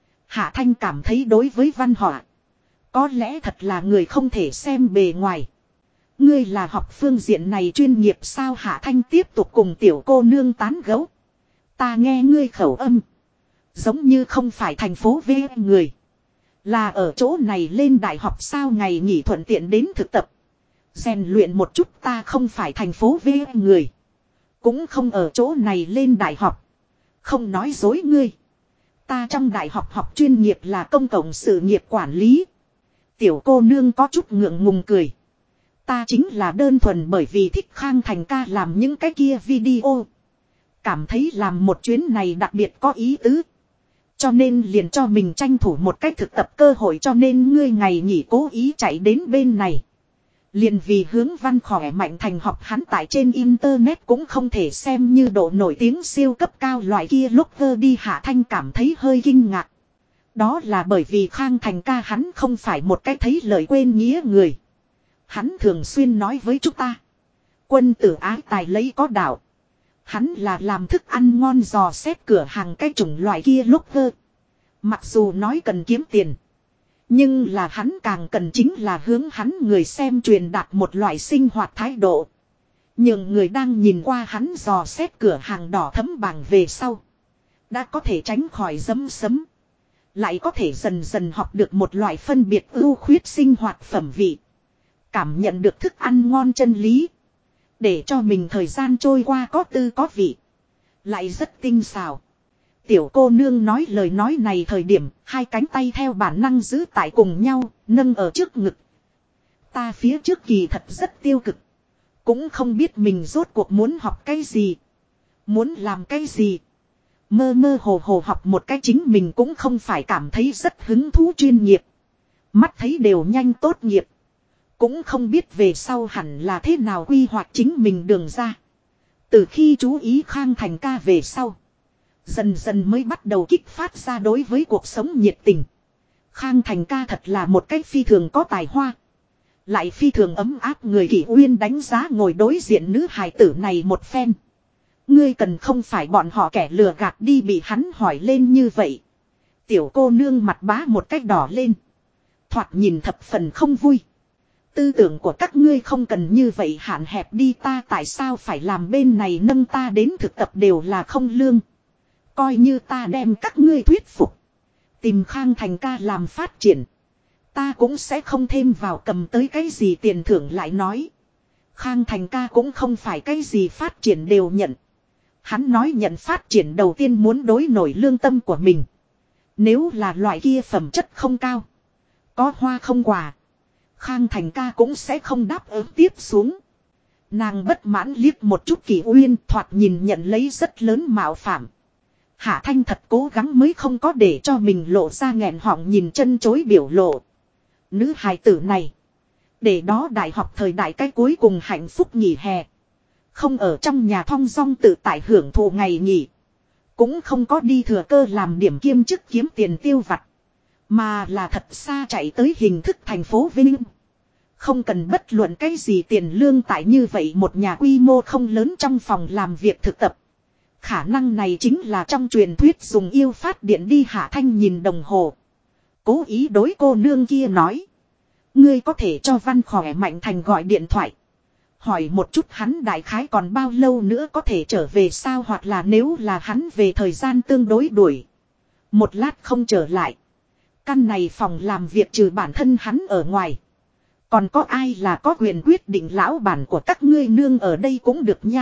Hạ Thanh cảm thấy đối với Văn Họa. Có lẽ thật là người không thể xem bề ngoài. Ngươi là học phương diện này chuyên nghiệp sao? Hạ Thanh tiếp tục cùng tiểu cô nương tán gẫu. Ta nghe ngươi khẩu âm. Giống như không phải thành phố V người. Là ở chỗ này lên đại học sao? Ngày nghỉ thuận tiện đến thực tập. Rèn luyện một chút. Ta không phải thành phố V người. Cũng không ở chỗ này lên đại học. Không nói dối ngươi. Ta trong đại học học chuyên nghiệp là công cộng sự nghiệp quản lý. Tiểu cô nương có chút ngượng ngùng cười. Ta chính là đơn thuần bởi vì thích Khang Thành ca làm những cái kia video. Cảm thấy làm một chuyến này đặc biệt có ý tứ. Cho nên liền cho mình tranh thủ một cách thực tập cơ hội, cho nên ngươi ngày nghỉ cố ý chạy đến bên này. Liền vì hướng Văn khỏe mạnh thành học, hắn tại trên internet cũng không thể xem như độ nổi tiếng siêu cấp cao loại kia lúc vơ đi. Hạ Thanh cảm thấy hơi kinh ngạc. Đó là bởi vì Khang Thành ca hắn không phải một cái thấy lời quên nghĩa người. Hắn thường xuyên nói với chúng ta. Quân tử ái tài lấy có đạo. Hắn là làm thức ăn ngon dò xét cửa hàng cái chủng loại kia lúc vơ. Mặc dù nói cần kiếm tiền. Nhưng là hắn càng cần chính là hướng hắn người xem truyền đạt một loại sinh hoạt thái độ. Nhưng người đang nhìn qua hắn dò xét cửa hàng đỏ thấm bảng về sau. Đã có thể tránh khỏi dấm sấm. Lại có thể dần dần học được một loại phân biệt ưu khuyết sinh hoạt phẩm vị. Cảm nhận được thức ăn ngon chân lý. Để cho mình thời gian trôi qua có tư có vị. Lại rất tinh xảo. Tiểu cô nương nói lời nói này thời điểm, hai cánh tay theo bản năng giữ tại cùng nhau, nâng ở trước ngực. Ta phía trước kỳ thật rất tiêu cực. Cũng không biết mình rốt cuộc muốn học cái gì. Muốn làm cái gì. Mơ mơ hồ hồ học một cái chính mình cũng không phải cảm thấy rất hứng thú chuyên nghiệp. Mắt thấy đều nhanh tốt nghiệp. Cũng không biết về sau hẳn là thế nào quy hoạch chính mình đường ra. Từ khi chú ý Khang Thành ca về sau. Dần dần mới bắt đầu kích phát ra đối với cuộc sống nhiệt tình. Khang Thành ca thật là một cách phi thường có tài hoa. Lại phi thường ấm áp. Người Kỷ Uyên đánh giá ngồi đối diện nữ hài tử này một phen. Ngươi cần không phải bọn họ kẻ lừa gạt đi, bị hắn hỏi lên như vậy. Tiểu cô nương mặt bá một cách đỏ lên. Thoạt nhìn thập phần không vui. Tư tưởng của các ngươi không cần như vậy hạn hẹp đi, ta tại sao phải làm bên này nâng ta đến thực tập đều là không lương. Coi như ta đem các ngươi thuyết phục. Tìm Khang Thành ca làm phát triển. Ta cũng sẽ không thêm vào cầm tới cái gì tiền thưởng lại nói. Khang Thành ca cũng không phải cái gì phát triển đều nhận. Hắn nói nhận phát triển đầu tiên muốn đối nổi lương tâm của mình. Nếu là loại kia phẩm chất không cao. Có hoa không quả. Khang Thành ca cũng sẽ không đáp ứng tiếp xuống. Nàng bất mãn liếc một chút Kỷ Uyên, thoạt nhìn nhận lấy rất lớn mạo phạm. Hạ Thanh thật cố gắng mới không có để cho mình lộ ra nghẹn họng nhìn chân chối biểu lộ. Nữ hài tử này. Để đó đại học thời đại cái cuối cùng hạnh phúc nghỉ hè. Không ở trong nhà thong dong tự tại hưởng thụ ngày nghỉ. Cũng không có đi thừa cơ làm điểm kiêm chức kiếm tiền tiêu vặt. Mà là thật xa chạy tới hình thức thành phố Vinh. Không cần bất luận cái gì tiền lương tại như vậy một nhà quy mô không lớn trong phòng làm việc thực tập. Khả năng này chính là trong truyền thuyết dùng yêu phát điện đi. Hạ Thanh nhìn đồng hồ. Cố ý đối cô nương kia nói. Ngươi có thể cho Văn khỏe mạnh thành gọi điện thoại. Hỏi một chút hắn đại khái còn bao lâu nữa có thể trở về sao, hoặc là nếu là hắn về thời gian tương đối đuổi. Một lát không trở lại. Căn này phòng làm việc trừ bản thân hắn ở ngoài. Còn có ai là có quyền quyết định lão bản của các ngươi nương ở đây cũng được nha.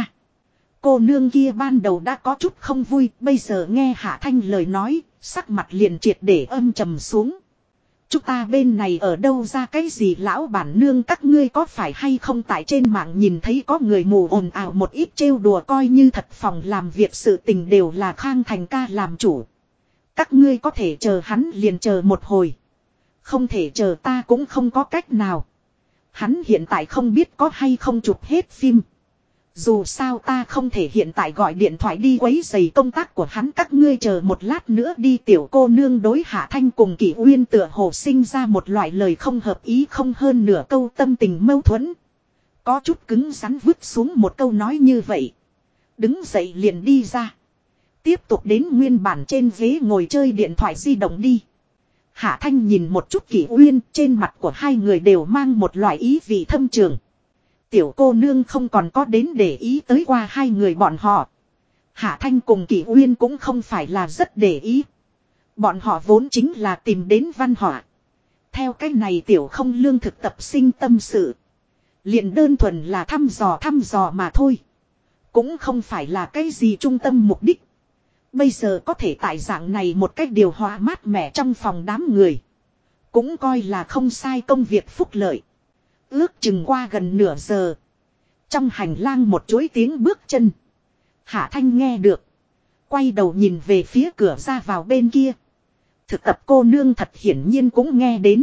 Cô nương kia ban đầu đã có chút không vui, bây giờ nghe Hạ Thanh lời nói, sắc mặt liền triệt để âm trầm xuống. Chúng ta bên này ở đâu ra cái gì lão bản nương, các ngươi có phải hay không tại trên mạng nhìn thấy có người mù ồn ào một ít trêu đùa coi như thật, phòng làm việc sự tình đều là Khang Thành ca làm chủ. Các ngươi có thể chờ hắn liền chờ một hồi. Không thể chờ ta cũng không có cách nào. Hắn hiện tại không biết có hay không chụp hết phim. Dù sao ta không thể hiện tại gọi điện thoại đi quấy rầy công tác của hắn, các ngươi chờ một lát nữa đi. Tiểu cô nương đối Hạ Thanh cùng Kỷ Uyên tựa hồ sinh ra một loại lời không hợp ý, không hơn nửa câu tâm tình mâu thuẫn. Có chút cứng rắn vứt xuống một câu nói như vậy. Đứng dậy liền đi ra. Tiếp tục đến nguyên bản trên ghế ngồi chơi điện thoại di động đi. Hạ Thanh nhìn một chút Kỷ Uyên, trên mặt của hai người đều mang một loại ý vị thâm trường. Tiểu cô nương không còn có đến để ý tới qua hai người bọn họ. Hạ Thanh cùng Kỷ Uyên cũng không phải là rất để ý. Bọn họ vốn chính là tìm đến Văn Hỏa. Theo cách này tiểu không lương thực tập sinh tâm sự. Liền đơn thuần là thăm dò mà thôi. Cũng không phải là cái gì trung tâm mục đích. Bây giờ có thể tại dạng này một cách điều hòa mát mẻ trong phòng đám người. Cũng coi là không sai công việc phúc lợi. Ước chừng qua gần nửa giờ. Trong hành lang một chuỗi tiếng bước chân. Hạ Thanh nghe được. Quay đầu nhìn về phía cửa ra vào bên kia. Thực tập cô nương thật hiển nhiên cũng nghe đến.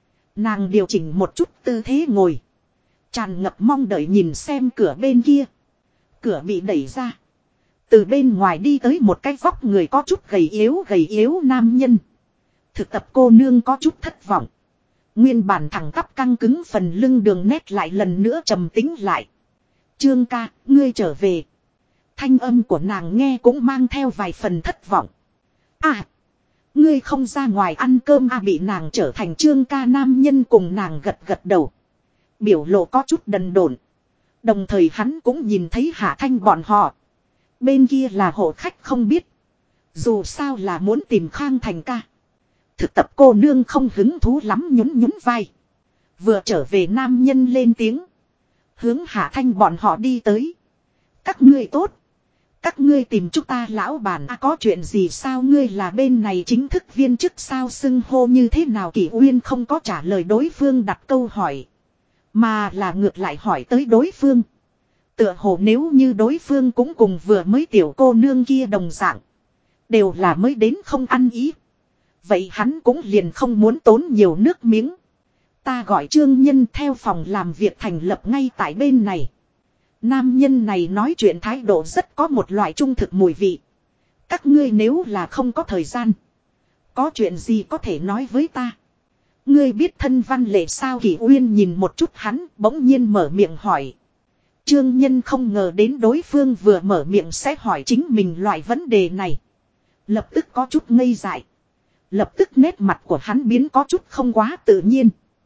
Nàng điều chỉnh một chút tư thế ngồi. Tràn ngập mong đợi nhìn xem cửa bên kia. Cửa bị đẩy ra. Từ bên ngoài đi tới một cái vóc người có chút gầy yếu nam nhân. Thực tập cô nương có chút thất vọng. Nguyên bản thẳng tắp căng cứng phần lưng đường nét lại lần nữa trầm tĩnh lại. Trương ca, ngươi trở về. Thanh âm của nàng nghe cũng mang theo vài phần thất vọng. À, ngươi không ra ngoài ăn cơm à, bị nàng trở thành Trương ca nam nhân cùng nàng gật gật đầu. Biểu lộ có chút đần độn. Đồng thời hắn cũng nhìn thấy Hạ Thanh bọn họ. Bên kia là hộ khách không biết. Dù sao là muốn tìm Khang Thành ca. Thực tập cô nương không hứng thú lắm nhún vai. Vừa trở về nam nhân lên tiếng. Hướng Hạ Thanh bọn họ đi tới. Các ngươi tốt. Các ngươi tìm chúng ta lão bản à, có chuyện gì sao, ngươi là bên này chính thức viên chức sao, xưng hô như thế nào? Kỷ Uyên không có trả lời đối phương đặt câu hỏi. Mà là ngược lại hỏi tới đối phương. Tựa hồ nếu như đối phương cũng cùng vừa mới tiểu cô nương kia đồng dạng. Đều là mới đến không ăn ý. Vậy hắn cũng liền không muốn tốn nhiều nước miếng. Ta gọi Trương Nhân, theo phòng làm việc thành lập ngay tại bên này. Nam nhân này nói chuyện thái độ rất có một loại trung thực mùi vị. Các ngươi nếu là không có thời gian. Có chuyện gì có thể nói với ta. Ngươi biết thân văn lệ sao? Kỷ Uyên nhìn một chút hắn bỗng nhiên mở miệng hỏi. Trương Nhân không ngờ đến đối phương vừa mở miệng sẽ hỏi chính mình loại vấn đề này. Lập tức có chút ngây dại. Lập tức nét mặt của hắn biến có chút không quá tự nhiên.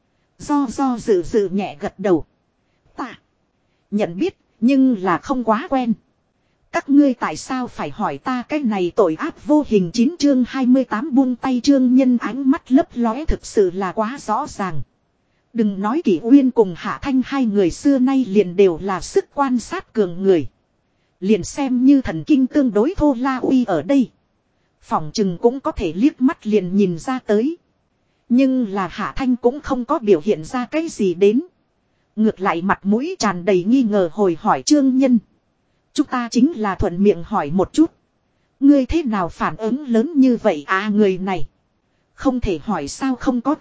Do dự nhẹ gật đầu. Ta nhận biết nhưng là không quá quen. Các ngươi tại sao phải hỏi ta cái này? Tội ác vô hình. 9 chương 28 buông tay. Trương Nhân ánh mắt lấp lóe thực sự là quá rõ ràng. Đừng nói Kỷ Uyên cùng Hạ Thanh hai người xưa nay liền đều là sức quan sát cường người. Liền xem như thần kinh tương đối thô la uy ở đây. Phỏng chừng cũng có thể liếc mắt liền nhìn ra tới. Nhưng là Hạ Thanh cũng không có biểu hiện ra cái gì đến. Ngược lại mặt mũi tràn đầy nghi ngờ hồi hỏi Trương Nhân. Chúng ta chính là thuận miệng hỏi một chút. Ngươi thế nào phản ứng lớn như vậy à? Người này không thể hỏi sao? Không có.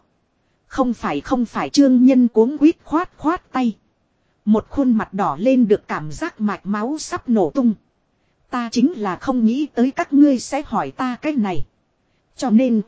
Không phải Trương Nhân cuống quýt khoát tay. Một khuôn mặt đỏ lên được cảm giác mạch máu sắp nổ tung. Ta chính là không nghĩ tới các ngươi sẽ hỏi ta cái này. Cho nên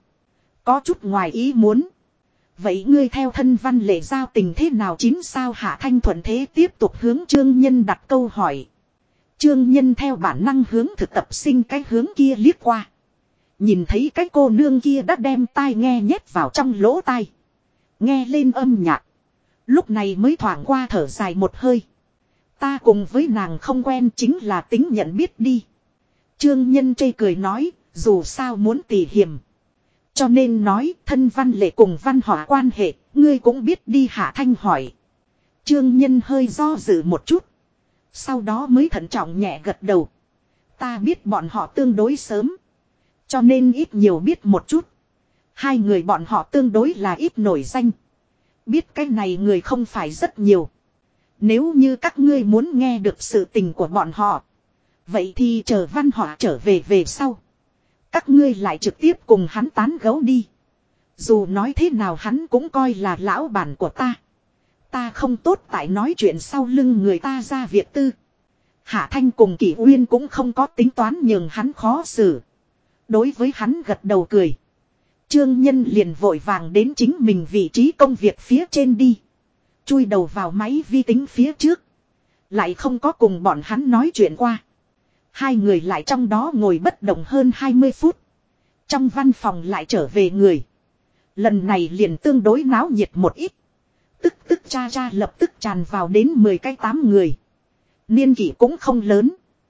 có chút ngoài ý muốn. Vậy ngươi theo thân văn lệ giao tình thế nào? Chín sao? Hạ Thanh thuận thế tiếp tục hướng Trương Nhân đặt câu hỏi. Trương Nhân theo bản năng hướng thực tập sinh cái hướng kia liếc qua. Nhìn thấy cái cô nương kia đã đem tai nghe nhét vào trong lỗ tai. Nghe lên âm nhạc. Lúc này mới thoảng qua thở dài một hơi. Ta cùng với nàng không quen, chính là tính nhận biết đi. Trương Nhân chê cười nói, dù sao muốn tỉ hiểm. Cho nên nói thân văn lệ cùng văn hỏa quan hệ, ngươi cũng biết đi. Hạ Thanh hỏi. Trương Nhân hơi do dự một chút. Sau đó mới thận trọng nhẹ gật đầu. Ta biết bọn họ tương đối sớm. Cho nên ít nhiều biết một chút. Hai người bọn họ tương đối là ít nổi danh. Biết cái này người không phải rất nhiều. Nếu như các ngươi muốn nghe được sự tình của bọn họ. Vậy thì chờ Văn Họa trở về sau. Các ngươi lại trực tiếp cùng hắn tán gẫu đi. Dù nói thế nào hắn cũng coi là lão bản của ta. Ta không tốt tại nói chuyện sau lưng người ta ra việc tư. Hạ Thanh cùng Kỷ Uyên cũng không có tính toán nhường hắn khó xử. Đối với hắn gật đầu cười. Trương Nhân liền vội vàng đến chính mình vị trí công việc phía trên đi. Chui đầu vào máy vi tính phía trước. Lại không có cùng bọn hắn nói chuyện qua. Hai người lại trong đó ngồi bất động hơn 20 phút. Trong văn phòng lại trở về người. Lần này liền tương đối náo nhiệt một ít. Tức cha lập tức tràn vào đến 10 cái 8 người. Niên kỷ cũng không lớn.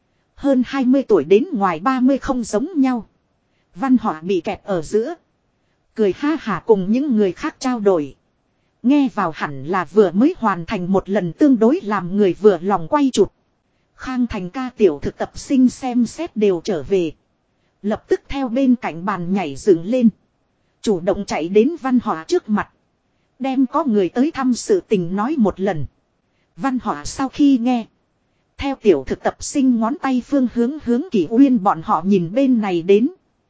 Hơn 20 tuổi đến ngoài 30 không giống nhau. Văn Họa bị kẹp ở giữa. Cười ha hả cùng những người khác trao đổi. Nghe vào hẳn là vừa mới hoàn thành một lần tương đối làm người vừa lòng quay chụp. Khang Thành ca tiểu thực tập sinh xem xét đều trở về. Lập tức theo bên cạnh bàn nhảy dựng lên. Chủ động chạy đến Văn Họa trước mặt. Đem có người tới thăm sự tình nói một lần. Văn Họa sau khi nghe. Theo tiểu thực tập sinh ngón tay phương hướng Kỷ Uyên bọn họ nhìn bên này đến.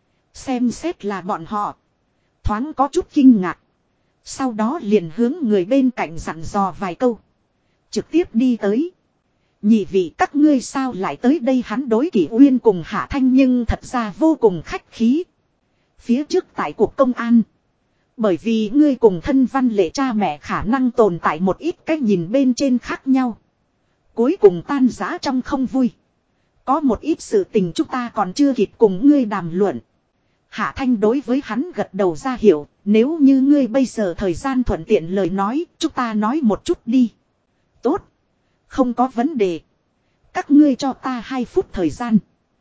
Xem xét là bọn họ. Thoáng có chút kinh ngạc. Sau đó liền hướng người bên cạnh dặn dò vài câu. Trực tiếp đi tới. Nhị vị các ngươi sao lại tới đây, hắn đối Kỷ Uyên cùng Hạ Thanh nhưng thật ra vô cùng khách khí. Phía trước tại cuộc công an. Bởi vì ngươi cùng thân Văn Lệ cha mẹ khả năng tồn tại một ít cách nhìn bên trên khác nhau. Cuối cùng tan rã trong không vui. Có một ít sự tình chúng ta còn chưa kịp cùng ngươi đàm luận. Hạ Thanh đối với hắn gật đầu ra hiệu. Nếu như ngươi bây giờ thời gian thuận tiện lời nói, chúng ta nói một chút đi. Tốt. Không có vấn đề. Các ngươi cho ta 2 phút thời gian.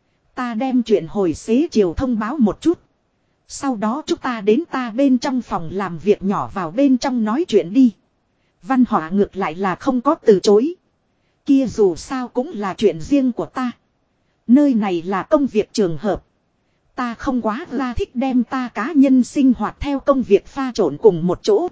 Ta đem chuyện hồi xế chiều thông báo một chút. Sau đó chúng ta đến ta bên trong phòng làm việc nhỏ vào bên trong nói chuyện đi. Văn Họa ngược lại là không có từ chối. Kia dù sao cũng là chuyện riêng của ta. Nơi này là công việc trường hợp. Ta không quá là thích đem ta cá nhân sinh hoạt theo công việc pha trộn cùng một chỗ.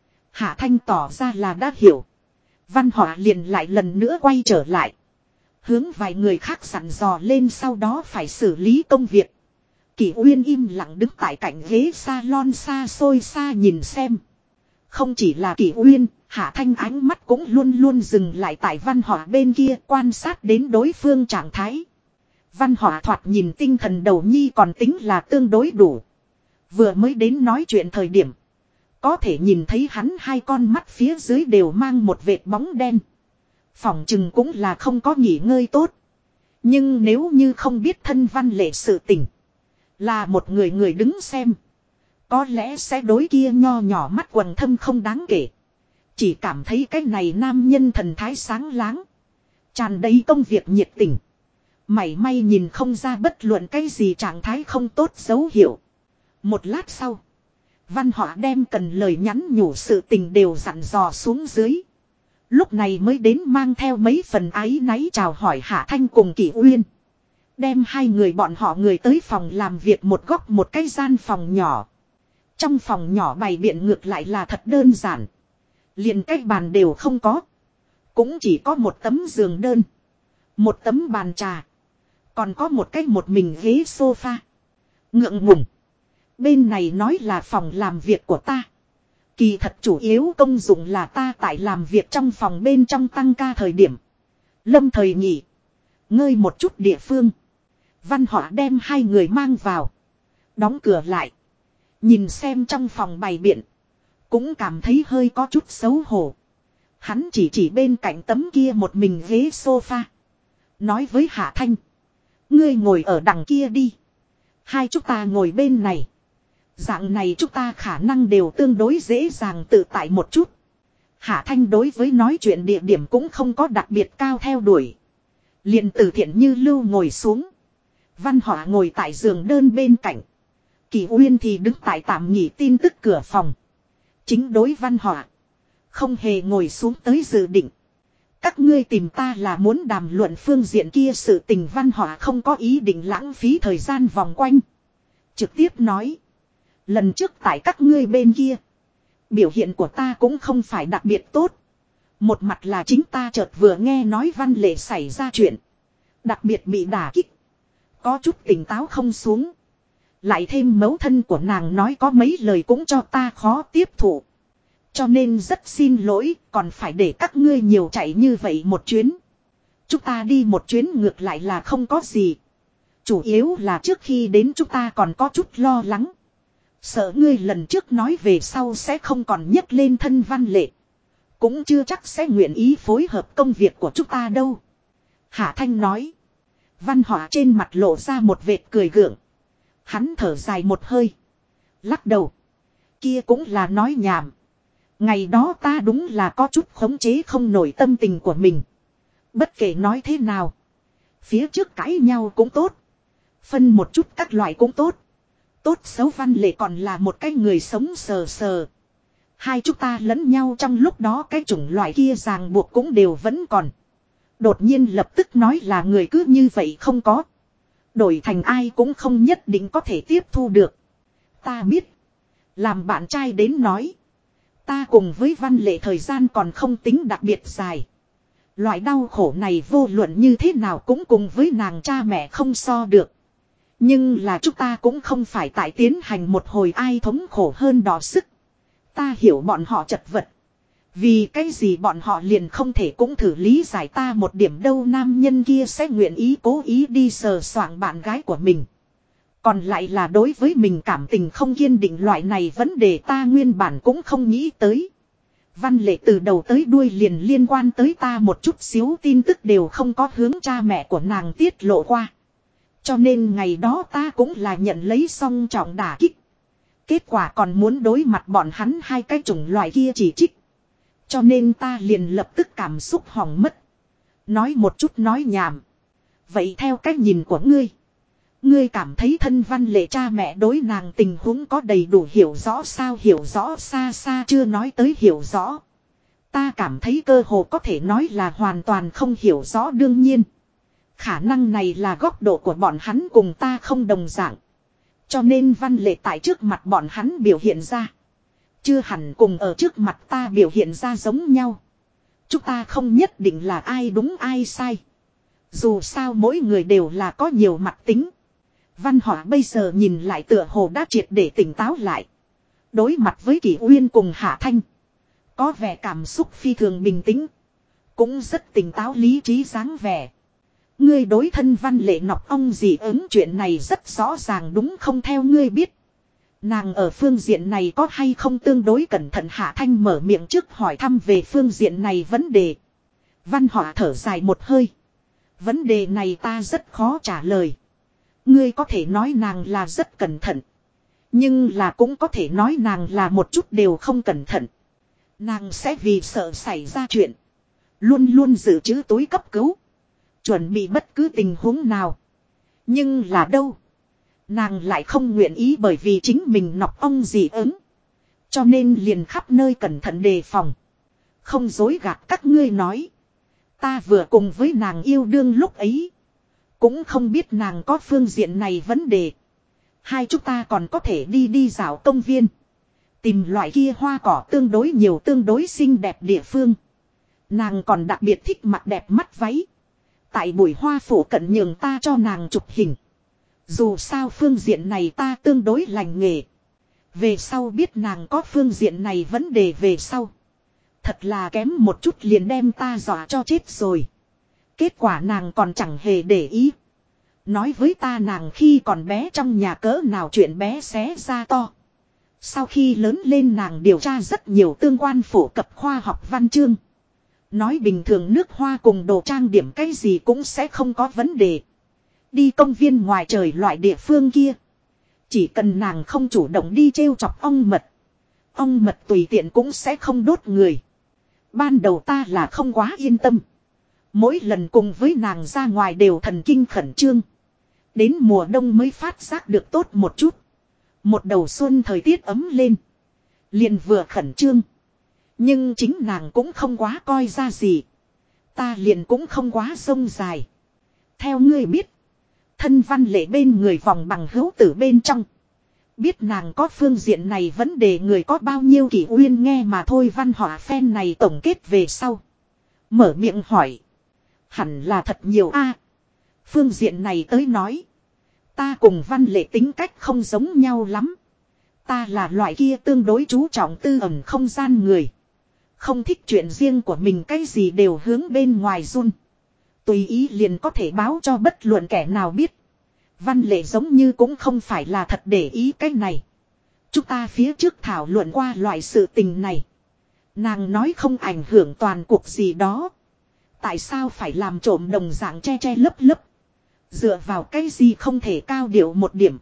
Hạ Thanh tỏ ra là đã hiểu. Văn Họa liền lại lần nữa quay trở lại. Hướng vài người khác dặn dò lên sau đó phải xử lý công việc. Kỷ Uyên im lặng đứng tại cạnh ghế salon xa xôi xa nhìn xem. Không chỉ là Kỷ Uyên, Hạ Thanh ánh mắt cũng luôn luôn dừng lại tại Văn Họa bên kia quan sát đến đối phương trạng thái. Văn Họa thoạt nhìn tinh thần đầu nhi còn tính là tương đối đủ. Vừa mới đến nói chuyện thời điểm. Có thể nhìn thấy hắn 2 con mắt phía dưới đều mang một vệt bóng đen. Phỏng chừng cũng là không có nghỉ ngơi tốt. Nhưng nếu như không biết thân Văn Lệ sự tình. Là một người đứng xem. Có lẽ sẽ đối kia nho nhỏ mắt quầng thâm không đáng kể. Chỉ cảm thấy cái này nam nhân thần thái sáng láng. Tràn đầy công việc nhiệt tình. Mảy may nhìn không ra bất luận cái gì trạng thái không tốt dấu hiệu. Một lát sau. Văn Họa đem cần lời nhắn nhủ sự tình đều dặn dò xuống dưới. Lúc này mới đến mang theo mấy phần áy náy chào hỏi Hạ Thanh cùng Kỷ Uyên. Đem 2 người bọn họ người tới phòng làm việc một góc một cái gian phòng nhỏ. Trong phòng nhỏ bày biện ngược lại là thật đơn giản. Liền cái bàn đều không có. Cũng chỉ có một tấm giường đơn. Một tấm bàn trà. Còn có một cái một mình ghế sofa. Ngượng ngùng. Bên này nói là phòng làm việc của ta. Kỳ thật chủ yếu công dụng là ta tại làm việc trong phòng bên trong tăng ca thời điểm. Lâm thời nghỉ. Ngơi một chút địa phương. Văn Họa đem 2 người mang vào. Đóng cửa lại. Nhìn xem trong phòng bày biện. Cũng cảm thấy hơi có chút xấu hổ. Hắn chỉ bên cạnh tấm kia một mình ghế sofa. Nói với Hạ Thanh. Ngươi ngồi ở đằng kia đi. 2 chúng ta ngồi bên này. Dạng này chúng ta khả năng đều tương đối dễ dàng tự tại một chút. Hạ Thanh đối với nói chuyện địa điểm cũng không có đặc biệt cao theo đuổi. Liền Từ Thiện Như Lưu ngồi xuống. Văn Họa ngồi tại giường đơn bên cạnh. Kỷ Uyên thì đứng tại tạm nghỉ tin tức cửa phòng. Chính đối Văn Họa. Không hề ngồi xuống tới dự định. Các ngươi tìm ta là muốn đàm luận phương diện kia sự tình. Văn Họa không có ý định lãng phí thời gian vòng quanh. Trực tiếp nói. Lần trước tại các ngươi bên kia. Biểu hiện của ta cũng không phải đặc biệt tốt. Một mặt là chính ta chợt vừa nghe nói Văn Lệ xảy ra chuyện. Đặc biệt bị đả kích. Có chút tỉnh táo không xuống. Lại thêm mẫu thân của nàng nói có mấy lời cũng cho ta khó tiếp thụ. Cho nên rất xin lỗi, còn phải để các ngươi nhiều chạy như vậy một chuyến. Chúng ta đi một chuyến ngược lại là không có gì. Chủ yếu là trước khi đến chúng ta còn có chút lo lắng. Sợ ngươi lần trước nói về sau sẽ không còn nhấc lên thân Văn Lệ. Cũng chưa chắc sẽ nguyện ý phối hợp công việc của chúng ta đâu. Hạ Thanh nói. Văn Họa trên mặt lộ ra một vệt cười gượng. Hắn thở dài một hơi. Lắc đầu. Kia cũng là nói nhảm. Ngày đó ta đúng là có chút khống chế không nổi tâm tình của mình. Bất kể nói thế nào. Phía trước cãi nhau cũng tốt. Phân một chút các loại cũng tốt. Tốt xấu Văn Lệ còn là một cái người sống sờ sờ. Hai chúng ta lẫn nhau trong lúc đó cái chủng loại kia ràng buộc cũng đều vẫn còn. Đột nhiên lập tức nói là người cứ như vậy không có. Đổi thành ai cũng không nhất định có thể tiếp thu được. Ta biết. Làm bạn trai đến nói. Ta cùng với Văn Lệ thời gian còn không tính đặc biệt dài. Loại đau khổ này vô luận như thế nào cũng cùng với nàng cha mẹ không so được. Nhưng là chúng ta cũng không phải tại tiến hành một hồi ai thống khổ hơn đỏ sức. Ta hiểu bọn họ chật vật. Vì cái gì bọn họ liền không thể cũng thử lý giải ta một điểm đâu, nam nhân kia sẽ nguyện ý cố ý đi sờ soạng bạn gái của mình. Còn lại là đối với mình cảm tình không kiên định loại này vấn đề ta nguyên bản cũng không nghĩ tới. Văn Lệ từ đầu tới đuôi liền liên quan tới ta một chút xíu tin tức đều không có hướng cha mẹ của nàng tiết lộ qua. Cho nên ngày đó ta cũng là nhận lấy song trọng đả kích. Kết quả còn muốn đối mặt bọn hắn hai cái chủng loại kia chỉ trích. Cho nên ta liền lập tức cảm xúc hỏng mất. Nói một chút nói nhảm. Vậy theo cách nhìn của ngươi. Ngươi cảm thấy thân Văn Lệ cha mẹ đối nàng tình huống có đầy đủ hiểu rõ sao? Hiểu rõ xa xa chưa nói tới hiểu rõ. Ta cảm thấy cơ hồ có thể nói là hoàn toàn không hiểu rõ đương nhiên. Khả năng này là góc độ của bọn hắn cùng ta không đồng dạng. Cho nên Văn Lệ tại trước mặt bọn hắn biểu hiện ra. Chưa hẳn cùng ở trước mặt ta biểu hiện ra giống nhau. Chúng ta không nhất định là ai đúng ai sai. Dù sao mỗi người đều là có nhiều mặt tính. Văn Họa bây giờ nhìn lại tựa hồ đã triệt để tỉnh táo lại. Đối mặt với Kỷ Uyên cùng Hạ Thanh. Có vẻ cảm xúc phi thường bình tĩnh. Cũng rất tỉnh táo lý trí dáng vẻ. Ngươi đối thân Văn Lệ nọc ong gì ứng chuyện này rất rõ ràng đúng không? Theo ngươi biết. Nàng ở phương diện này có hay không tương đối cẩn thận? Hạ Thanh mở miệng trước hỏi thăm về phương diện này vấn đề. Văn Họa thở dài một hơi. Vấn đề này ta rất khó trả lời. Ngươi có thể nói nàng là rất cẩn thận. Nhưng là cũng có thể nói nàng là một chút đều không cẩn thận. Nàng sẽ vì sợ xảy ra chuyện. Luôn luôn dự trữ túi cấp cứu. Chuẩn bị bất cứ tình huống nào. Nhưng là đâu. Nàng lại không nguyện ý bởi vì chính mình nọc ong dị ứng. Cho nên liền khắp nơi cẩn thận đề phòng. Không dối gạt các ngươi nói. Ta vừa cùng với nàng yêu đương lúc ấy. Cũng không biết nàng có phương diện này vấn đề. Hai chúng ta còn có thể đi dạo công viên. Tìm loại kia hoa cỏ tương đối nhiều tương đối xinh đẹp địa phương. Nàng còn đặc biệt thích mặc đẹp mắt váy. Tại buổi hoa phủ cận nhường ta cho nàng chụp hình. Dù sao phương diện này ta tương đối lành nghề. Về sau biết nàng có phương diện này vấn đề về sau. Thật là kém một chút liền đem ta dọa cho chết rồi. Kết quả nàng còn chẳng hề để ý. Nói với ta nàng khi còn bé trong nhà cỡ nào chuyện bé xé ra to. Sau khi lớn lên nàng điều tra rất nhiều tương quan phổ cập khoa học văn chương. Nói bình thường nước hoa cùng đồ trang điểm cái gì cũng sẽ không có vấn đề. Đi công viên ngoài trời loại địa phương kia. Chỉ cần nàng không chủ động đi trêu chọc ong mật. Ong mật tùy tiện cũng sẽ không đốt người. Ban đầu ta là không quá yên tâm. Mỗi lần cùng với nàng ra ngoài đều thần kinh khẩn trương. Đến mùa đông mới phát giác được tốt một chút. Một đầu xuân thời tiết ấm lên. Liền vừa khẩn trương. Nhưng chính nàng cũng không quá coi ra gì. Ta liền cũng không quá sông dài. Theo ngươi biết. Thân Văn Lệ bên người vòng bằng hữu tử bên trong. Biết nàng có phương diện này vấn đề người có bao nhiêu Kỷ Uyên nghe mà thôi. Văn Họa phen này tổng kết về sau. Mở miệng hỏi. Hẳn là thật nhiều a. Phương diện này tới nói. Ta cùng Văn Lệ tính cách không giống nhau lắm. Ta là loại kia tương đối chú trọng tư ẩn không gian người. Không thích chuyện riêng của mình cái gì đều hướng bên ngoài run. Tùy ý liền có thể báo cho bất luận kẻ nào biết. Văn Lệ giống như cũng không phải là thật để ý cái này. Chúng ta phía trước thảo luận qua loại sự tình này. Nàng nói không ảnh hưởng toàn cuộc gì đó. Tại sao phải làm trộm đồng dạng che che lấp lấp. Dựa vào cái gì không thể cao điệu một điểm.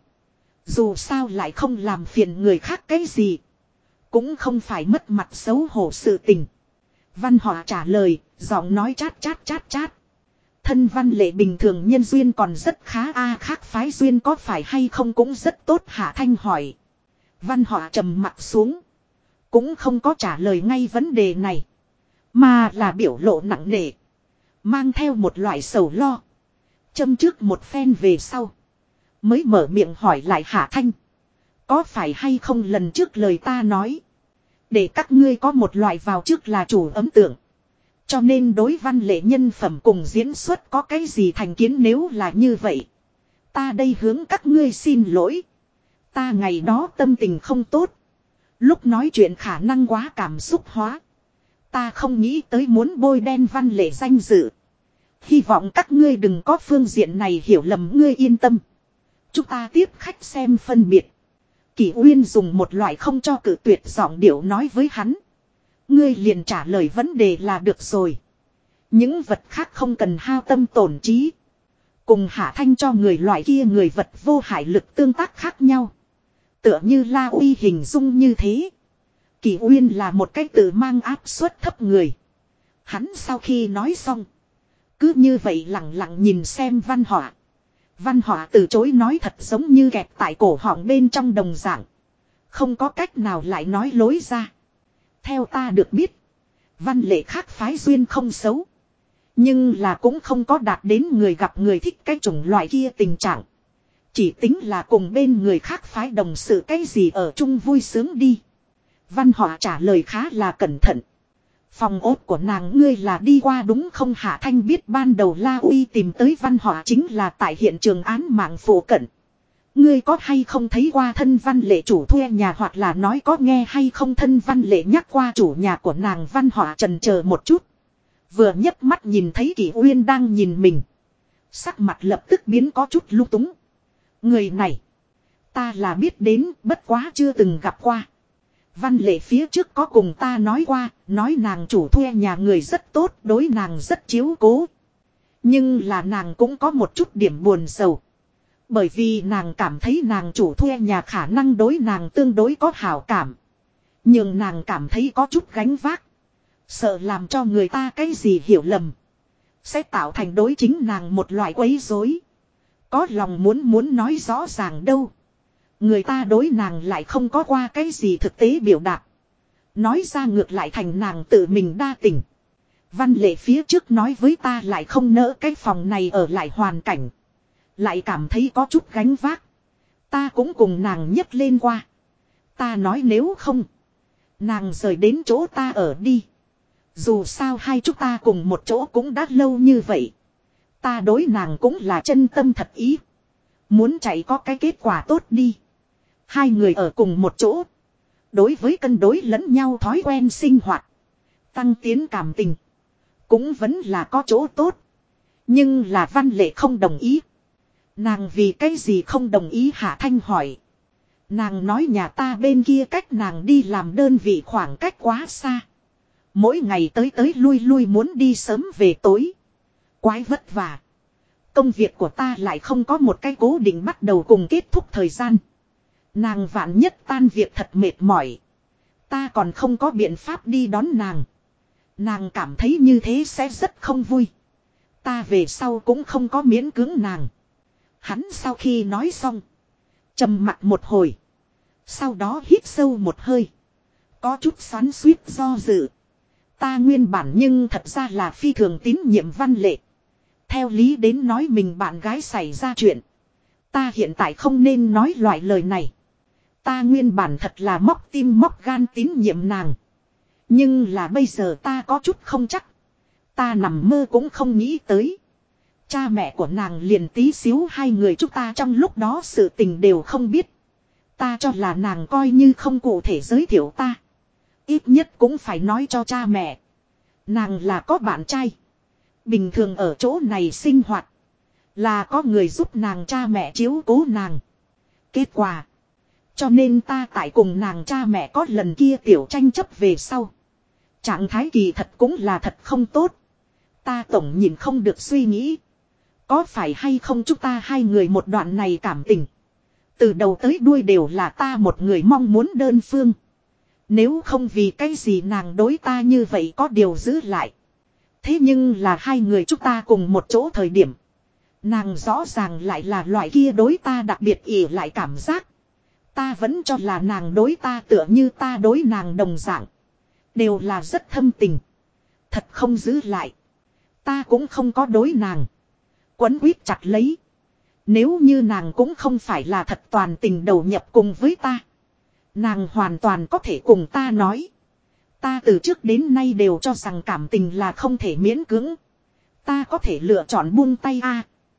Dù sao lại không làm phiền người khác cái gì. Cũng không phải mất mặt xấu hổ sự tình. Văn Họa trả lời, giọng nói chát chát chát chát. Thân Văn Lệ bình thường nhân duyên còn rất khá a, khác phái duyên có phải hay không cũng rất tốt. Hạ Thanh hỏi. Văn Họa trầm mặt xuống. Cũng không có trả lời ngay vấn đề này. Mà là biểu lộ nặng nề. Mang theo một loại sầu lo. Châm trước một phen về sau. Mới mở miệng hỏi lại Hạ Thanh. Có phải hay không lần trước lời ta nói. Để các ngươi có một loại vào trước là chủ ấn tượng. Cho nên đối Văn Lệ nhân phẩm cùng diễn xuất có cái gì thành kiến, nếu là như vậy. Ta đây hướng các ngươi xin lỗi. Ta ngày đó tâm tình không tốt. Lúc nói chuyện khả năng quá cảm xúc hóa. Ta không nghĩ tới muốn bôi đen Văn Lệ danh dự. Hy vọng các ngươi đừng có phương diện này hiểu lầm, ngươi yên tâm. Chúng ta tiếp khách xem phân biệt. Kỷ Uyên dùng một loại không cho cự tuyệt giọng điệu nói với hắn. Ngươi liền trả lời vấn đề là được rồi. Những vật khác không cần hao tâm tổn trí. Cùng Hạ Thanh cho người loại kia người vật vô hại lực tương tác khác nhau. Tựa như La Uy hình dung như thế. Kỷ Uyên là một cái tự mang áp suất thấp người. Hắn sau khi nói xong. Cứ như vậy lặng lặng nhìn xem Văn Họa. Văn Họa từ chối nói thật giống như kẹt tại cổ họng bên trong đồng dạng. Không có cách nào lại nói lối ra. Theo ta được biết. Văn Lệ khác phái duyên không xấu. Nhưng là cũng không có đạt đến người gặp người thích cái chủng loại kia tình trạng. Chỉ tính là cùng bên người khác phái đồng sự cái gì ở chung vui sướng đi. Văn Họa trả lời khá là cẩn thận. Phòng ốt của nàng ngươi là đi qua đúng không? Hạ Thanh biết ban đầu La Uy tìm tới Văn Họa chính là tại hiện trường án mạng phụ cận. Ngươi có hay không thấy qua thân Văn Lệ chủ thuê nhà, hoặc là nói có nghe hay không thân Văn Lệ nhắc qua chủ nhà của nàng? Văn Họa chần chờ một chút. Vừa nhấc mắt nhìn thấy Kỷ Uyên đang nhìn mình. Sắc mặt lập tức biến có chút lung túng. Người này. Ta là biết đến, bất quá chưa từng gặp qua. Văn Lệ phía trước có cùng ta nói qua, nói nàng chủ thuê nhà người rất tốt, đối nàng rất chiếu cố. Nhưng là nàng cũng có một chút điểm buồn sầu. Bởi vì nàng cảm thấy nàng chủ thuê nhà khả năng đối nàng tương đối có hảo cảm. Nhưng nàng cảm thấy có chút gánh vác. Sợ làm cho người ta cái gì hiểu lầm. Sẽ tạo thành đối chính nàng một loại quấy rối. Có lòng muốn nói rõ ràng đâu. Người ta đối nàng lại không có qua cái gì thực tế biểu đạt. Nói ra ngược lại thành nàng tự mình đa tình. Văn Lệ phía trước nói với ta lại không nỡ cái phòng này ở lại hoàn cảnh. Lại cảm thấy có chút gánh vác. Ta cũng cùng nàng nhấc lên qua. Ta nói nếu không. Nàng rời đến chỗ ta ở đi. Dù sao hai chúng ta cùng một chỗ cũng đã lâu như vậy. Ta đối nàng cũng là chân tâm thật ý. Muốn chạy có cái kết quả tốt đi. Hai người ở cùng một chỗ. Đối với cân đối lẫn nhau thói quen sinh hoạt. Tăng tiến cảm tình. Cũng vẫn là có chỗ tốt. Nhưng là Văn Lệ không đồng ý. Nàng vì cái gì không đồng ý? Hạ Thanh hỏi. Nàng nói nhà ta bên kia cách nàng đi làm đơn vị khoảng cách quá xa. Mỗi ngày tới lui lui muốn đi sớm về tối. Quái vất vả. Công việc của ta lại không có một cái cố định bắt đầu cùng kết thúc thời gian. Nàng vạn nhất tan việc thật mệt mỏi. Ta còn không có biện pháp đi đón nàng. Nàng cảm thấy như thế sẽ rất không vui. Ta về sau cũng không có miễn cưỡng nàng. Hắn sau khi nói xong. Trầm mặt một hồi. Sau đó hít sâu một hơi. Có chút xoắn xuýt do dự. Ta nguyên bản nhưng thật ra là phi thường tín nhiệm Văn Lệ. Theo lý đến nói mình bạn gái xảy ra chuyện. Ta hiện tại không nên nói loại lời này. Ta nguyên bản thật là móc tim móc gan tín nhiệm nàng. Nhưng là bây giờ ta có chút không chắc. Ta nằm mơ cũng không nghĩ tới. Cha mẹ của nàng liền tí xíu hai người chúng ta trong lúc đó sự tình đều không biết. Ta cho là nàng coi như không cụ thể giới thiệu ta. Ít nhất cũng phải nói cho cha mẹ. Nàng là có bạn trai. Bình thường ở chỗ này sinh hoạt. Là có người giúp nàng cha mẹ chiếu cố nàng. Kết quả. Cho nên ta tại cùng nàng cha mẹ có lần kia tiểu tranh chấp về sau. Trạng thái kỳ thật cũng là thật không tốt. Ta tổng nhìn không được suy nghĩ. Có phải hay không chúng ta hai người một đoạn này cảm tình. Từ đầu tới đuôi đều là ta một người mong muốn đơn phương. Nếu không vì cái gì nàng đối ta như vậy có điều giữ lại. Thế nhưng là hai người chúng ta cùng một chỗ thời điểm. Nàng rõ ràng lại là loại kia đối ta đặc biệt ỉ lại cảm giác. Ta vẫn cho là nàng đối ta tựa như ta đối nàng đồng dạng. Đều là rất thâm tình. Thật không giữ lại. Ta cũng không có đối nàng quấn quýt chặt lấy. Nếu như nàng cũng không phải là thật toàn tình đầu nhập cùng với ta. Nàng hoàn toàn có thể cùng ta nói. Ta từ trước đến nay đều cho rằng cảm tình là không thể miễn cưỡng. Ta có thể lựa chọn buông tay a.